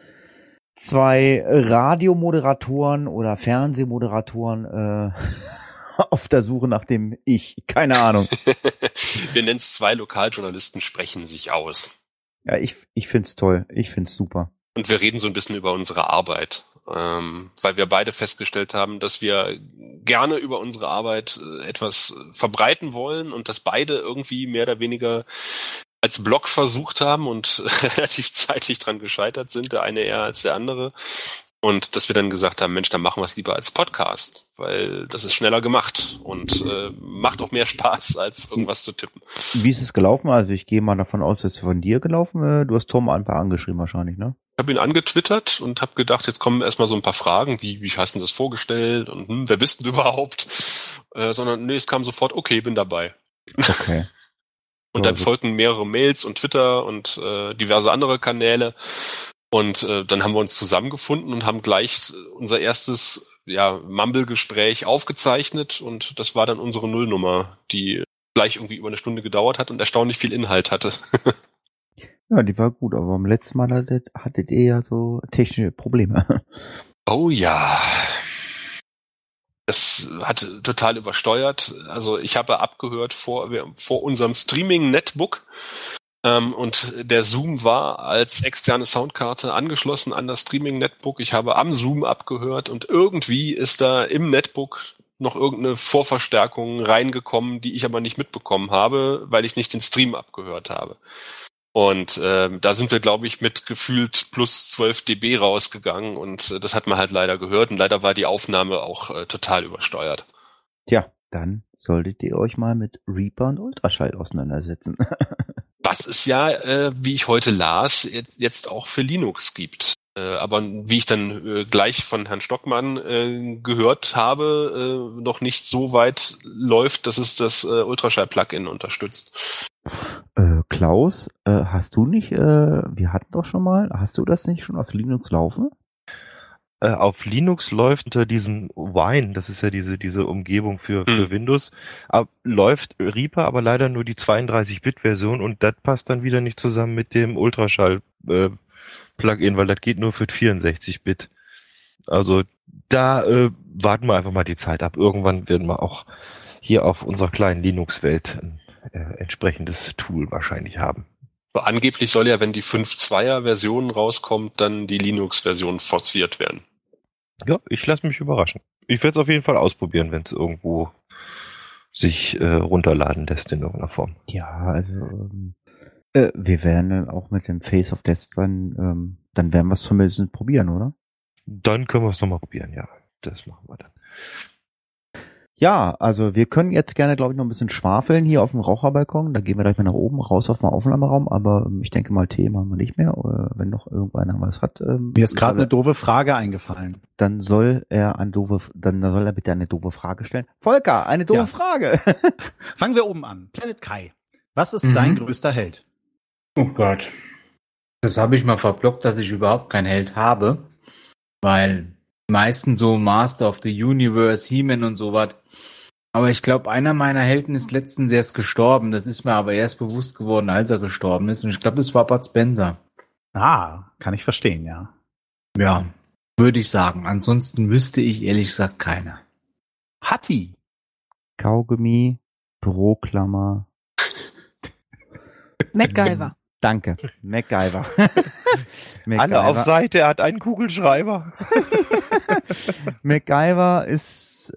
2 Radiomoderatoren oder Fernsehmoderatoren auf der Suche nach dem Ich. Keine Ahnung. Wir nennen es 2 Lokaljournalisten sprechen sich aus. Ja, ich find's toll. Ich find's super. Und wir reden so ein bisschen über unsere Arbeit, weil wir beide festgestellt haben, dass wir gerne über unsere Arbeit etwas verbreiten wollen und dass beide irgendwie mehr oder weniger als Blog versucht haben und relativ zeitig dran gescheitert sind, der eine eher als der andere. Und dass wir dann gesagt haben, Mensch, dann machen wir es lieber als Podcast, weil das ist schneller gemacht und macht auch mehr Spaß, als irgendwas zu tippen. Wie ist es gelaufen? Also ich gehe mal davon aus, dass es von dir gelaufen. Du hast Tom einfach angeschrieben wahrscheinlich, ne? Ich habe ihn angetwittert und habe gedacht, jetzt kommen erstmal so ein paar Fragen, wie hast du das vorgestellt und wer bist du überhaupt? Sondern nee, es kam sofort, okay, bin dabei. Okay. Und dann folgten mehrere Mails und Twitter und diverse andere Kanäle. Und dann haben wir uns zusammengefunden und haben gleich unser erstes Mumble-Gespräch aufgezeichnet. Und das war dann unsere Nullnummer, die gleich irgendwie über eine Stunde gedauert hat und erstaunlich viel Inhalt hatte. Ja, die war gut, aber beim letzten Mal hattet ihr ja so technische Probleme. Oh ja. Das hat total übersteuert. Also ich habe abgehört vor unserem Streaming-Netbook. Und der Zoom war als externe Soundkarte angeschlossen an das Streaming-Netbook. Ich habe am Zoom abgehört und irgendwie ist da im Netbook noch irgendeine Vorverstärkung reingekommen, die ich aber nicht mitbekommen habe, weil ich nicht den Stream abgehört habe. Und da sind wir, glaube ich, mit gefühlt plus 12 dB rausgegangen und das hat man halt leider gehört und leider war die Aufnahme auch total übersteuert. Tja, dann solltet ihr euch mal mit Reaper und Ultraschall auseinandersetzen. Was es ja, wie ich heute las, jetzt auch für Linux gibt. Aber wie ich dann gleich von Herrn Stockmann gehört habe, noch nicht so weit läuft, dass es das Ultraschall-Plugin unterstützt. Klaus, hast du nicht, wir hatten doch schon mal, hast du das nicht schon auf Linux laufen? Auf Linux läuft unter diesem Wine, das ist ja diese Umgebung für Windows, läuft Reaper, aber leider nur die 32-Bit-Version und das passt dann wieder nicht zusammen mit dem Ultraschall-Plugin, weil das geht nur für 64-Bit. Also da warten wir einfach mal die Zeit ab. Irgendwann werden wir auch hier auf unserer kleinen Linux-Welt ein entsprechendes Tool wahrscheinlich haben. Aber angeblich soll ja, wenn die 5.2er-Version rauskommt, dann die Linux-Version forciert werden. Ja, ich lasse mich überraschen. Ich werde es auf jeden Fall ausprobieren, wenn es irgendwo sich runterladen lässt in irgendeiner Form. Ja, also wir werden dann auch mit dem Face of Death dann werden wir es zumindest probieren, oder? Dann können wir es nochmal probieren, ja. Das machen wir dann. Ja, also wir können jetzt gerne, glaube ich, noch ein bisschen schwafeln hier auf dem Raucherbalkon. Da gehen wir gleich mal nach oben, raus auf den Aufnahmeraum. Aber ich denke mal, Tee machen wir nicht mehr. Oder wenn noch irgendeiner was hat. Mir ist gerade eine doofe Frage eingefallen. Dann soll er bitte eine doofe Frage stellen. Volker, eine doofe Frage. Fangen wir oben an. Planet Kai. Was ist dein größter Held? Oh Gott. Das habe ich mal verblockt, dass ich überhaupt keinen Held habe. Weil meisten so Master of the Universe, He-Man und sowas. Aber ich glaube, einer meiner Helden ist letztens erst gestorben. Das ist mir aber erst bewusst geworden, als er gestorben ist. Und ich glaube, das war Bud Spencer. Ah, kann ich verstehen, ja. Ja, würde ich sagen. Ansonsten wüsste ich ehrlich gesagt keiner. Hatti. Kaugummi, Büroklammer. MacGyver. Danke, MacGyver. Anne auf Seite, er hat einen Kugelschreiber. MacGyver ist,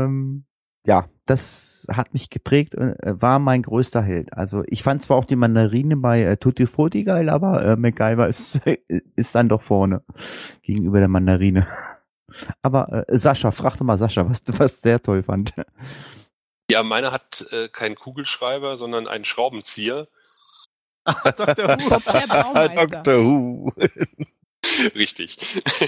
das hat mich geprägt und war mein größter Held. Also ich fand zwar auch die Mandarine bei Tutti Frutti geil, aber MacGyver ist dann doch vorne gegenüber der Mandarine. Aber Sascha, frag doch mal Sascha, was der toll fand. Ja, meiner hat keinen Kugelschreiber, sondern einen Schraubenzieher. Dr. Who. Der Baumeister. Dr. Who. Richtig.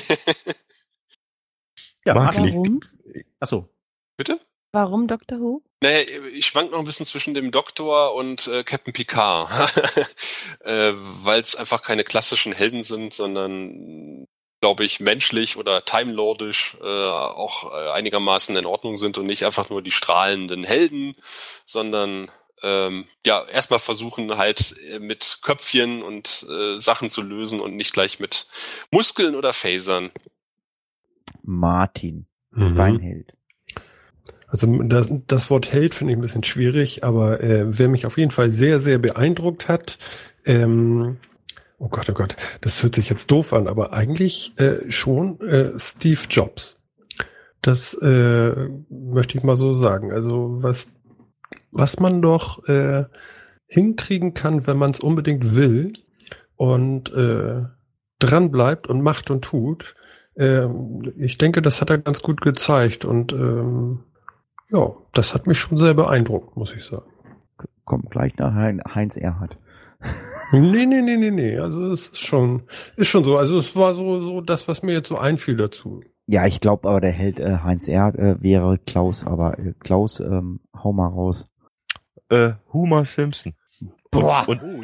Ja, Warum? Achso. Bitte? Warum Dr. Who? Naja, ich schwank noch ein bisschen zwischen dem Doktor und Captain Picard. Weil es einfach keine klassischen Helden sind, sondern, glaube ich, menschlich oder timelordisch auch einigermaßen in Ordnung sind und nicht einfach nur die strahlenden Helden, sondern erstmal versuchen halt mit Köpfchen und Sachen zu lösen und nicht gleich mit Muskeln oder Phasern. Martin, dein Held. Also das Wort Held finde ich ein bisschen schwierig, aber wer mich auf jeden Fall sehr, sehr beeindruckt hat, oh Gott, das hört sich jetzt doof an, aber eigentlich schon Steve Jobs. Das möchte ich mal so sagen. Also was man doch hinkriegen kann, wenn man es unbedingt will und dran bleibt und macht und tut. Ich denke, das hat er ganz gut gezeigt und das hat mich schon sehr beeindruckt, muss ich sagen. Kommt gleich nach Heinz Erhardt. Nee. Also es ist schon so. Also es war so das, was mir jetzt so einfiel dazu. Ja, ich glaube aber der Held Heinz Erhardt wäre Klaus, aber Klaus, hau mal raus. Homer Simpson. Boah.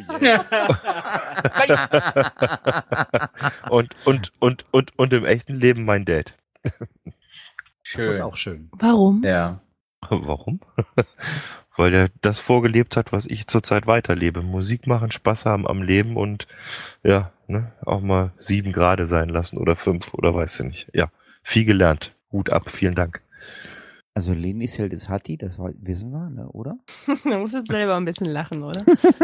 Und im echten Leben mein Dad. Schön. Das ist auch schön. Warum? Ja. Warum? Weil er das vorgelebt hat, was ich zurzeit weiterlebe. Musik machen, Spaß haben am Leben und auch mal 7 Grad sein lassen oder 5 oder weiß ich nicht. Ja, viel gelernt. Hut ab, vielen Dank. Also Lenis Held ist Hatti, das wissen wir, ne, oder? Man muss jetzt selber ein bisschen lachen, oder?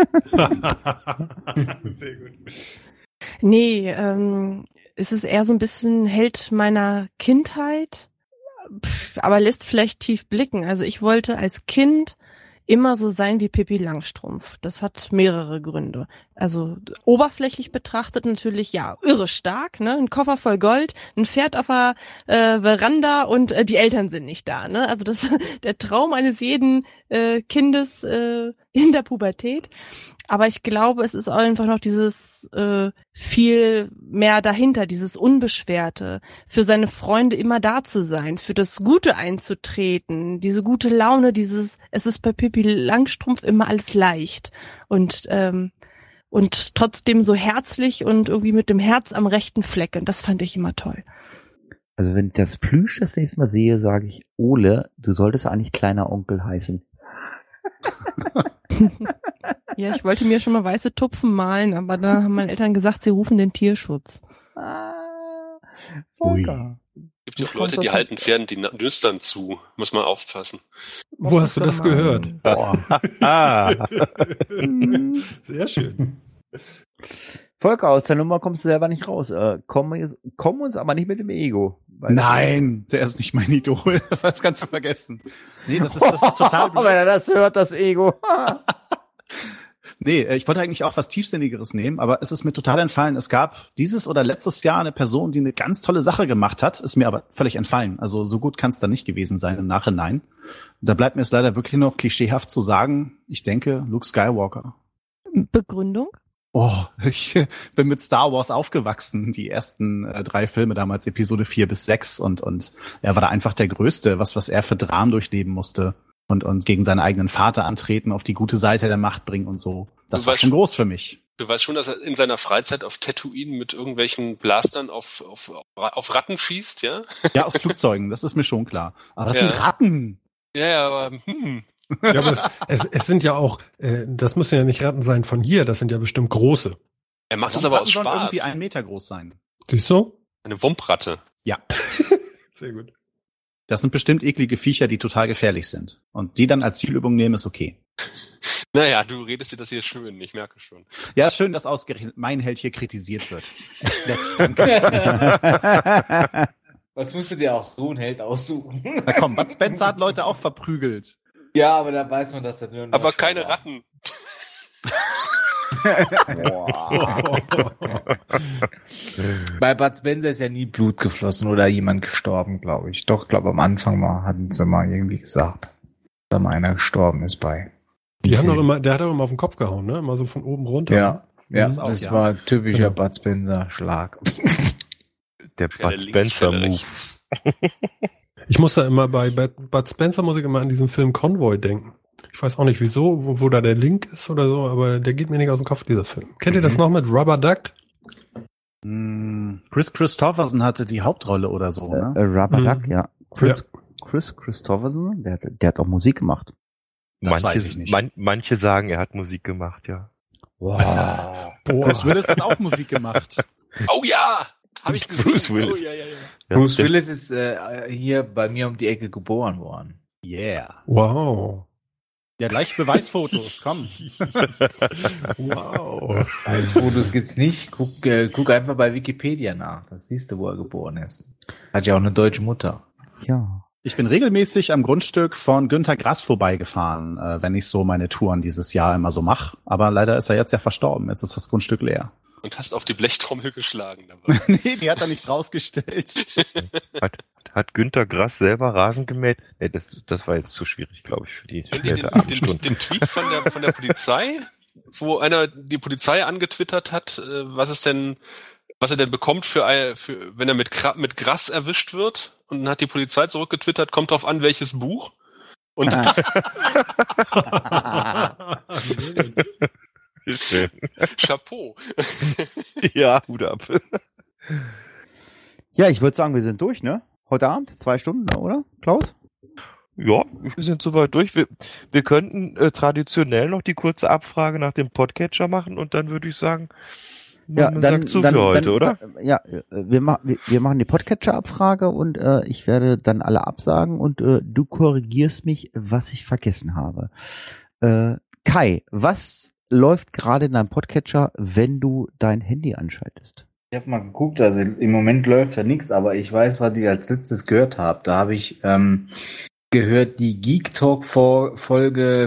Sehr gut. Nee, es ist eher so ein bisschen Held meiner Kindheit, aber lässt vielleicht tief blicken. Also ich wollte als Kind immer so sein wie Pippi Langstrumpf. Das hat mehrere Gründe. Also oberflächlich betrachtet natürlich, irre stark, ne? Ein Koffer voll Gold, ein Pferd auf der Veranda und die Eltern sind nicht da, ne? Also das der Traum eines jeden Kindes in der Pubertät. Aber ich glaube, es ist auch einfach noch dieses viel mehr dahinter, dieses Unbeschwerte, für seine Freunde immer da zu sein, für das Gute einzutreten, diese gute Laune, es ist bei Pippi Langstrumpf immer alles leicht und trotzdem so herzlich und irgendwie mit dem Herz am rechten Fleck. Und das fand ich immer toll. Also wenn ich das Plüsch das nächste Mal sehe, sage ich, Ole, du solltest eigentlich kleiner Onkel heißen. Ja, ich wollte mir schon mal weiße Tupfen malen, aber da haben meine Eltern gesagt, sie rufen den Tierschutz. Volker. Gibt ja auch Leute, die halten Pferden die Nüstern zu. Muss man aufpassen. Wo hast du das gehört? Boah. Sehr schön. Volker, aus der Nummer kommst du selber nicht raus. Komm uns aber nicht mit dem Ego. Nein, der ist nicht mein Idol. Das kannst du vergessen. Nee, das ist total blöd. Wenn er das hört, das Ego. Nee, ich wollte eigentlich auch was Tiefsinnigeres nehmen, aber es ist mir total entfallen. Es gab dieses oder letztes Jahr eine Person, die eine ganz tolle Sache gemacht hat, ist mir aber völlig entfallen. Also so gut kann es da nicht gewesen sein im Nachhinein. Und da bleibt mir es leider wirklich noch klischeehaft zu sagen, ich denke, Luke Skywalker. Begründung? Oh, ich bin mit Star Wars aufgewachsen, die ersten 3 Filme damals, Episode 4 bis 6 und er war da einfach der Größte, was er für Dramen durchleben musste und gegen seinen eigenen Vater antreten, auf die gute Seite der Macht bringen und so. Das war schon groß für mich. Du weißt schon, dass er in seiner Freizeit auf Tatooine mit irgendwelchen Blastern auf Ratten schießt, ja? Ja, aus Flugzeugen, das ist mir schon klar. Aber das sind Ratten. Ja, aber Ja, aber es sind ja auch, das müssen ja nicht Ratten sein von hier, das sind ja bestimmt große. Er macht das aber aus Ratten sollen Spaß. irgendwie 1 Meter groß sein. Siehst du? Eine Wumpratte. Ja. Sehr gut. Das sind bestimmt eklige Viecher, die total gefährlich sind. Und die dann als Zielübung nehmen, ist okay. Naja, du redest dir das hier schön, ich merke schon. Ja, ist schön, dass ausgerechnet mein Held hier kritisiert wird. Echt nett, danke. Was musst du dir auch so einen Held aussuchen? Na komm, Bud Spencer hat Leute auch verprügelt. Ja, aber da weiß man, dass das nur ein Aber Maschine keine war. Ratten. Bei Bud Spencer ist ja nie Blut geflossen oder jemand gestorben, glaube ich. Doch, glaube am Anfang hatten sie mal irgendwie gesagt, dass da mal einer gestorben ist bei. Der hat doch immer auf den Kopf gehauen, ne? Immer so von oben runter. Ja, Das das, auch, war typischer Genau. Bud Spencer Schlag. Der Keine Bud Spencer Linksfälle Move. rechts. Ich muss da immer bei Bud Spencer muss ich immer an diesen Film Convoy denken. Ich weiß auch nicht wieso, wo da der Link ist oder so, aber der geht mir nicht aus dem Kopf, dieser Film. Kennt ihr das noch mit Rubber Duck? Chris Christopherson hatte die Hauptrolle oder so, ne? Rubber Mhm. Duck, ja. Chris Christopherson, der hat auch Musik gemacht. Das weiß ich nicht. Manche sagen, er hat Musik gemacht, ja. Wow. Bruce Willis hat auch Musik gemacht. Oh ja! Habe ich gesehen. Bruce Willis. Oh, ja. Ja, Bruce der- Willis ist hier bei mir um die Ecke geboren worden. Yeah. Wow. Ja, gleich Beweisfotos, komm. Wow. Als Fotos gibt's nicht. Guck einfach bei Wikipedia nach. Das siehst du, wo er geboren ist. Hat ja auch eine deutsche Mutter. Ja. Ich bin regelmäßig am Grundstück von Günter Grass vorbeigefahren, wenn ich so meine Touren dieses Jahr immer so mache. Aber leider ist er jetzt ja verstorben. Jetzt ist das Grundstück leer. Und hast auf die Blechtrommel geschlagen dabei. Nee, die hat er nicht rausgestellt. Hat Günter Grass selber Rasen gemäht? Nee, das war jetzt zu schwierig, glaube ich, für die Kennt ihr späte Abendstunden. den Tweet von der Polizei, wo einer die Polizei angetwittert hat, was er denn bekommt für wenn er mit Gras erwischt wird? Und dann hat die Polizei zurückgetwittert, kommt drauf an, welches Buch. Und Schön. Chapeau. Ja, Hut ab. Ja, ich würde sagen, wir sind durch, ne? Heute Abend, 2 Stunden, oder, Klaus? Ja, wir sind soweit durch. Wir könnten traditionell noch die kurze Abfrage nach dem Podcatcher machen und dann würde ich sagen, man sagt zu für heute, oder? Wir machen die Podcatcher-Abfrage und ich werde dann alle absagen und du korrigierst mich, was ich vergessen habe. Kai, was läuft gerade in deinem Podcatcher, wenn du dein Handy anschaltest? Ich habe mal geguckt, also im Moment läuft ja nichts, aber ich weiß, was ich als letztes gehört habe. Da habe ich gehört, die Geek Talk Folge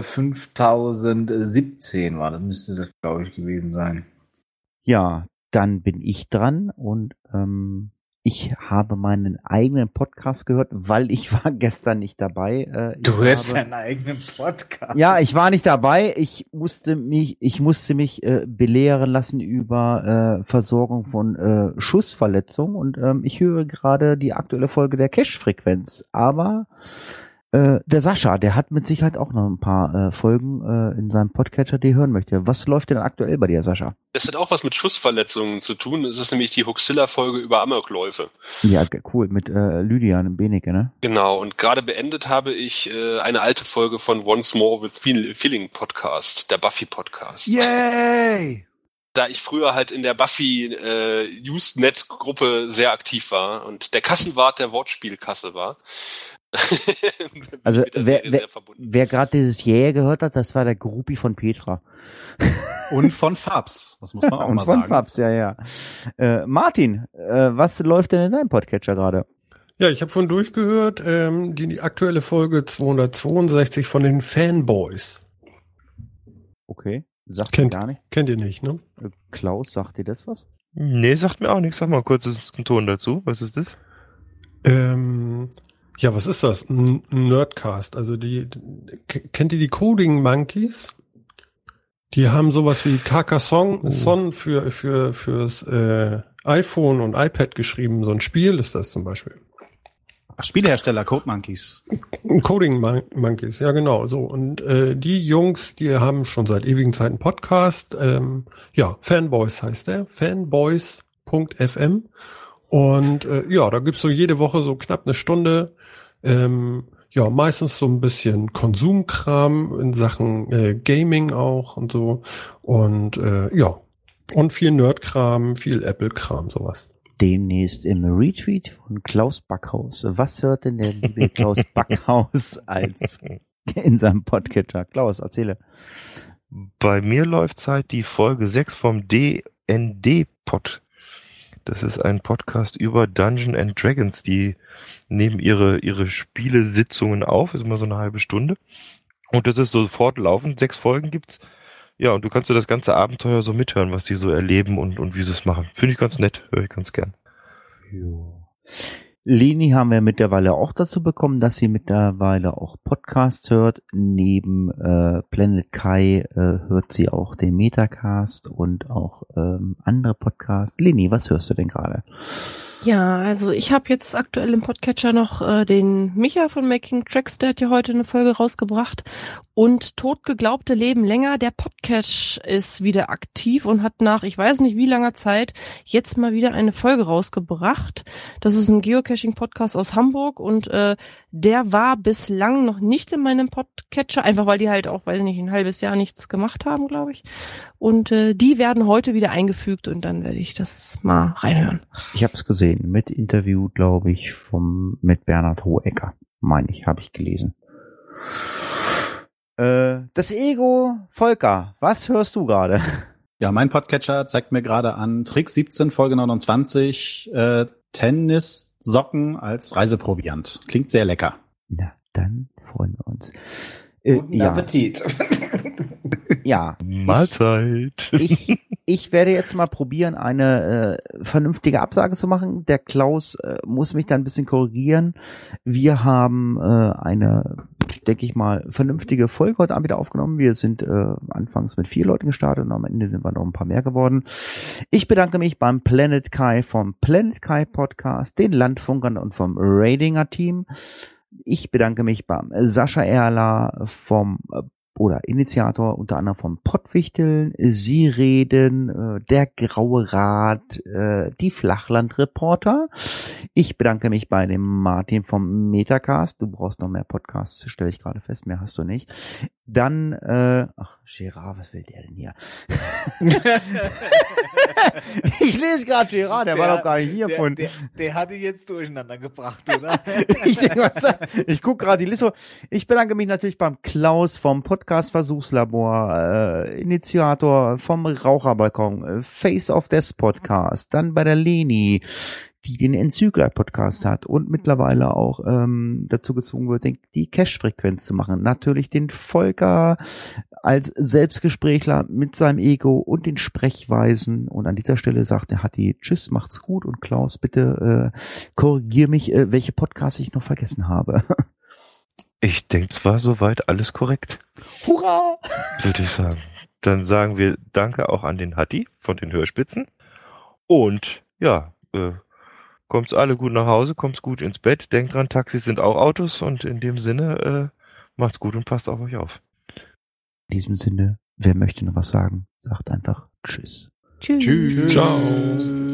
5017 war. Das müsste das, glaube ich, gewesen sein. Ja, dann bin ich dran und ich habe meinen eigenen Podcast gehört, weil ich war gestern nicht dabei. Du hörst deinen eigenen Podcast? Ja, ich war nicht dabei. Ich musste mich belehren lassen über Versorgung von Schussverletzungen und ich höre gerade die aktuelle Folge der Cash-Frequenz. Aber der Sascha, der hat mit Sicherheit auch noch ein paar Folgen in seinem Podcatcher, die er hören möchte. Was läuft denn aktuell bei dir, Sascha? Das hat auch was mit Schussverletzungen zu tun. Das ist nämlich die Huxilla-Folge über Amokläufe. Ja, cool, mit Lydia und Benecke, ne? Genau, und gerade beendet habe ich eine alte Folge von Once More with Feeling Podcast, der Buffy-Podcast. Yay! da ich früher halt in der Buffy Usenet-Gruppe sehr aktiv war und der Kassenwart der Wortspielkasse war. Also wer gerade dieses Yeah gehört hat, das war der Groupie von Petra. Und von Fabs, das muss man auch und mal sagen. Und von Fabs, ja. Martin, was läuft denn in deinem Podcatcher gerade? Ja, ich habe vorhin durchgehört, die aktuelle Folge 262 von den Fanboys. Okay, sagt mir gar nichts. Kennt ihr nicht, ne? Klaus, sagt dir das was? Nee, sagt mir auch nichts. Sag mal kurz einen Ton dazu. Was ist das? Ja, was ist das? Ein Nerdcast. Also kennt ihr die Coding Monkeys? Die haben sowas wie Carcassonne fürs iPhone und iPad geschrieben. So ein Spiel ist das zum Beispiel. Ach, Spielehersteller, Code Monkeys. Coding Monkeys, ja genau. So, und die Jungs, die haben schon seit ewigen Zeiten einen Podcast. Fanboys heißt der. Fanboys.fm. Und da gibt's so jede Woche so knapp eine Stunde. Meistens so ein bisschen Konsumkram in Sachen Gaming auch und so. Und und viel Nerdkram, viel Apple-Kram, sowas. Demnächst im Retweet von Klaus Backhaus. Was hört denn der liebe Klaus Backhaus als in seinem Podcatcher? Klaus, erzähle. Bei mir läuft halt die Folge 6 vom DND-Pod. Das ist ein Podcast über Dungeons and Dragons. Die nehmen ihre Spielesitzungen auf. Das ist immer so eine halbe Stunde. Und das ist so fortlaufend. 6 Folgen gibt's. Ja, und du kannst so das ganze Abenteuer so mithören, was die so erleben und wie sie es machen. Finde ich ganz nett. Höre ich ganz gern. Jo. Leni haben wir mittlerweile auch dazu bekommen, dass sie mittlerweile auch Podcasts hört. Neben Planet Kai hört sie auch den Metacast und auch andere Podcasts. Leni, was hörst du denn gerade? Ja, also ich habe jetzt aktuell im Podcatcher noch den Micha von Making Tracks, der hat ja heute eine Folge rausgebracht. Und Totgeglaubte leben länger. Der Podcast ist wieder aktiv und hat nach, ich weiß nicht wie langer Zeit, jetzt mal wieder eine Folge rausgebracht. Das ist ein Geocaching-Podcast aus Hamburg und der war bislang noch nicht in meinem Podcatcher, einfach weil die halt auch, weiß ich nicht, ein halbes Jahr nichts gemacht haben, glaube ich. Und die werden heute wieder eingefügt und dann werde ich das mal reinhören. Ich habe es gesehen, mit Interview, glaube ich, mit Bernhard Hohecker, meine ich, habe ich gelesen. Das Ego, Volker, was hörst du gerade? Ja, mein Podcatcher zeigt mir gerade an Trick 17, Folge 29, Tennissocken als Reiseproviant. Klingt sehr lecker. Na, dann freuen wir uns. Guten Appetit. Ja. Mahlzeit. Ich werde jetzt mal probieren, eine vernünftige Absage zu machen. Der Klaus muss mich da ein bisschen korrigieren. Wir haben eine, denke ich mal, vernünftige Folge heute Abend wieder aufgenommen. Wir sind anfangs mit 4 Leuten gestartet und am Ende sind wir noch ein paar mehr geworden. Ich bedanke mich beim Planet Kai vom Planet Kai Podcast, den Landfunkern und vom Radinger Team. Ich bedanke mich beim Sascha Erler vom Initiator unter anderem vom Pottwichteln, Sie reden, der Graue Rat, die Flachlandreporter. Ich bedanke mich bei dem Martin vom Metacast. Du brauchst noch mehr Podcasts, stelle ich gerade fest, mehr hast du nicht. Dann, Gerard, was will der denn hier? Ich lese gerade Gerard, der war doch gar nicht hier von. Der hatte jetzt durcheinander gebracht, oder? Ich gucke gerade die Liste. Ich bedanke mich natürlich beim Klaus vom Podcast-Versuchslabor, Initiator vom Raucherbalkon, Face of Death Podcast, dann bei der Leni, die den Enzykler-Podcast hat und mittlerweile auch dazu gezwungen wird, die Cache-Frequenz zu machen. Natürlich den Volker als Selbstgesprächler mit seinem Ego und den Sprechweisen. Und an dieser Stelle sagt der Hatti, tschüss, macht's gut. Und Klaus, bitte korrigier mich, welche Podcasts ich noch vergessen habe. Ich denke zwar soweit alles korrekt. Hurra! Würde ich sagen. Dann sagen wir Danke auch an den Hatti von den Hörspitzen. Und ja, kommt's alle gut nach Hause, kommt's gut ins Bett. Denkt dran, Taxis sind auch Autos und in dem Sinne macht's gut und passt auf euch auf. In diesem Sinne, wer möchte noch was sagen, sagt einfach Tschüss. Tschüss. Tschüss. Ciao.